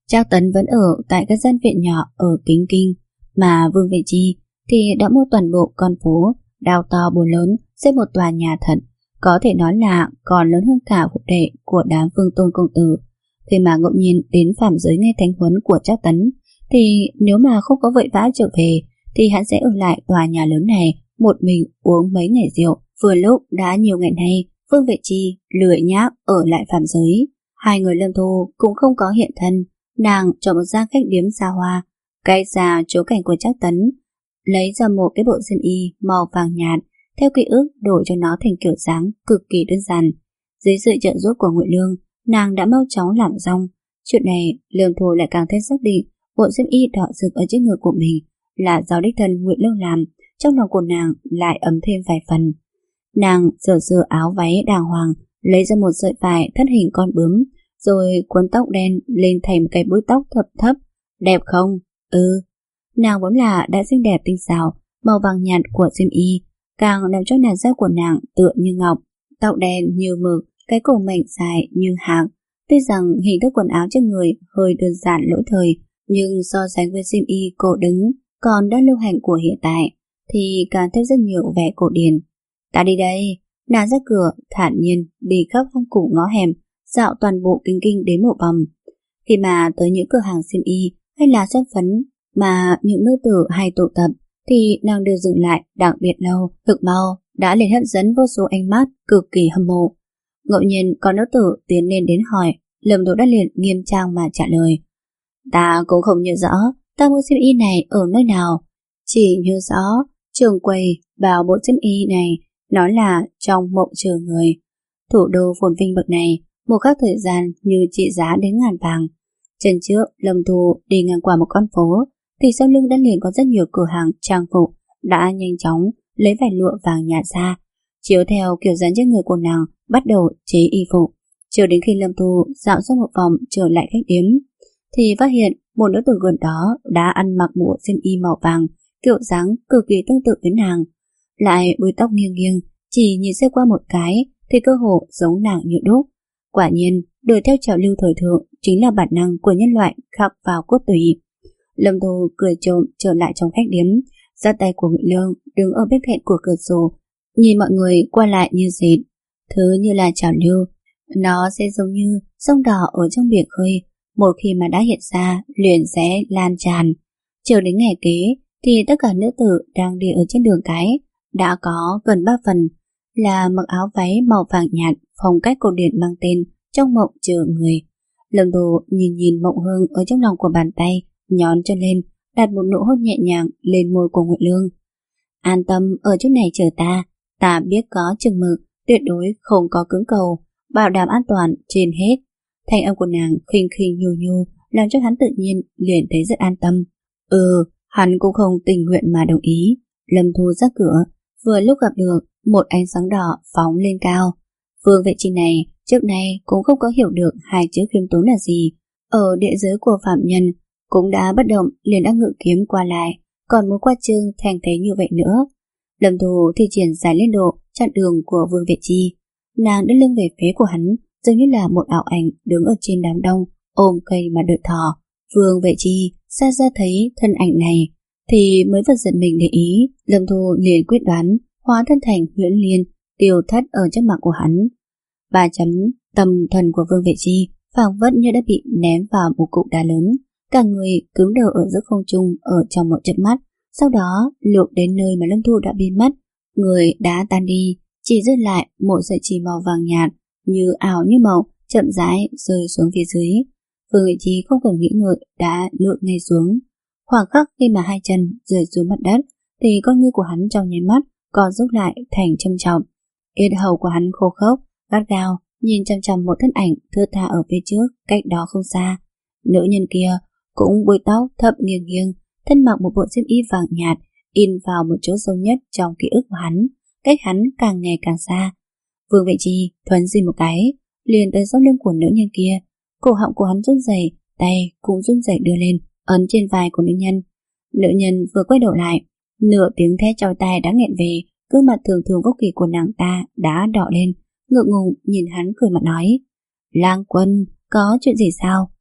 Trác Tấn vẫn ở tại các gian viện nhỏ ở Kính Kinh, mà Vương Vệ Chi thì đã mua toàn bộ con phố, đào to bùa lớn, xây một tòa nhà thật, có thể nói là còn lớn hơn cả phụ đệ của đám Vương Tôn công tử. Thế mà ngẫu nhiên đến phạm giới nghe thánh huấn của Trác Tấn, thì nếu mà không có vội vã trở về, thì hắn sẽ ở lại tòa nhà lớn này một mình uống mấy ngày rượu. Vừa lúc đã nhiều ngày nay, Vương Vệ Chi lười nhác ở lại phạm giới. Hai người Lâm Thu cũng không có hiện thân. Nàng chọn một gian khách điếm xa hoa, cách xa chỗ cảnh của Trác Tấn, lấy ra một cái bộ xiêm y màu vàng nhạt, theo ký ức đổi cho nó thành kiểu dáng cực kỳ đơn giản. Dưới sự trợ giúp của Ngụy Lương, nàng đã mau chóng làm xong. Chuyện này Lương Thu lại càng thêm xác định bộ xiêm y đỏ rực ở trên người của mình là do đích thân Ngụy Lương làm. Trong lòng của nàng lại ấm thêm vài phần. Nàng sửa sửa áo váy đàng hoàng, lấy ra một sợi vải thắt hình con bướm, rồi cuốn tóc đen lên thành một cái búi tóc thấp thấp. Đẹp không? Ừ. Nàng vốn là đã xinh đẹp tinh xảo, màu vàng nhạt của xiêm y càng làm cho làn da của nàng tựa như ngọc, tóc đen như mực, cái cổ mảnh dài như hạc. Tuy rằng hình thức quần áo trên người hơi đơn giản lỗi thời, nhưng so sánh với xiêm y cổ đứng còn đã lưu hành của hiện tại thì càng thêm rất nhiều vẻ cổ điển. Ta đi đây. Nàng ra cửa thản nhiên đi khắp hang củ ngõ hẻm, dạo toàn bộ Kinh Kinh đến một vòng. Khi mà tới những cửa hàng xiêm y hay là son phấn mà những nữ tử hay tụ tập, thì nàng đều dừng lại đặc biệt lâu. Thực mau đã liền hấp dẫn vô số ánh mắt cực kỳ hâm mộ. Ngẫu nhiên có nữ tử tiến lên đến hỏi, Lâm Thu đã liền nghiêm trang mà trả lời: Ta cũng không nhớ rõ ta mua xiêm y này ở nơi nào, chỉ nhớ rõ trường quầy bảo bộ xiêm y này nó là trong mộng chờ người. Thủ đô phồn vinh bậc này, một khắc thời gian như trị giá đến ngàn vàng. Chân trước Lâm Thu đi ngang qua một con phố, thì sau lưng đã liền có rất nhiều cửa hàng trang phục đã nhanh chóng lấy vải lụa vàng nhạt ra, chiếu theo kiểu dáng trên người của nàng bắt đầu chế y phục. Chờ đến khi Lâm Thu dạo ra một vòng trở lại khách điếm, thì phát hiện một nữ tử gần đó đã ăn mặc bộ xiêm y màu vàng, kiểu dáng cực kỳ tương tự với nàng, lại búi tóc nghiêng nghiêng, chỉ nhìn sơ qua một cái thì cơ hồ giống nàng như đúc. Quả nhiên, đuổi theo trào lưu thời thượng chính là bản năng của nhân loại khắc vào cốt tủy. Lâm Thu cười trộm trở lại trong khách điếm, ra tay của Ngụy Lương đứng ở bên cạnh của cửa sổ, nhìn mọi người qua lại như dệt. Thứ như là trào lưu, nó sẽ giống như sông đỏ ở trong biển khơi, một khi mà đã hiện ra liền sẽ lan tràn. Chờ đến ngày kế thì tất cả nữ tử đang đi ở trên đường cái đã có gần ba phần là mặc áo váy màu vàng nhạt phong cách cổ điển mang tên Trong Mộng Chờ Người. Lâm Thu nhìn nhìn Mộng Hương ở trong lòng của bàn tay, nhón chân lên, đặt một nụ hôn nhẹ nhàng lên môi của Ngụy Lương. An tâm ở chỗ này chờ ta, ta biết có chừng mực, tuyệt đối không có cưỡng cầu, bảo đảm an toàn trên hết. Thanh âm của nàng khinh khinh nhu nhu làm cho hắn tự nhiên liền thấy rất an tâm. Ừ, hắn cũng không tình nguyện mà đồng ý. Lâm Thu ra cửa, vừa lúc gặp được một ánh sáng đỏ phóng lên cao. Vương Vệ Chi này trước nay cũng không có hiểu được hai chữ khiêm tốn là gì. Ở địa giới của phạm nhân cũng đã bất động liền đã ngự kiếm qua lại, còn muốn qua trương thành thế như vậy nữa. Lâm Thu thi triển giải lên độ chặn đường của Vương Vệ Chi. Nàng đã lưng về phía của hắn, giống như là một ảo ảnh đứng ở trên đám đông, ôm cây mà đợi thỏ. Vương Vệ Chi xa xa thấy thân ảnh này thì mới vật giật mình để ý. Lâm Thu liền quyết đoán hóa thân thành Huyễn Liên tiêu thất ở trước mặt của hắn. Ba chấm tâm thần của Vương Vệ Chi phảng phất như đã bị ném vào một cục đá lớn, cả người cứng đờ ở giữa không trung ở trong một chớp mắt. Sau đó lược đến nơi mà Lâm Thu đã biến mất, người đã tan đi, chỉ dư lại một sợi chỉ màu vàng nhạt như ảo như mộng chậm rãi rơi xuống phía dưới. Vương Vệ Chi không cần nghĩ ngợi đã lượn ngay xuống. Khoảng khắc khi mà hai chân rơi xuống mặt đất thì con ngươi của hắn trong nháy mắt còn rút lại thành trầm trọng. Yết hầu của hắn khô khốc, gắt gao nhìn chằm chằm một thân ảnh thưa tha ở phía trước, cách đó không xa. Nữ nhân kia cũng búi tóc thấp nghiêng nghiêng, thân mặc một bộ xiêm y vàng nhạt, in vào một chỗ sâu nhất trong ký ức của hắn, cách hắn càng ngày càng xa. Vương Vệ Chi thuấn di một cái, liền tới sau lưng của nữ nhân kia. Cổ họng của hắn run rẩy, tay cũng run rẩy đưa lên, ấn trên vai của nữ nhân. Nữ nhân vừa quay đầu lại, nửa tiếng thét chói tai đã nghẹn về, gương mặt thường thường vô kỳ của nàng ta đã đỏ lên, ngượng ngùng nhìn hắn cười mặt nói: Lang Quân, có chuyện gì sao?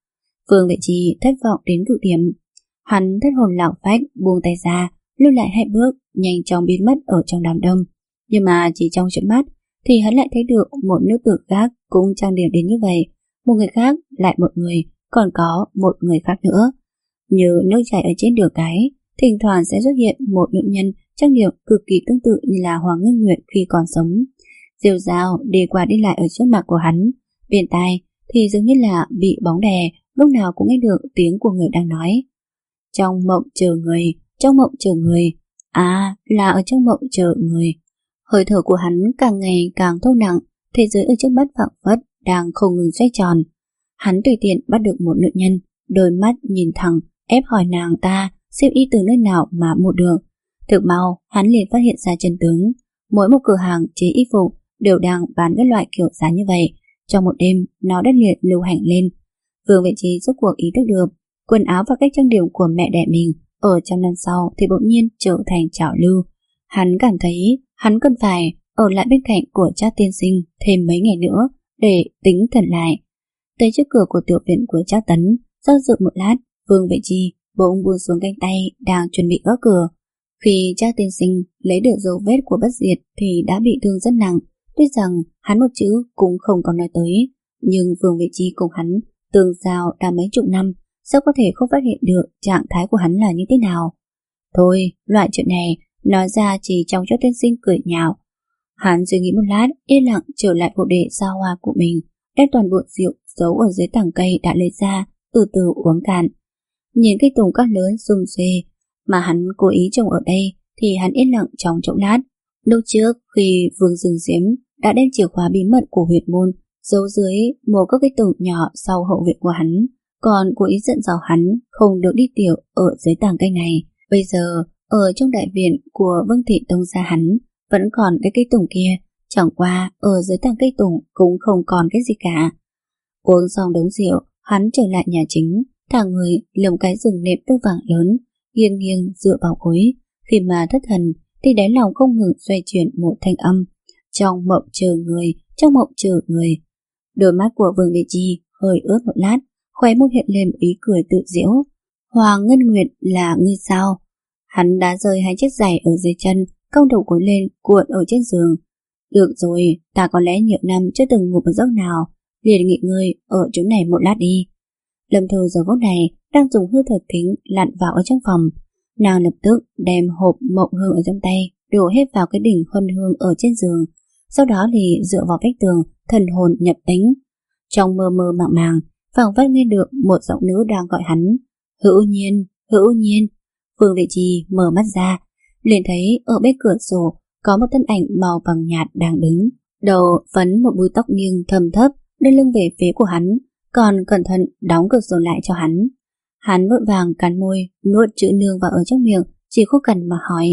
Vương Vệ Chi thất vọng đến cực điểm. Hắn thất hồn lạc phách buông tay ra, lùi lại hai bước, nhanh chóng biến mất ở trong đám đông. Nhưng mà chỉ trong chớp mắt thì hắn lại thấy được một nữ tử khác cũng trang điểm đến như vậy. Một người khác, lại một người, còn có một người khác nữa. Như nước chảy ở trên đường cái, thỉnh thoảng sẽ xuất hiện một nữ nhân trang điểm cực kỳ tương tự như là Hoàng Ngân Nguyệt khi còn sống. Rêu rao đi qua đi lại ở trước mặt của hắn, bên tai thì dường như là bị bóng đè, lúc nào cũng nghe được tiếng của người đang nói. Trong mộng chờ người, trong mộng chờ người, à là ở trong mộng chờ người. Hơi thở của hắn càng ngày càng thô nặng, thế giới ở trước mắt phảng phất đang không ngừng xoay tròn. Hắn tùy tiện bắt được một nữ nhân, đôi mắt nhìn thẳng, ép hỏi nàng ta xem y từ nơi nào mà mua được. Thực mau, hắn liền phát hiện ra chân tướng. Mỗi một cửa hàng chế y phục đều đang bán các loại kiểu dáng như vậy. Trong một đêm, nó đã liệt lưu hành lên. Vương Vệ Chi rốt cuộc ý thức được, quần áo và cách trang điểm của mẹ đẻ mình ở trăm năm sau thì bỗng nhiên trở thành trào lưu. Hắn cảm thấy hắn cần phải ở lại bên cạnh của Trác tiên sinh thêm mấy ngày nữa để tính thần lại. Tới trước cửa của tiểu viện của Trác Tấn, do dự một lát, Vương Vệ Chi bỗng buông xuống cánh tay đang chuẩn bị gõ cửa. Khi Trác tiên sinh lấy được dấu vết của bất diệt thì đã bị thương rất nặng. Tuy rằng hắn một chữ cũng không còn nói tới, nhưng Vương Vệ Chi cùng hắn tương giao đã mấy chục năm, sao có thể không phát hiện được trạng thái của hắn là như thế nào. Thôi, loại chuyện này nói ra chỉ trong Trác tiên sinh cười nhạo. Hắn suy nghĩ một lát, yên lặng trở lại bộ đề xa hoa của mình, đem toàn bộ rượu giấu ở dưới tảng cây đã lấy ra, từ từ uống cạn. Nhìn cây tùng các lớn rung xuê mà hắn cố ý trồng ở đây thì hắn yên lặng trong chốc lát. Lúc trước khi Vương Dương Diễm đã đem chìa khóa bí mật của huyệt môn giấu dưới một các cây tùng nhỏ sau hậu viện của hắn, còn cố ý giận dò hắn không được đi tiểu ở dưới tảng cây này. Bây giờ ở trong đại viện của Vương Thị Tông gia hắn vẫn còn cái cây tùng kia, chẳng qua ở dưới tảng cây tùng cũng không còn cái gì cả. Uống xong đống rượu, hắn trở lại nhà chính, thả người lồng cái giường nệm tơ vàng lớn, nghiêng nghiêng dựa vào gối. Khi mà thất thần thì đáy lòng không ngừng xoay chuyển một thanh âm: trong mộng chờ người, trong mộng chờ người. Đôi mắt của Vương Vệ Chi hơi ướt một lát, khóe môi hiện lên ý cười tự giễu. Hoàng Ngân Nguyệt là ngươi sao? Hắn đã rơi hai chiếc giày ở dưới chân, cong đầu gối lên cuộn ở trên giường. Được rồi, ta có lẽ nhiều năm chưa từng ngủ một giấc nào, liền nghỉ ngơi ở chỗ này một lát đi. Lâm Thư giờ phút này đang dùng hư thật kính lặn vào ở trong phòng. Nàng lập tức đem hộp mộng hương ở trong tay đổ hết vào cái đỉnh huân hương ở trên giường, sau đó thì dựa vào vách tường, thần hồn nhập tĩnh. Trong mơ mơ màng màng, phảng phất nghe được một giọng nữ đang gọi hắn: Hữu Nhiên, Hữu Nhiên. Vương Vệ Chi mở mắt ra, liền thấy ở bên cửa sổ có một thân ảnh màu vàng nhạt đang đứng, đầu phấn một búi tóc nghiêng thầm thấp, đưa lưng về phía của hắn, còn cẩn thận đóng cửa sổ lại cho hắn. Hắn vội vàng cắn môi, nuốt chữ nương vào ở trong miệng, chỉ khô cằn mà hỏi: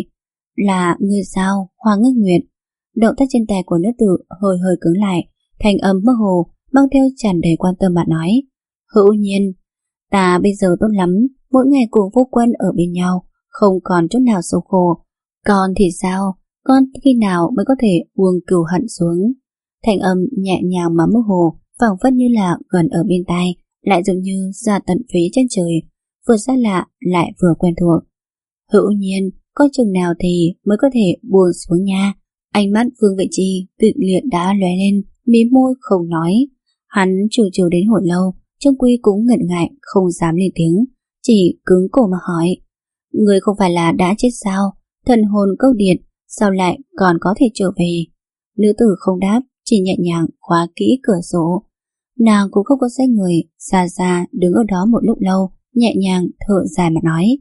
là người sao, Hoàng Ngân Nguyệt? Động tác trên tay của nữ tử hơi hơi cứng lại, thanh âm mơ hồ mang theo tràn đầy quan tâm mà nói: Hữu Nhiên, ta bây giờ tốt lắm, mỗi ngày cùng Vô Quân ở bên nhau, không còn chút nào sầu khổ. Con thì sao? Con khi nào mới có thể buông cừu hận xuống? Thanh âm nhẹ nhàng mà mơ hồ, phảng phất như là gần ở bên tai, lại giống như ra tận phía chân trời, vừa xa lạ lại vừa quen thuộc. Hữu Nhiên, có chừng nào thì mới có thể buông xuống nha? Ánh mắt Vương Vệ Chi kịch liệt đã lóe lên, mím môi không nói. Hắn trù trừ đến hồi lâu, Trương Quy cũng ngần ngại không dám lên tiếng, chỉ cứng cổ mà hỏi: người không phải là đã chết sao? Thần hồn câu điện, sao lại còn có thể trở về? Nữ tử không đáp, chỉ nhẹ nhàng khóa kỹ cửa sổ. Nàng cũng không có xoay người, xa xa đứng ở đó một lúc lâu, nhẹ nhàng thở dài mà nói: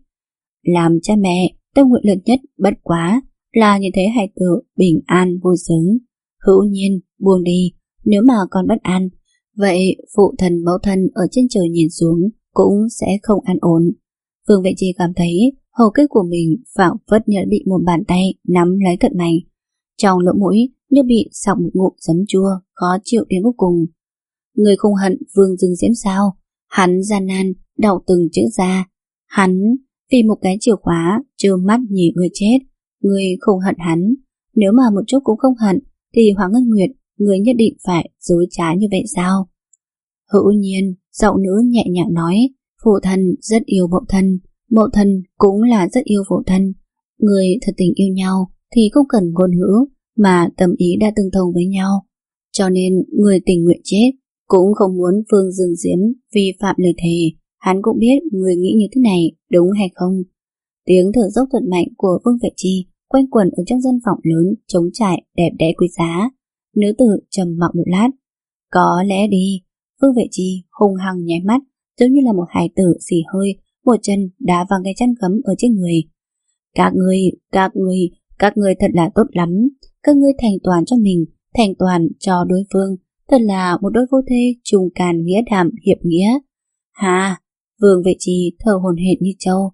làm cha mẹ, tâm nguyện lớn nhất bất quá là nhìn thấy hài tử bình an vui sướng. Hữu Nhiên, buông đi, nếu mà con bất an, vậy phụ thần mẫu thân ở trên trời nhìn xuống cũng sẽ không an ổn. Vương Vệ Chi cảm thấy hầu kết của mình phảng phất như bị một bàn tay nắm lấy thật mạnh, trong lỗ mũi như bị sặc một ngụm giấm chua, khó chịu đến vô cùng. Người không hận Vương Dương Diễm sao? Hắn gian nan đọc từng chữ ra. Hắn vì một cái chìa khóa trơ mắt nhìn người chết. Người không hận hắn. Nếu mà một chút cũng không hận thì Hoàng Ngân Nguyệt, người nhất định phải dối trá như vậy sao? Hữu Nhiên, Giọng nữ nhẹ nhàng nói, phụ thân rất yêu mẫu thân, mẫu thân cũng là rất yêu phụ thân. Người thật tình yêu nhau thì không cần ngôn ngữ mà tâm ý đã tương thông với nhau. Cho nên người tình nguyện chết cũng không muốn Phương Dương Diễm vi phạm lời thề. Hắn cũng biết người nghĩ như thế này đúng hay không. Tiếng thở dốc thật mạnh của Vương Vệ Chi quanh quẩn ở trong gian phòng lớn trống trải đẹp đẽ quý giá. Nữ tử trầm mặc một lát. Có lẽ đi. Vương Vệ Chi hung hăng nháy mắt, giống như là một hài tử xì hơi, một chân đá vào cái chăn gấm ở trên người. Các người, các người, các người thật là tốt lắm. Các ngươi thành toàn cho mình, thành toàn cho đối phương, thật là một đôi vô thê trùng càn nghĩa đảm hiệp nghĩa. Hà, Vương Vệ Chi thở hổn hển như trâu.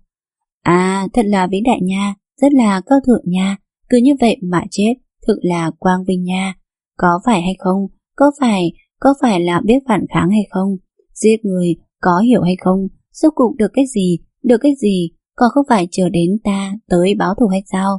À, thật là vĩ đại nha, rất là cao thượng nha, cứ như vậy mà chết, thực là quang vinh nha. Có phải hay không? Có phải, có phải là biết phản kháng hay không? Giết người, có hiểu hay không? Rốt cuộc được cái gì? Được cái gì? Còn không phải chờ đến ta tới báo thù hay sao?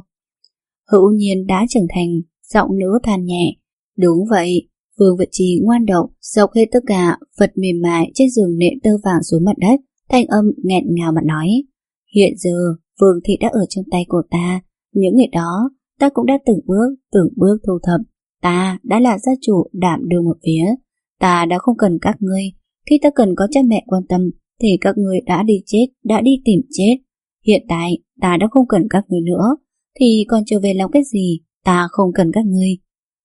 Hữu Nhiên đã trưởng thành, giọng nữ than nhẹ. Đúng vậy. Vương Vệ Chi ngoan độc dọc hết tất cả vật mềm mại trên giường nệm tơ vàng xuống mặt đất, thanh âm nghẹn ngào mà nói. Hiện giờ Vương thị đã ở trong tay của ta, những người đó ta cũng đã từng bước từng bước thu thập. Ta đã là gia chủ đảm đương một phía, ta đã không cần các ngươi. Khi ta cần có cha mẹ quan tâm thì các ngươi đã đi chết, đã đi tìm chết. Hiện tại ta đã không cần các ngươi nữa, thì còn trở về làm cái gì? Ta không cần các ngươi.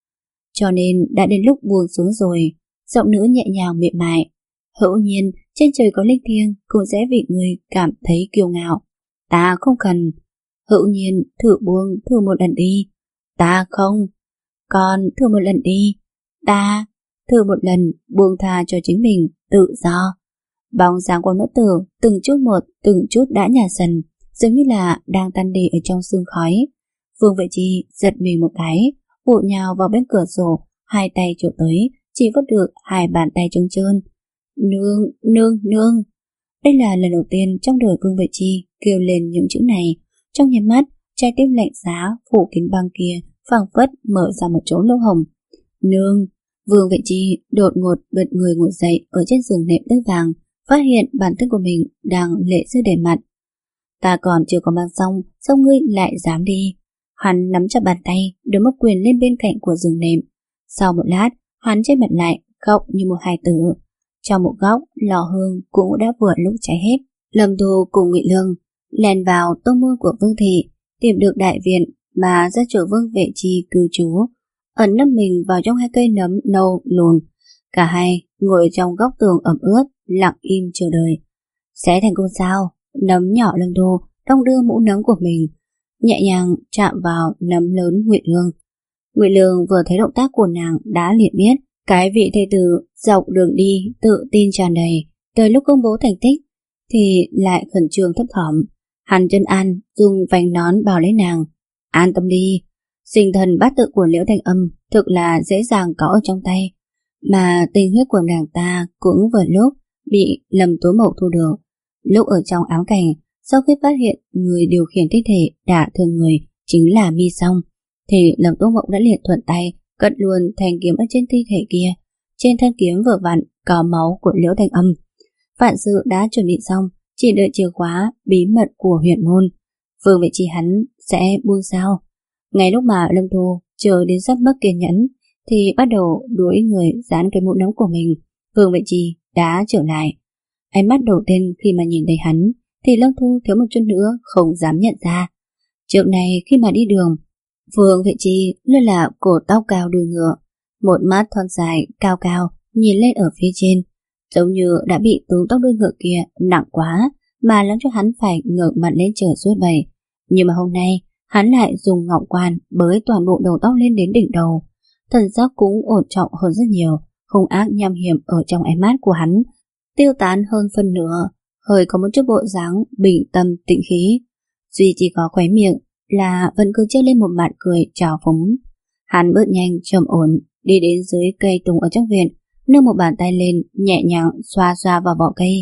Cho nên đã đến lúc buông xuống rồi. Giọng nữ nhẹ nhàng mềm mại. Hữu Nhiên, trên trời có linh thiêng cũng sẽ vì người cảm thấy kiêu ngạo. Ta không cần. Hữu Nhiên, thử buông, thử một lần đi. Ta không. Con thử một lần đi. Ta thử một lần buông tha cho chính mình, tự do. Bóng dáng của nữ tử từng chút một, từng chút đã nhả dần, giống như là đang tan đi ở trong sương khói. Vương Vệ Chi giật mình một cái, vội nhào vào bên cửa sổ, hai tay trộm tới, chỉ vớt được hai bàn tay trống trơn. Nương, nương, nương. Đây là lần đầu tiên trong đời Vương Vệ Chi kêu lên những chữ này. Trong nháy mắt, trái tim lạnh giá phủ kín băng kia phảng phất mở ra một chỗ lỗ hồng. Nương. Vương Vệ Chi đột ngột bật người ngồi dậy ở trên giường nệm tơ vàng, phát hiện bản thân của mình đang lệ rơi đầy mặt. Ta còn chưa có mang xong, sao ngươi lại dám đi? Hắn nắm chặt bàn tay, đưa móc quyền lên bên cạnh của giường nệm. Sau một lát, hắn che mặt lại, khóc như một hài tử. Trong một góc, lò hương cũng đã vừa lúc cháy hết. Lâm Thu cùng Ngụy Lương lèn vào tông môn của Vương thị, tìm được đại viện mà gia chủ Vương Vệ Chi cư trú, ẩn nấp mình vào trong hai cây nấm nâu lùn. Cả hai ngồi trong góc tường ẩm ướt, lặng im chờ đợi. Sẽ thành công sao? Nấm nhỏ Lâm Thu đong đưa mũ nấm của mình, nhẹ nhàng chạm vào nấm lớn Ngụy Lương. Ngụy Lương vừa thấy động tác của nàng đã liền biết cái vị thê tử dọc đường đi tự tin tràn đầy, tới lúc công bố thành tích thì lại khẩn trương thấp thỏm. Hắn chân an dùng vành nón bảo lấy nàng. An tâm đi, sinh thần bát tự của Liễu Thanh Âm thực là dễ dàng có ở trong tay, mà tình huyết của nàng ta cũng vừa lúc bị Lâm Tố Mộc thu được. Lúc ở trong ám cảnh, sau khi phát hiện người điều khiển thi thể đả thương người chính là Mi Song, thì Lâm Tố Mộc đã liền thuận tay cất luôn thanh kiếm ở trên thi thể kia. Trên thân kiếm vừa vặn có máu của Liễu Thanh Âm. Vạn sự đã chuẩn bị xong, chỉ đợi chìa khóa bí mật của huyện môn. Vương Vệ Chi hắn sẽ buông sao? Ngay lúc mà Lâm Thu chờ đến sắp mất kiên nhẫn thì bắt đầu đuổi người dán cái mũ nấm của mình. Vương Vệ Chi đã trở lại. Ánh mắt đầu tiên khi mà nhìn thấy hắn thì Lâm Thu thiếu một chút nữa không dám nhận ra. Trước này khi mà đi đường, Vương Vệ Chi luôn là cổ tóc cao đuôi ngựa, một mắt thon dài cao cao nhìn lên ở phía trên, giống như đã bị túm tóc đuôi ngựa kia nặng quá mà làm cho hắn phải ngẩng mặt lên trời suốt bày. Nhưng mà hôm nay hắn lại dùng ngọc quan bới toàn bộ đầu tóc lên đến đỉnh đầu. Thần sắc cũng ổn trọng hơn rất nhiều, hung ác nham hiểm ở trong ánh mắt của hắn tiêu tán hơn phân nửa, hơi có một chút bộ dáng bình tâm tĩnh khí. Duy chỉ có khóe miệng là vẫn cứ treo lên một mặt cười trào phúng. Hắn bước nhanh trầm ổn đi đến dưới cây tùng ở trong viện, nâng một bàn tay lên nhẹ nhàng xoa xoa vào vỏ cây.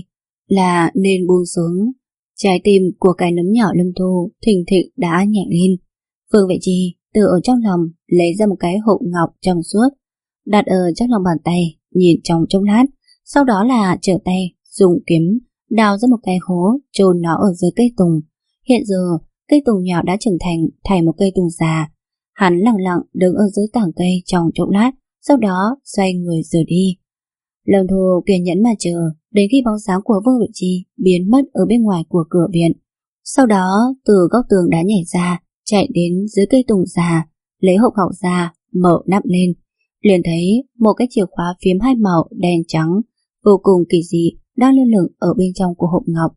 Là nên buông xuống. Trái tim của cái nấm nhỏ Lâm Thu thình thịch đã nhẹ lên. Vương Vệ Chi từ ở trong lòng lấy ra một cái hộp ngọc trong suốt, đặt ở trong lòng bàn tay, nhìn trong chốc lát, sau đó là trở tay dùng kiếm đào ra một cái hố chôn nó ở dưới cây tùng. Hiện giờ cây tùng nhỏ đã trưởng thành thành một cây tùng già. Hắn lặng lặng đứng ở dưới tảng cây trong chốc lát, sau đó xoay người rời đi. Lâm Thu kiên nhẫn mà chờ đến khi bóng dáng của Vương Vị Chi biến mất ở bên ngoài của cửa viện. Sau đó từ góc tường đá nhảy ra, chạy đến dưới cây tùng già, lấy hộp ngọc ra, mở nắp lên, liền thấy một cái chìa khóa phím hai màu đen trắng vô cùng kỳ dị đang lơ lửng ở bên trong của hộp ngọc.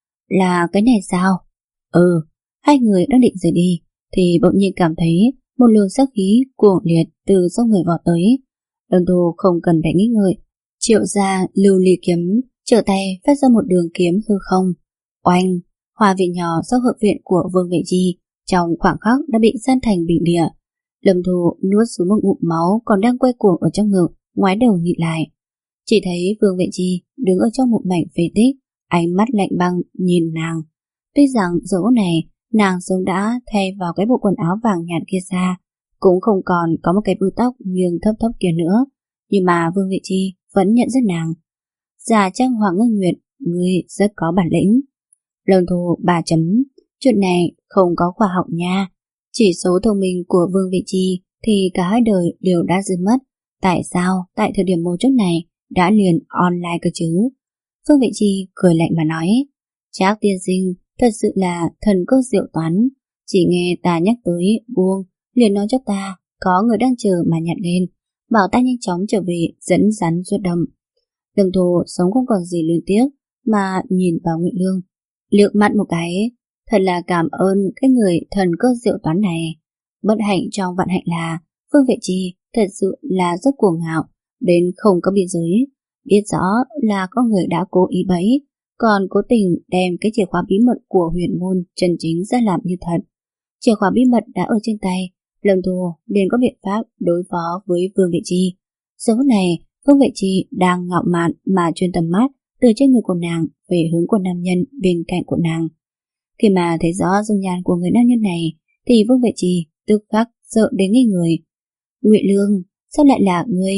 Là cái này sao? Ừ. Hai người đang định rời đi thì bỗng nhiên cảm thấy một luồng sát khí cuồng liệt từ trong người vọt tới. Lâm Thu không cần phải nghĩ ngợi, triệu ra lưu ly kiếm, trở tay phát ra một đường kiếm hư không. Oanh! Hoa viện nhỏ sau hợp viện của Vương Vệ Chi trong khoảng khắc đã bị san thành bình địa. Lâm Thu nuốt xuống một ngụm máu còn đang quay cuồng ở trong ngực, ngoái đầu nhìn lại, chỉ thấy Vương Vệ Chi đứng ở trong một mảnh phế tích, ánh mắt lạnh băng nhìn nàng. Tuy rằng giờ phút này nàng sớm đã thay vào cái bộ quần áo vàng nhạt kia ra, cũng không còn có một cái búi tóc nghiêng thấp thấp kia nữa, nhưng mà Vương Vệ Chi vẫn nhận ra nàng. Già Trang Hoàng Ngân Nguyệt, ngươi rất có bản lĩnh. Lâm Thu bà chấm, chuyện này không có khoa học nha. Chỉ số thông minh của Vương Vệ Chi thì cả hai đời đều đã dứt mất. Tại sao tại thời điểm mấu chốt này đã liền online cơ chứ? Vương Vệ Chi cười lạnh mà nói, Trác tiên sinh thật sự là thần cơ diệu toán. Chỉ nghe ta nhắc tới buông, liền nói cho ta có người đang chờ mà nhặt lên, bảo ta nhanh chóng trở về dẫn rắn ruột đầm. Lâm Thu sống không còn gì luyến tiếc mà nhìn vào Ngụy Lương, lượm mắt một cái, thật là cảm ơn cái người thần cơ diệu toán này. Bất hạnh trong vận hạnh là Vương Vệ Chi thật sự là rất cuồng ngạo đến không có biên giới, biết rõ là có người đã cố ý bẫy, còn cố tình đem cái chìa khóa bí mật của huyền môn chân chính ra làm như thật. Chìa khóa bí mật đã ở trên tay, Lâm Thu liền có biện pháp đối phó với Vương Vệ Chi. Giờ phút này Vương Vệ Chi đang ngạo mạn mà chuyên tầm mắt từ trên người của nàng về hướng của nam nhân bên cạnh của nàng. Khi mà thấy rõ dung nhan của người nam nhân này thì Vương Vệ Chi tức khắc sợ đến ngây người. Ngụy Lương, sao lại là ngươi?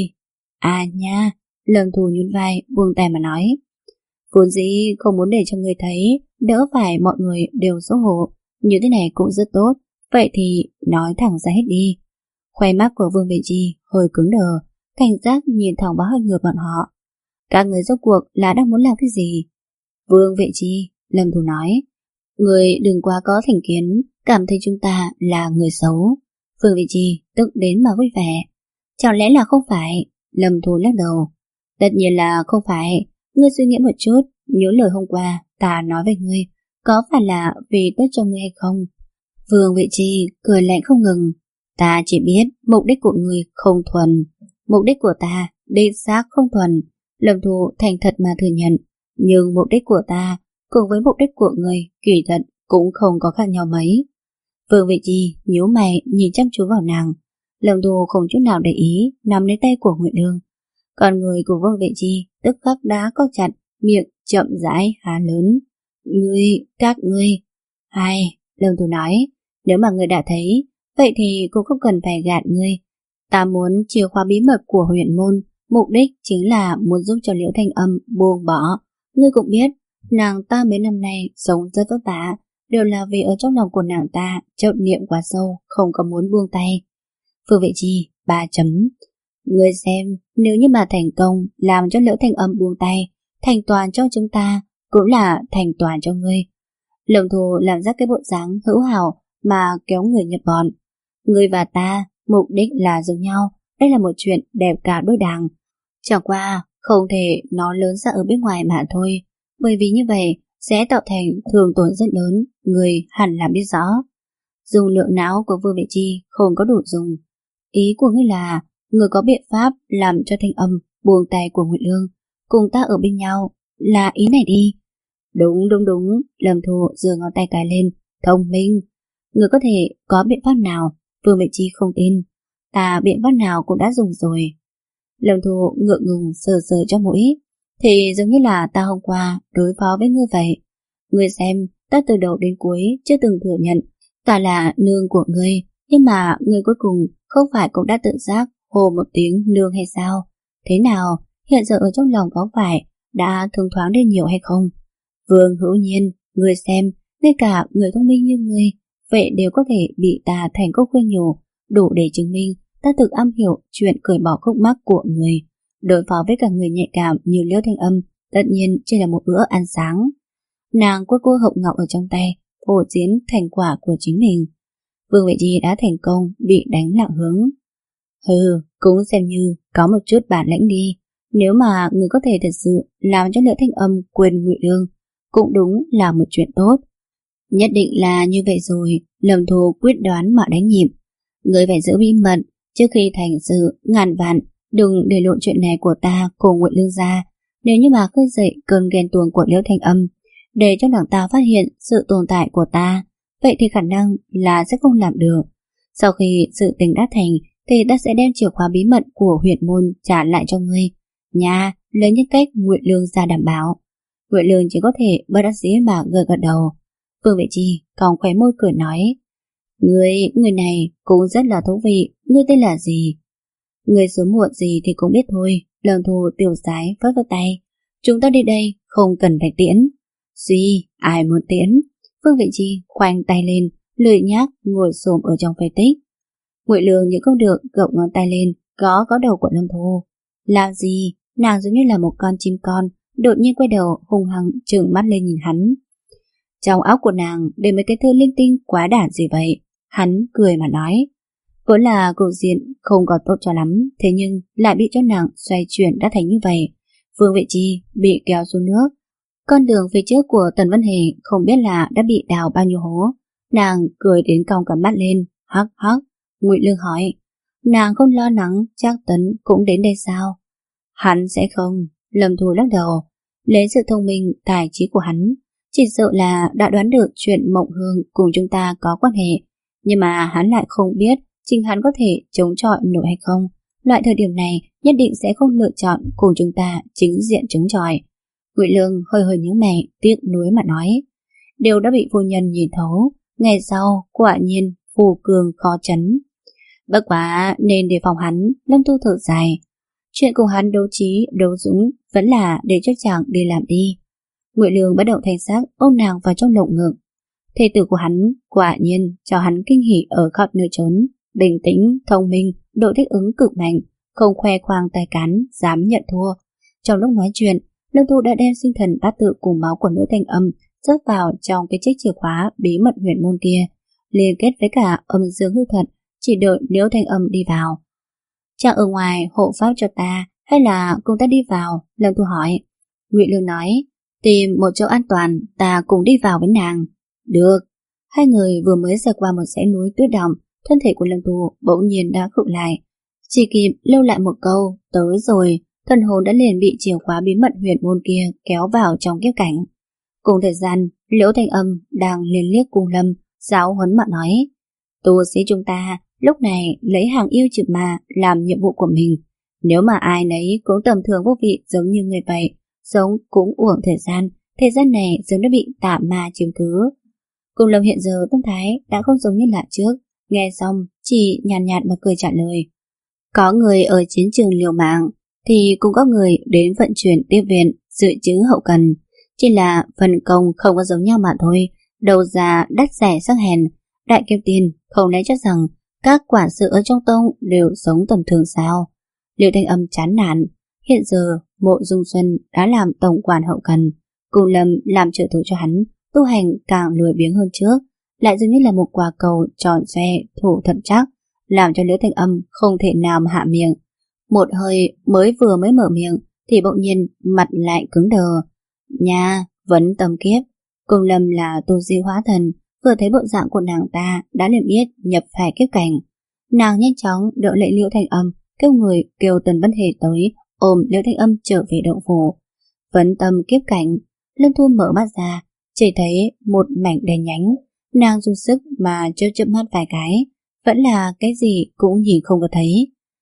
À nha, Lâm Thu nhún vai buông tay mà nói, vốn dĩ không muốn để cho người thấy, đỡ phải mọi người đều xấu hổ, như thế này cũng rất tốt. Vậy thì nói thẳng ra hết đi. Khoe mắt của Vương Vệ Chi hơi cứng đờ, cảnh giác nhìn thẳng vào hai người bọn họ. Các người rốt cuộc là đang muốn làm cái gì? Vương Vệ Chi, Lâm Thu nói, người đừng quá có thành kiến, cảm thấy chúng ta là người xấu. Vương Vệ Chi tức đến mà vui vẻ. Chẳng lẽ là không phải? Lâm Thu lắc đầu. Tất nhiên là không phải. Ngươi suy nghĩ một chút, nhớ lời hôm qua ta nói với ngươi, có phải là vì tốt cho ngươi hay không? Vương Vệ Chi cười lạnh không ngừng. Ta chỉ biết mục đích của ngươi không thuần. Mục đích của ta đích xác không thuần. Lâm Thu thành thật mà thừa nhận. Nhưng mục đích của ta cùng với mục đích của ngươi kỳ thật cũng không có khác nhau mấy. Vương Vệ Chi nhíu mày nhìn chăm chú vào nàng. Lâm Thu không chút nào để ý nắm lấy tay của Ngụy Lương. Còn người của Vương Vệ Chi tức khắc đã co chặt, miệng chậm rãi há lớn. Ngươi, các ngươi. Hai, Lâm Thu nói, nếu mà ngươi đã thấy, vậy thì cũng không cần phải gạt ngươi. Ta muốn chìa khóa bí mật của huyền môn, mục đích chính là muốn giúp cho Liễu Thanh Âm buông bỏ. Ngươi cũng biết, nàng ta mấy năm nay sống rất vất vả, đều là vì ở trong lòng của nàng ta chấp niệm quá sâu, không có muốn buông tay. Vương Vệ Chi, ba chấm. Ngươi xem, nếu như mà thành công làm cho Liễu Thanh Âm buông tay, thành toàn cho chúng ta, cũng là thành toàn cho ngươi. Lâm Thu làm ra cái bộ dáng hữu hảo mà kéo người nhập bọn. Ngươi và ta, mục đích là giống nhau, đây là một chuyện đẹp cả đôi đảng. Chẳng qua, không thể nó lớn ra ở bên ngoài mà thôi, bởi vì như vậy sẽ tạo thành thương tổn rất lớn, người hẳn là biết rõ. Dùng lượng não của Vương Vệ Chi không có đủ dùng. Ý của ngươi là người có biện pháp làm cho Thanh Âm buông tay của Ngụy Lương cùng ta ở bên nhau, là ý này đi. Đúng đúng đúng, Lâm Thu giơ ngón tay cái lên, thông minh. Người có thể có biện pháp nào? Vương Vệ Chi không tin. Ta biện pháp nào cũng đã dùng rồi. Lâm Thu ngượng ngùng sờ sờ cho mũi. Thì giống như là ta hôm qua đối phó với ngươi vậy. Ngươi xem, ta từ đầu đến cuối chưa từng thừa nhận ta là nương của ngươi, nhưng mà ngươi cuối cùng không phải cũng đã tự giác hô một tiếng nương hay sao? Thế nào, hiện giờ ở trong lòng có phải đã thông thoáng đến nhiều hay không? Vương Hữu Nhiên, người xem, ngay cả người thông minh như người, vậy đều có thể bị ta thành công khuyên nhủ, đủ để chứng minh ta thực am hiểu chuyện cởi bỏ khúc mắc của người. Đối phó với cả người nhạy cảm như Liễu Thanh Âm, tất nhiên chỉ là một bữa ăn sáng. Nàng quơ quơ hộp ngọc ở trong tay, phô diễn thành quả của chính mình. Vương Vệ Chi đã thành công bị đánh lạc hướng. Hừ, cũng xem như có một chút bản lãnh đi. Nếu mà người có thể thật sự làm cho Liễu Thanh Âm quên Ngụy Lương, cũng đúng là một chuyện tốt. Nhất định là như vậy rồi. Lâm Thu quyết đoán mà đánh nhịp. Người phải giữ bí mật trước khi thành sự, ngàn vạn đừng để lộ chuyện này của ta cùng Ngụy Lương ra. Nếu như mà khơi dậy cơn ghen tuông của Liễu Thanh Âm, để cho nàng ta phát hiện sự tồn tại của ta, vậy thì khả năng là sẽ không làm được. Sau khi sự tình đã thành, thì ta sẽ đem chìa khóa bí mật của huyện môn trả lại cho ngươi. Nha, lấy những cách Ngụy Lương ra đảm bảo. Ngụy Lương chỉ có thể bất đắc dĩ mà gật gật đầu. Vương Vệ Chi còn khóe môi cười nói, Người, người này cũng rất là thú vị. Ngươi tên là gì? Người sớm muộn gì thì cũng biết thôi. Lâm Thu tiểu sái vớt vớt tay. Chúng ta đi đây, không cần phải tiễn. Duy, ai muốn tiễn? Vương Vệ Chi khoanh tay lên, lười nhác ngồi xổm ở trong phế tích. Ngụy Lương những không được gậu ngón tay lên, gõ có đầu của Lâm Thu. Làm gì? Nàng giống như là một con chim con, đột nhiên quay đầu hung hăng trừng mắt lên nhìn hắn. Trong óc của nàng để mấy cái thư linh tinh quá đản gì vậy? Hắn cười mà nói. Vốn là cục diện không có tốt cho lắm, thế nhưng lại bị cho nàng xoay chuyển đã thành như vậy. Vương Vệ Chi bị kéo xuống nước. Con đường phía trước của Tần Vân Hề không biết là đã bị đào bao nhiêu hố. Nàng cười đến cong cả mắt lên. Hắc hắc. Ngụy Lương hỏi. Nàng không lo lắng chắc Tấn cũng đến đây sao? Hắn sẽ không. Lâm Thu lắc đầu. Lấy sự thông minh, tài trí của hắn, chỉ sợ là đã đoán được chuyện Mộng Hương cùng chúng ta có quan hệ. Nhưng mà hắn lại không biết chính hắn có thể chống chọi nổi hay không. Loại thời điểm này nhất định sẽ không lựa chọn cùng chúng ta chính diện chống chọi. Ngụy Lương hơi hơi nhíu mày, tiếc nuối mà nói. Đều đã bị phu nhân nhìn thấu. Ngày sau quả nhiên phù cường khó trấn. Bất quá nên đề phòng hắn. Lâm Thu thở dài. Chuyện cùng hắn đấu trí, đấu dũng vẫn là để cho chàng đi làm đi. Ngụy Lương bất động thanh sắc ôm nàng vào trong lồng ngực. Thê tử của hắn quả nhiên cho hắn kinh hỉ ở khắp nơi trốn, bình tĩnh, thông minh, độ thích ứng cực mạnh, không khoe khoang tài cán, dám nhận thua. Trong lúc nói chuyện, Lâm Thu đã đem sinh thần bát tự cùng máu của nữ Thanh Âm rớt vào trong cái chiếc chìa khóa bí mật huyền môn kia, liên kết với cả âm dương hư thuật, chỉ đợi Liễu Thanh Âm đi vào. Chàng ở ngoài hộ pháp cho ta hay là cùng ta đi vào? Lâm Thu hỏi. Ngụy Lương nói, tìm một chỗ an toàn, ta cùng đi vào với nàng. Được. Hai người vừa mới rời qua một dãy núi tuyết động, thân thể của Lâm Thu bỗng nhiên đã khựng lại. Chỉ kịp lưu lại một câu, tới rồi, thần hồn đã liền bị chìa khóa bí mật huyền môn kia kéo vào trong kiếp cảnh. Cùng thời gian, Liễu Thanh Âm đang liên liếc cùng Lâm, giáo huấn mà nói, tu sĩ chúng ta lúc này lấy hàng yêu trừ ma làm nhiệm vụ của mình. Nếu mà ai nấy cũng tầm thường vô vị giống như người vậy, sống cũng uổng thời gian, thời gian này giống đã bị tà ma chiếm cứ. Cùng Lâm hiện giờ tâm thái đã không giống như lạ trước, nghe xong chỉ nhàn nhạt, nhạt mà cười trả lời. Có người ở chiến trường liều mạng, thì cũng có người đến vận chuyển tiếp viện, dự trữ hậu cần. Chỉ là phần công không có giống nhau mà thôi, đầu ra đắt rẻ sắc hèn. Đại Kim Tiên không lẽ cho rằng các quản sự ở trong tông đều sống tầm thường sao? Liễu Thanh Âm chán nản. Hiện giờ Mộ Dung Xuân đã làm tổng quản hậu cần, cùng Lâm làm trợ thủ cho hắn, tu hành càng lười biếng hơn trước, lại dường như là một quả cầu tròn xoe thủ thật chắc, làm cho Liễu Thanh Âm không thể nào mà hạ miệng. Một hơi mới vừa mới mở miệng thì bỗng nhiên mặt lại cứng đờ. Nha, vấn tâm kiếp. Cùng Lâm là tu di hóa thần, vừa thấy bộ dạng của nàng ta đã liền biết nhập phải kiếp cảnh. Nàng nhanh chóng đỡ lại Liễu Thanh Âm, kêu người kêu Tần Vân Hề tới ôm Liễu Thanh Âm trở về động phủ. Vấn tâm kiếp cảnh. Lâm Thu mở mắt ra, chỉ thấy một mảnh đèn nhánh. Nàng dùng sức mà chớp chớp mắt vài cái, vẫn là cái gì cũng nhìn không có thấy.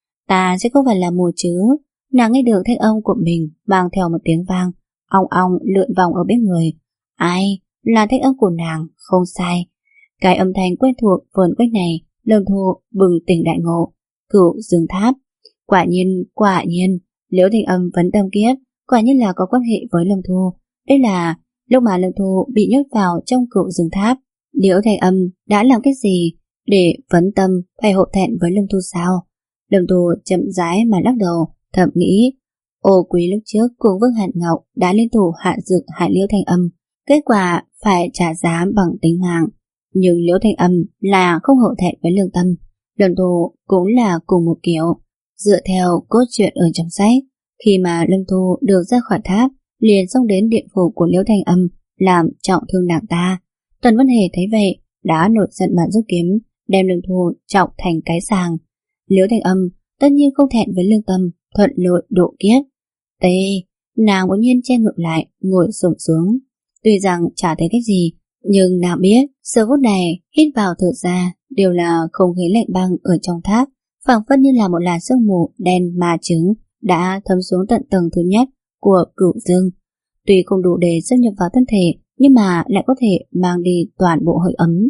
Ta sẽ không phải là mù chứ? Nàng nghe được thanh âm của mình mang theo một tiếng vang ong ong lượn vòng ở bên người. Ai? Là thanh âm của nàng, không sai. Cái âm thanh quen thuộc vờn quanh này, Lâm Thu bừng tỉnh đại ngộ. Cửu Dương Tháp. Quả nhiên, quả nhiên, Liễu Thanh Âm vẫn tâm kiếp, quả nhiên là có quan hệ với Lâm Thu. Đây là lúc mà Lâm Thu bị nhốt vào trong cựu rừng tháp. Liễu Thanh Âm đã làm cái gì để vấn tâm phải hổ thẹn với Lâm Thu sao? Lâm Thu chậm rãi mà lắc đầu, thầm nghĩ, Ô Quý lúc trước cùng Vương Hàn Ngọc đã liên thủ hạ dược hại Liễu Thanh Âm, kết quả phải trả giá bằng tính mạng. Nhưng Liễu Thanh Âm là không hổ thẹn với lương tâm. Lâm Thu cũng là cùng một kiểu. Dựa theo cốt truyện ở trong sách, khi mà Lâm Thu được ra khỏi tháp, liền xông đến điện phủ của Liễu Thanh Âm làm trọng thương nàng ta. Tần Vân Hề thấy vậy đã nổi giận mà rút kiếm, đem Lâm Thu trọng thành cái sàng. Liễu Thanh Âm tất nhiên không thẹn với lương tâm, thuận lợi độ kiếp. Tê, nàng bỗng nhiên che ngược lại, ngồi xổm xuống. Tuy rằng chả thấy cái gì, nhưng nàng biết giờ phút này hít vào thở ra đều là không khí lạnh băng ở trong tháp, phảng phất như là một làn sương mù đen mà trứng đã thấm xuống tận tầng thứ nhất của cửu dương. Tuy không đủ để xâm nhập vào thân thể, nhưng mà lại có thể mang đi toàn bộ hơi ấm.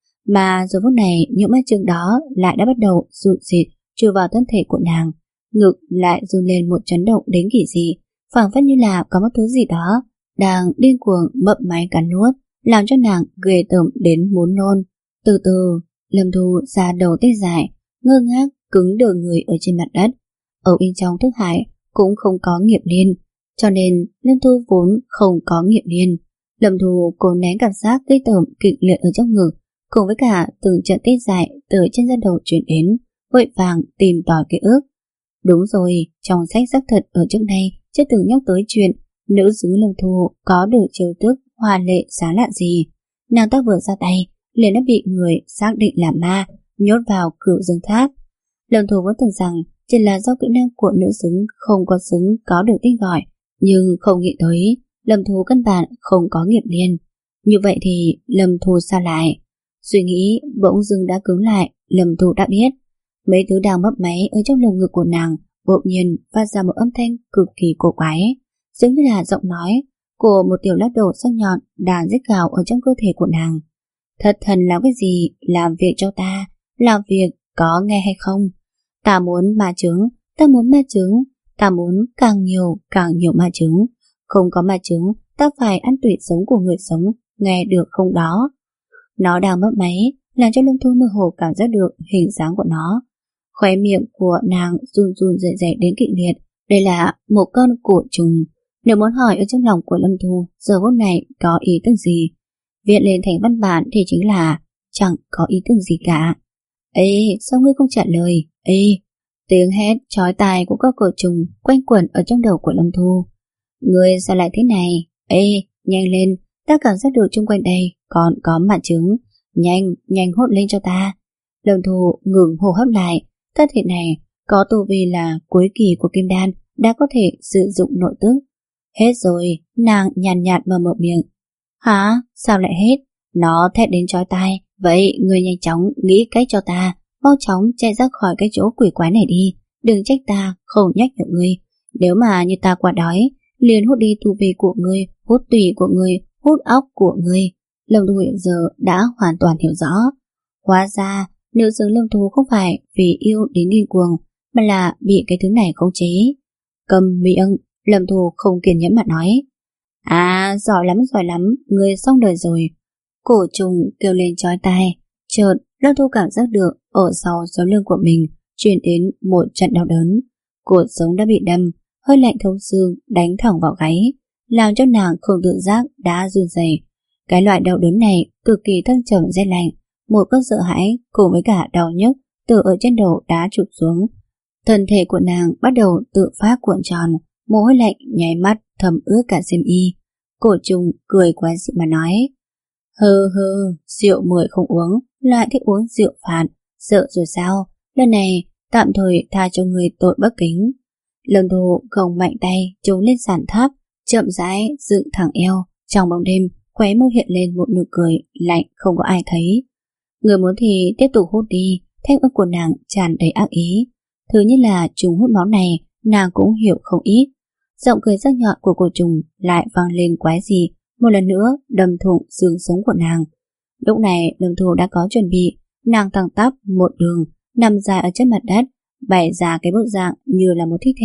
Mà giờ phút này những mái trứng đó lại đã bắt đầu rụt rịt chui vào thân thể của nàng, ngực lại run lên một chấn động đến kỳ dị, phảng phất như là có một thứ gì đó đang điên cuồng mấp máy cắn nuốt, làm cho nàng ghê tởm đến muốn nôn. Từ từ, Lâm Thu ra đầu tê dại, ngơ ngác cứng đờ người ở trên mặt đất. Ở bên trong thức hải cũng không có nghiệp liên, cho nên Lâm Thu vốn không có nghiệp liên. Lâm Thu cố nén cảm giác ghê tởm kịch liệt ở trong ngực, cùng với cả từng trận tê dại từ trên da đầu truyền đến, vội vàng tìm tòi ký ức. Đúng rồi, trong sách xác thật ở trước đây chưa từng nhắc tới chuyện nữ xứ Lâm Thu có được chiêu thức hoa lệ sáng lạ gì. Nàng ta vừa ra tay liền đã bị người xác định là ma nhốt vào cửu dương tháp. Lâm Thu vẫn tưởng rằng chỉ là do kỹ năng của nữ xứng không có xứng có được tên gọi, nhưng không nghĩ tới Lâm Thu căn bản không có nghiệp liên. Như vậy thì Lâm Thu sao lại? Suy nghĩ bỗng dưng đã cứng lại. Lâm Thu đã biết mấy thứ đang mấp máy ở trong lồng ngực của nàng bỗng nhiên phát ra một âm thanh cực kỳ cổ quái, giống như là giọng nói của một tiểu lát đổ sắc nhọn đang rít gào ở trong cơ thể của nàng. Thật thần làm cái gì? Làm việc cho ta. Làm việc có nghe hay không? Ta muốn ma trứng, ta muốn ma trứng, ta muốn càng nhiều càng nhiều ma trứng. Không có ma trứng, ta phải ăn tủy sống của người sống, nghe được không đó? Nó đang mấp máy, làm cho Lâm Thu mơ hồ cảm giác được hình dáng của nó. Khóe miệng của nàng run run rẩy rẩy đến kịch liệt. Đây là một con cổ trùng. Nếu muốn hỏi ở trong lòng của Lâm Thu giờ phút này có ý tưởng gì, viện lên thành văn bản thì chính là chẳng có ý tưởng gì cả. Ê, sao ngươi không trả lời? Ê, tiếng hét chói tai của các cổ trùng quanh quẩn ở trong đầu của Lâm Thu. Ngươi sao lại thế này? Ê, nhanh lên, ta cảm giác được chung quanh đây còn có mạn trứng. Nhanh, nhanh hốt lên cho ta. Lâm Thu ngừng hô hấp lại. Thân thể này có tu vi là cuối kỳ của kim đan, đã có thể sử dụng nội tức. Hết rồi, nàng nhàn nhạt mà mở miệng. Hả? Sao lại hết? Nó thét đến chói tai. Vậy ngươi nhanh chóng nghĩ cách cho ta, mau chóng chạy ra khỏi cái chỗ quỷ quái này đi. Đừng trách ta không nhắc nhở ngươi. Nếu mà như ta quá đói, liền hút đi tu vi của ngươi, hút tủy của ngươi, hút óc của ngươi. Lâm Thu hiện giờ đã hoàn toàn hiểu rõ. Hóa ra nữ xứng Lâm Thu không phải vì yêu đến điên cuồng, mà là bị cái thứ này khống chế. Cầm miệng. Lâm Thu không kiên nhẫn mà nói. À, giỏi lắm giỏi lắm, ngươi xong đời rồi. Cổ trùng kêu lên chói tai. Chợt Lâm Thu cảm giác được ở sau sống lưng của mình truyền đến một trận đau đớn. Cột sống đã bị đâm, hơi lạnh thấu xương đánh thẳng vào gáy, làm cho nàng không tự giác đã run rẩy. Cái loại đau đớn này cực kỳ thăng trầm rét lạnh, một cơn sợ hãi cùng với cả đau nhức từ ở trên đầu đá trụt xuống. Thân thể của nàng bắt đầu tự phát cuộn tròn, mồ hôi lạnh nháy mắt thấm ướt cả xiêm y. Cổ trùng cười quái dị mà nói. Hơ hơ, rượu mười không uống, lại thích uống rượu phạt, sợ rồi sao? Lần này tạm thời tha cho người tội bất kính. Lâm Thu gồng mạnh tay trốn lên sàn tháp, chậm rãi dựng thẳng eo. Trong bóng đêm, khóe môi hiện lên một nụ cười lạnh không có ai thấy. Người muốn thì tiếp tục hút đi. Thanh âm của nàng tràn đầy ác ý. Thứ như là trùng hút máu này, nàng cũng hiểu không ít. Giọng cười sắc nhọn của cổ trùng lại vang lên quái dị, một lần nữa đâm thủng xương sống của nàng. Lúc này Lâm Thu đã có chuẩn bị, nàng thẳng tắp một đường nằm dài ở trên mặt đất, bày ra cái bộ dạng như là một thi thể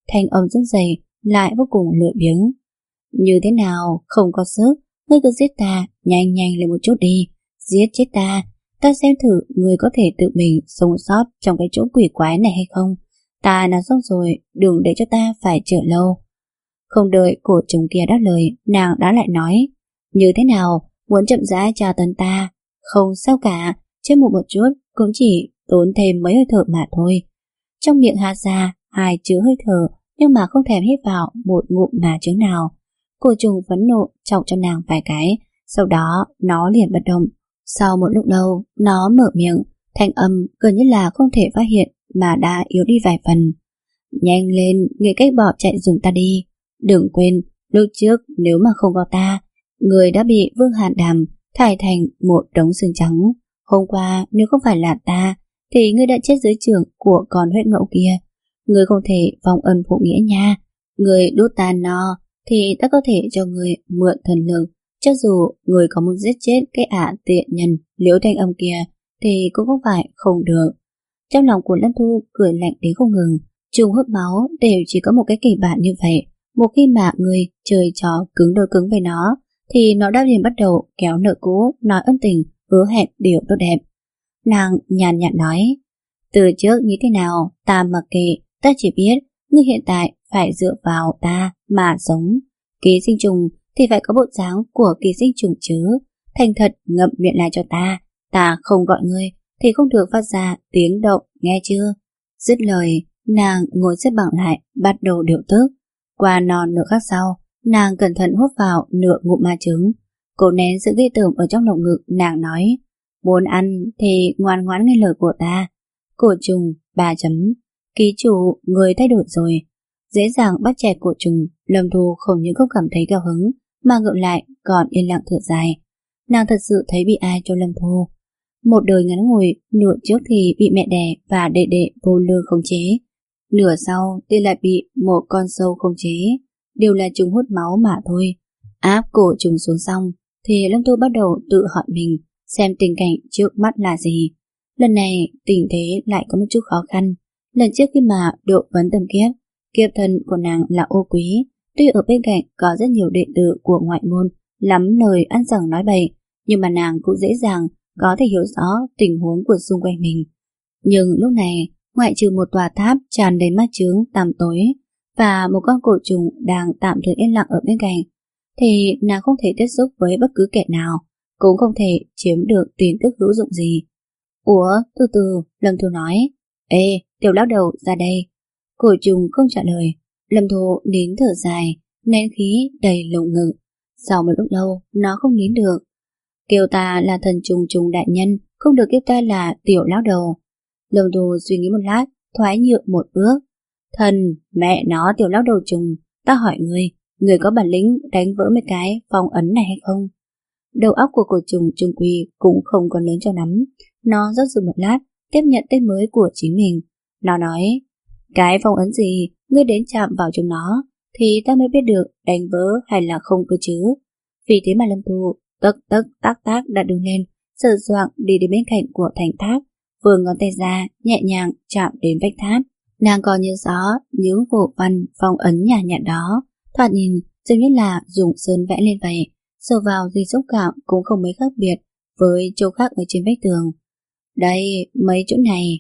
thanh âm run rẩy lại vô cùng lười biếng. Như thế nào, không có sức, ngươi cứ giết ta, nhanh nhanh lên một chút đi, giết chết ta, ta xem thử ngươi có thể tự mình sống sót trong cái chỗ quỷ quái này hay không. Ta nói xong rồi, đừng để cho ta phải chờ lâu. Không đợi cổ trùng kia đáp lời, nàng đã lại nói, như thế nào, muốn chậm rãi tra tấn ta? Không sao cả, chết một một chút cũng chỉ tốn thêm mấy hơi thở mà thôi. Trong miệng hạ ra hai chữ hơi thở, nhưng mà không thèm hít vào một ngụm mà chữ nào. Cổ trùng phẫn nộ chọc cho nàng vài cái, sau đó nó liền bất động. Sau một lúc lâu, nó mở miệng, thanh âm gần như là không thể phát hiện mà đã yếu đi vài phần. Nhanh lên, nghĩ cách bỏ chạy dùng ta đi. Đừng quên, lúc trước nếu mà không có ta, người đã bị Vương Hàn Đàm thải thành một đống xương trắng. Hôm qua nếu không phải là ta, thì ngươi đã chết dưới trường của con huyết ngẫu kia. Ngươi không thể vong ân phụ nghĩa nha. Ngươi đốt ta no, thì ta có thể cho ngươi mượn thần lực. Cho dù người có muốn giết chết cái ả tiện nhân Liễu Thanh Âm kia, thì cũng không phải không được. Trong lòng của Lâm Thu cười lạnh đến không ngừng. Trùng hút máu đều chỉ có một cái kịch bản như vậy. Một khi mà người chơi trò cứng đôi cứng với nó, thì nó đã liền bắt đầu kéo nợ cũ, nói ân tình, hứa hẹn điều tốt đẹp. Nàng nhàn nhạt nói, từ trước như thế nào ta mặc kệ, ta chỉ biết ngươi hiện tại phải dựa vào ta mà sống. Ký sinh trùng thì phải có bộ dáng của ký sinh trùng chứ. Thành thật ngậm miệng lại cho ta, ta không gọi ngươi thì không được phát ra tiếng động, nghe chưa? Dứt lời, nàng ngồi xếp bằng lại, bắt đầu điều tức. Qua non nửa khắc sau, nàng cẩn thận hút vào nửa ngụm ma trứng. Cô nén sự ghê tởm ở trong lồng ngực, nàng nói, muốn ăn thì ngoan ngoãn nghe lời của ta. Cổ trùng, ba chấm. Ký chủ, người thay đổi rồi. Dễ dàng bắt chẹt cổ trùng, Lâm Thu không những không cảm thấy cao hứng, mà ngược lại còn yên lặng thở dài. Nàng thật sự thấy bị ai cho Lâm Thu. Một đời ngắn ngủi, nửa trước thì bị mẹ đẻ và đệ đệ vô lư khống chế, nửa sau thì lại bị một con sâu khống chế, đều là trùng hút máu mà thôi. Áp cổ trùng xuống xong, thì Lâm Thu bắt đầu tự hỏi mình xem tình cảnh trước mắt là gì. Lần này tình thế lại có một chút khó khăn. Lần trước khi mà độ vấn tầm kiếp, kiếp thân của nàng là Ô Quý, tuy ở bên cạnh có rất nhiều đệ tử của ngoại môn lắm lời ăn dẳng nói bậy, nhưng mà nàng cũng dễ dàng có thể hiểu rõ tình huống của xung quanh mình. Nhưng lúc này, ngoại trừ một tòa tháp tràn đầy mắt chướng tăm tối và một con cổ trùng đang tạm thời yên lặng ở bên cạnh, thì nàng không thể tiếp xúc với bất cứ kẻ nào, cũng không thể chiếm được tin tức hữu dụng gì. Ủa, từ từ, Lâm Thu nói, ê, tiểu lão đầu ra đây. Cổ trùng không trả lời. Lâm Thu nín thở dài, nén khí đầy lồng ngực. Sau một lúc lâu, nó không nín được. Kêu ta là thần trùng trùng đại nhân, không được kêu ta là tiểu lão đầu. Lâm Thu suy nghĩ một lát, thoái nhượng một bước. Thần, mẹ nó tiểu lão đầu trùng, ta hỏi ngươi, ngươi có bản lĩnh đánh vỡ mấy cái phong ấn này hay không? Đầu óc của cổ trùng trung quy cũng không còn lớn cho lắm. Nó rót rượu một lát, tiếp nhận tên mới của chính mình. Nó nói, cái phong ấn gì, ngươi đến chạm vào chúng nó, thì ta mới biết được đánh vỡ hay là không cơ chứ. Vì thế mà Lâm Thu tấc tấc tác tác đã đứng lên, sờ soạng đi đến bên cạnh của thành tháp, vừa ngón tay ra nhẹ nhàng chạm đến vách tháp. Nàng còn nhớ rõ những bộ văn phong ấn nhàn nhạt đó, thoạt nhìn giống như là dùng sơn vẽ lên vậy, sờ vào thì xúc cảm cũng không mấy khác biệt với chỗ khác ở trên vách tường. Đây, mấy chỗ này.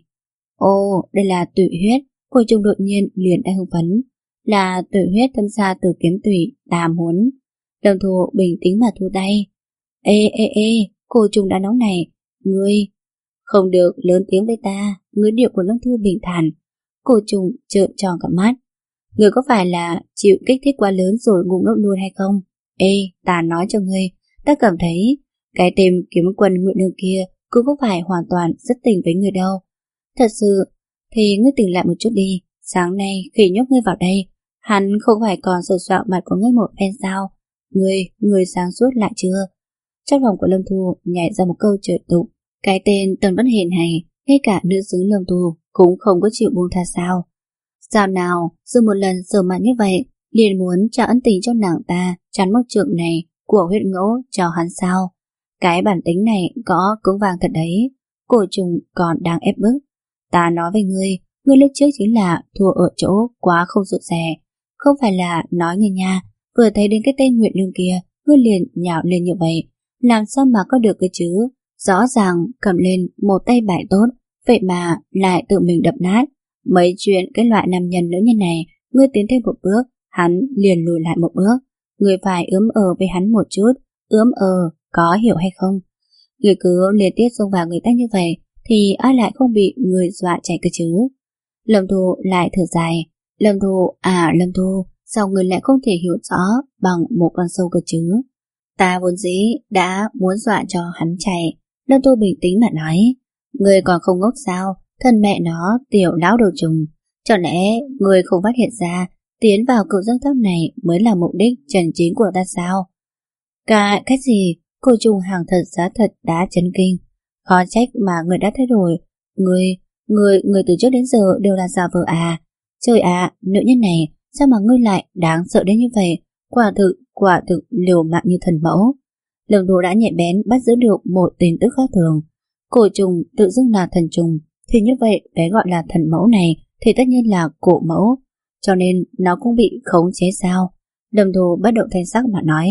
Ồ, đây là tụy huyết. Cổ trùng đột nhiên liền đã hưng phấn. Là tụy huyết thâm xa từ kiếm tụy, ta muốn. Lâm Thu bình tĩnh mà thu tay. Ê ê ê, cổ trùng đã nóng này. Ngươi không được lớn tiếng với ta. Ngữ điệu của Lâm Thu bình thản. Cổ trùng trợn tròn cả mắt. Ngươi có phải là chịu kích thích quá lớn rồi ngu ngốc luôn hay không? Ê, ta nói cho ngươi, ta cảm thấy cái tên kiếm quân Nguyện Nương kia cũng không phải hoàn toàn rất tình với ngươi đâu. Thật sự, thì ngươi tỉnh lại một chút đi. Sáng nay khi nhốt ngươi vào đây, hắn không phải còn sờ soạng mặt của ngươi một phen sao? Ngươi, ngươi sáng suốt lại chưa? Trong lòng của Lâm Thu nhảy ra một câu chợt tụng. Cái tên Tần Bất Hiền này, ngay cả nữ xứng Lâm Thu cũng không có chịu buông tha sao? Sao nào, dù một lần sờ mặt như vậy, liền muốn trả ân tình cho nàng ta, chắn mốc trượng này của huyết ngẫu cho hắn sao? Cái bản tính này có cứng vàng thật đấy. Cổ trùng còn đang ép bức. Ta nói với ngươi, Ngươi lúc trước chính là thua ở chỗ quá không rụt rè. Không phải là nói ngươi nha, vừa thấy đến cái tên Nguyệt Lương kia, ngươi liền nhào lên như vậy. Làm sao mà có được cái chứ? Rõ ràng cầm lên một tay bài tốt, vậy mà lại tự mình đập nát. Mấy chuyện cái loại nam nhân nữ nhân này, ngươi tiến thêm một bước, hắn liền lùi lại một bước. Ngươi phải ướm ờ với hắn một chút. Ướm ờ, có hiểu hay không? Ngươi cứ liên tiếp xông vào người ta như vậy thì ai lại không bị người dọa chạy cơ chứ? Lâm Thu lại thở dài. Lâm Thu, à Lâm Thu, sao ngươi lại không thể hiểu rõ bằng một con sâu cơ chứ? Ta vốn dĩ đã muốn dọa cho hắn chạy. Lâm Thu bình tĩnh mà nói. Ngươi còn không ngốc sao? Thân mẹ nó tiểu lão đầu trùng. Chẳng lẽ ngươi không phát hiện ra tiến vào cựu dương tháp này mới là mục đích chân chính của ta sao? Cái, cái gì? Cô trùng hàng thật giá thật đã chấn kinh. Khó trách mà người đã thay đổi. Người, người, người từ trước đến giờ đều là giả vờ à. Trời ạ, nữ nhân này, sao mà ngươi lại đáng sợ đến như vậy? Quả thực, quả thực liều mạng như thần mẫu. Lâm Thu đã nhạy bén bắt giữ được một tin tức khác thường. Cổ trùng tự dưng là thần trùng, thì như vậy cái gọi là thần mẫu này thì tất nhiên là cổ mẫu, cho nên nó cũng bị khống chế sao? Lâm Thu bất động thanh sắc mà nói.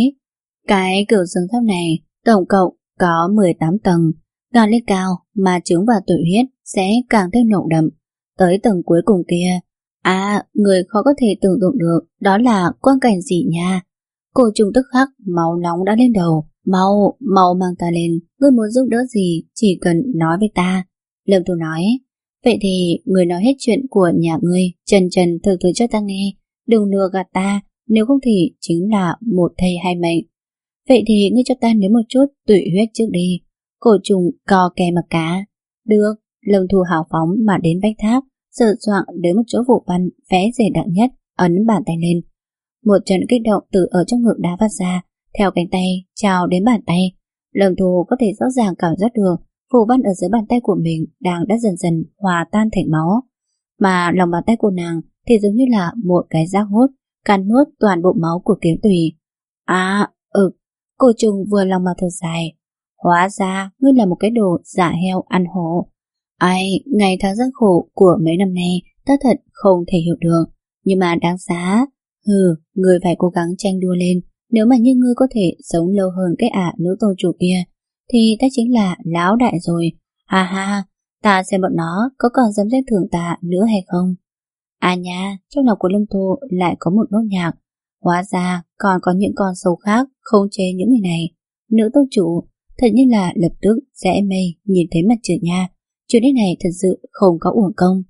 Cái cửu dương tháp này tổng cộng có mười tám tầng, càng lên cao mà trứng và tuổi huyết sẽ càng thêm nồng đậm. Tới tầng cuối cùng kia, à, người khó có thể tưởng tượng được đó là quang cảnh gì nha. Cổ trùng tức khắc máu nóng đã lên đầu. Mau, mau mang ta lên, ngươi muốn giúp đỡ gì chỉ cần nói với ta. Lâm Thu nói. Vậy thì người nói hết chuyện của nhà ngươi, trần trần thực thực cho ta nghe, đừng lừa gạt ta, nếu không thì chính là một thây hai mệnh. Vậy thì ngươi cho ta nếm một chút tủy huyết trước đi. Cổ trùng co kè mặc cá. Được. Lâm Thu hào phóng mà đến vách tháp, sờ soạng đến một chỗ vụ văn vẽ dày đặc nhất, ấn bàn tay lên. Một trận kích động từ ở trong ngực đá phát ra, theo cánh tay trào đến bàn tay. Lâm Thu có thể rõ ràng cảm giác được phù văn ở dưới bàn tay của mình đang đã dần dần hòa tan thành máu, mà lòng bàn tay của nàng thì giống như là một cái rác hút cắn nuốt toàn bộ máu của kiếm tùy. À, ực. Cổ trùng vừa lòng mà thở dài. Hóa ra ngươi là một cái đồ giả heo ăn hổ. Ai, ngày tháng gian khổ của mấy năm nay ta thật không thể hiểu được, nhưng mà đáng giá. Hừ, ngươi phải cố gắng tranh đua lên. Nếu mà như ngươi có thể sống lâu hơn cái ả nữ tôn chủ kia thì ta chính là lão đại rồi. Ha ha, ta xem bọn nó có còn dám xem thường ta nữa hay không. À nha, trong lòng của Lâm Thu lại có một nốt nhạc. Hóa ra còn có những con sâu khác khống chế những người này. Nữ tôn chủ thật như là lập tức rẽ mây nhìn thấy mặt trời nha. Chuyện này thật sự không có uổng công.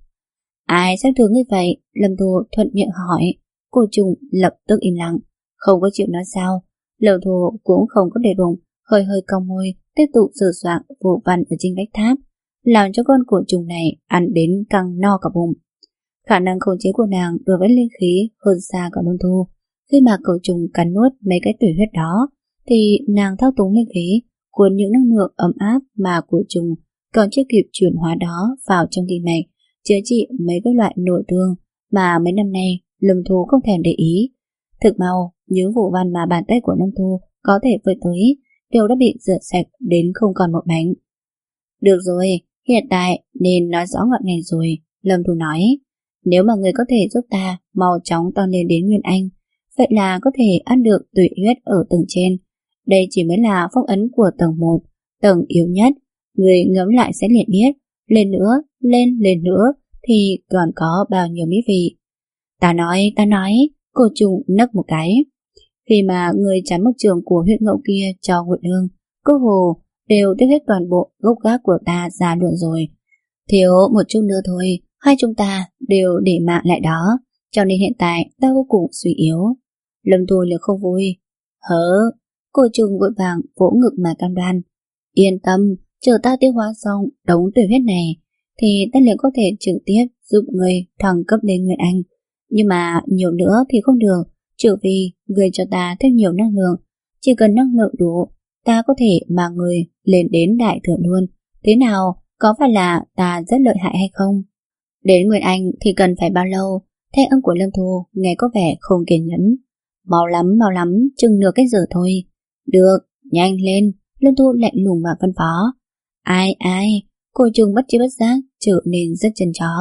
Ai xem thường ngươi vậy? Lâm Thu thuận miệng hỏi. Cô trùng lập tức im lặng, không có chịu nói sao. Lâm Thu cũng không có để bụng, hơi hơi cong môi, tiếp tục sửa soạn vụ văn ở trên vách tháp, làm cho con cổ trùng này ăn đến căng no cả bụng. Khả năng khống chế của nàng đối với linh khí hơn xa cả Lâm Thu. Khi mà cổ trùng cắn nuốt mấy cái tủy huyết đó, thì nàng thao túng linh khí, cuốn những năng lượng ấm áp mà cổ trùng còn chưa kịp chuyển hóa đó vào trong kinh mạch, chữa trị mấy cái loại nội thương mà mấy năm nay Lâm Thu không thèm để ý. Thực mau, những vụ văn mà bàn tay của Lâm Thu có thể vơi tới đều đã bị rửa sạch đến không còn một mảnh. Được rồi, hiện tại nên nói rõ ngọn ngành rồi. Lâm Thu nói. Nếu mà người có thể giúp ta mau chóng tăng lên đến Nguyên Anh, vậy là có thể ăn được tủy huyết ở tầng trên. Đây chỉ mới là phong ấn của tầng một, tầng yếu nhất. Người ngẫm lại sẽ liền biết. Lên nữa, lên, lên nữa thì còn có bao nhiêu mỹ vị. Ta nói, ta nói, cô trùng nấc một cái. Khi mà người chắn mộc trường của huyện ngậu kia cho Nguyệt Nương, cơ hồ đều tiêu hết toàn bộ gốc gác của ta ra luôn rồi. Thiếu một chút nữa thôi, hai chúng ta đều để mạng lại đó, cho nên hiện tại ta vô cùng suy yếu. Lâm Thu liền không vui. Hớ, cô trùng vội vàng vỗ ngực mà cam đoan. Yên tâm, chờ ta tiêu hóa xong đống tuyệt huyết này, thì ta liền có thể trực tiếp giúp người thăng cấp lên Nguyên Anh. Nhưng mà nhiều nữa thì không được, trừ vì người cho ta thêm nhiều năng lượng. Chỉ cần năng lượng đủ, ta có thể mang người lên đến đại thượng luôn. Thế nào, có phải là ta rất lợi hại hay không? Đến Nguyên Anh thì cần phải bao lâu? Thanh âm của Lâm Thu nghe có vẻ không kiên nhẫn. Mau lắm, mau lắm, chừng nửa cách giờ thôi. Được, nhanh lên. Lâm Thu lạnh lùng mà phân phó. Ai ai, cô trùng bất chi bất giác trở nên rất chân chó.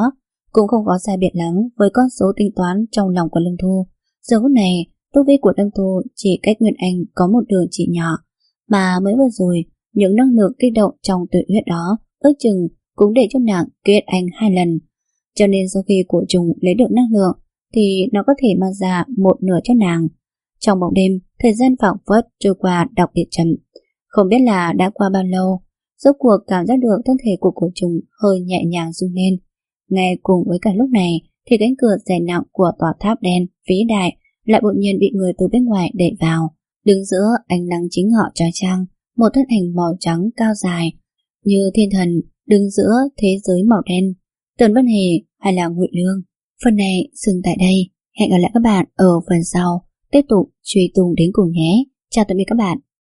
cũng không có sai biệt lắm với con số tính toán trong lòng của Lâm Thu. Giờ phút này, tu vi của Lâm Thu chỉ cách Nguyên Anh có một đường chỉ nhỏ, mà mới vừa rồi, những năng lượng kích động trong tuệ huyết đó ước chừng cũng để cho nàng kết anh hai lần. Cho nên sau khi cổ trùng lấy được năng lượng thì nó có thể mang ra một nửa cho nàng. Trong bóng đêm, thời gian phảng phất trôi qua đặc biệt chậm. Không biết là đã qua bao lâu, rốt cuộc cảm giác được thân thể của cổ trùng hơi nhẹ nhàng rung lên. Ngay cùng với cả lúc này thì cánh cửa dày nặng của tòa tháp đen vĩ đại lại đột nhiên bị người từ bên ngoài đẩy vào. Đứng giữa ánh nắng chính ngọ chói chang, một thân ảnh màu trắng cao dài như thiên thần đứng giữa thế giới màu đen. Tần Vân Hề hay là Ngụy Lương? Phần này dừng tại đây. Hẹn gặp lại các bạn ở phần sau, tiếp tục truy tung đến cùng nhé. Chào tạm biệt các bạn.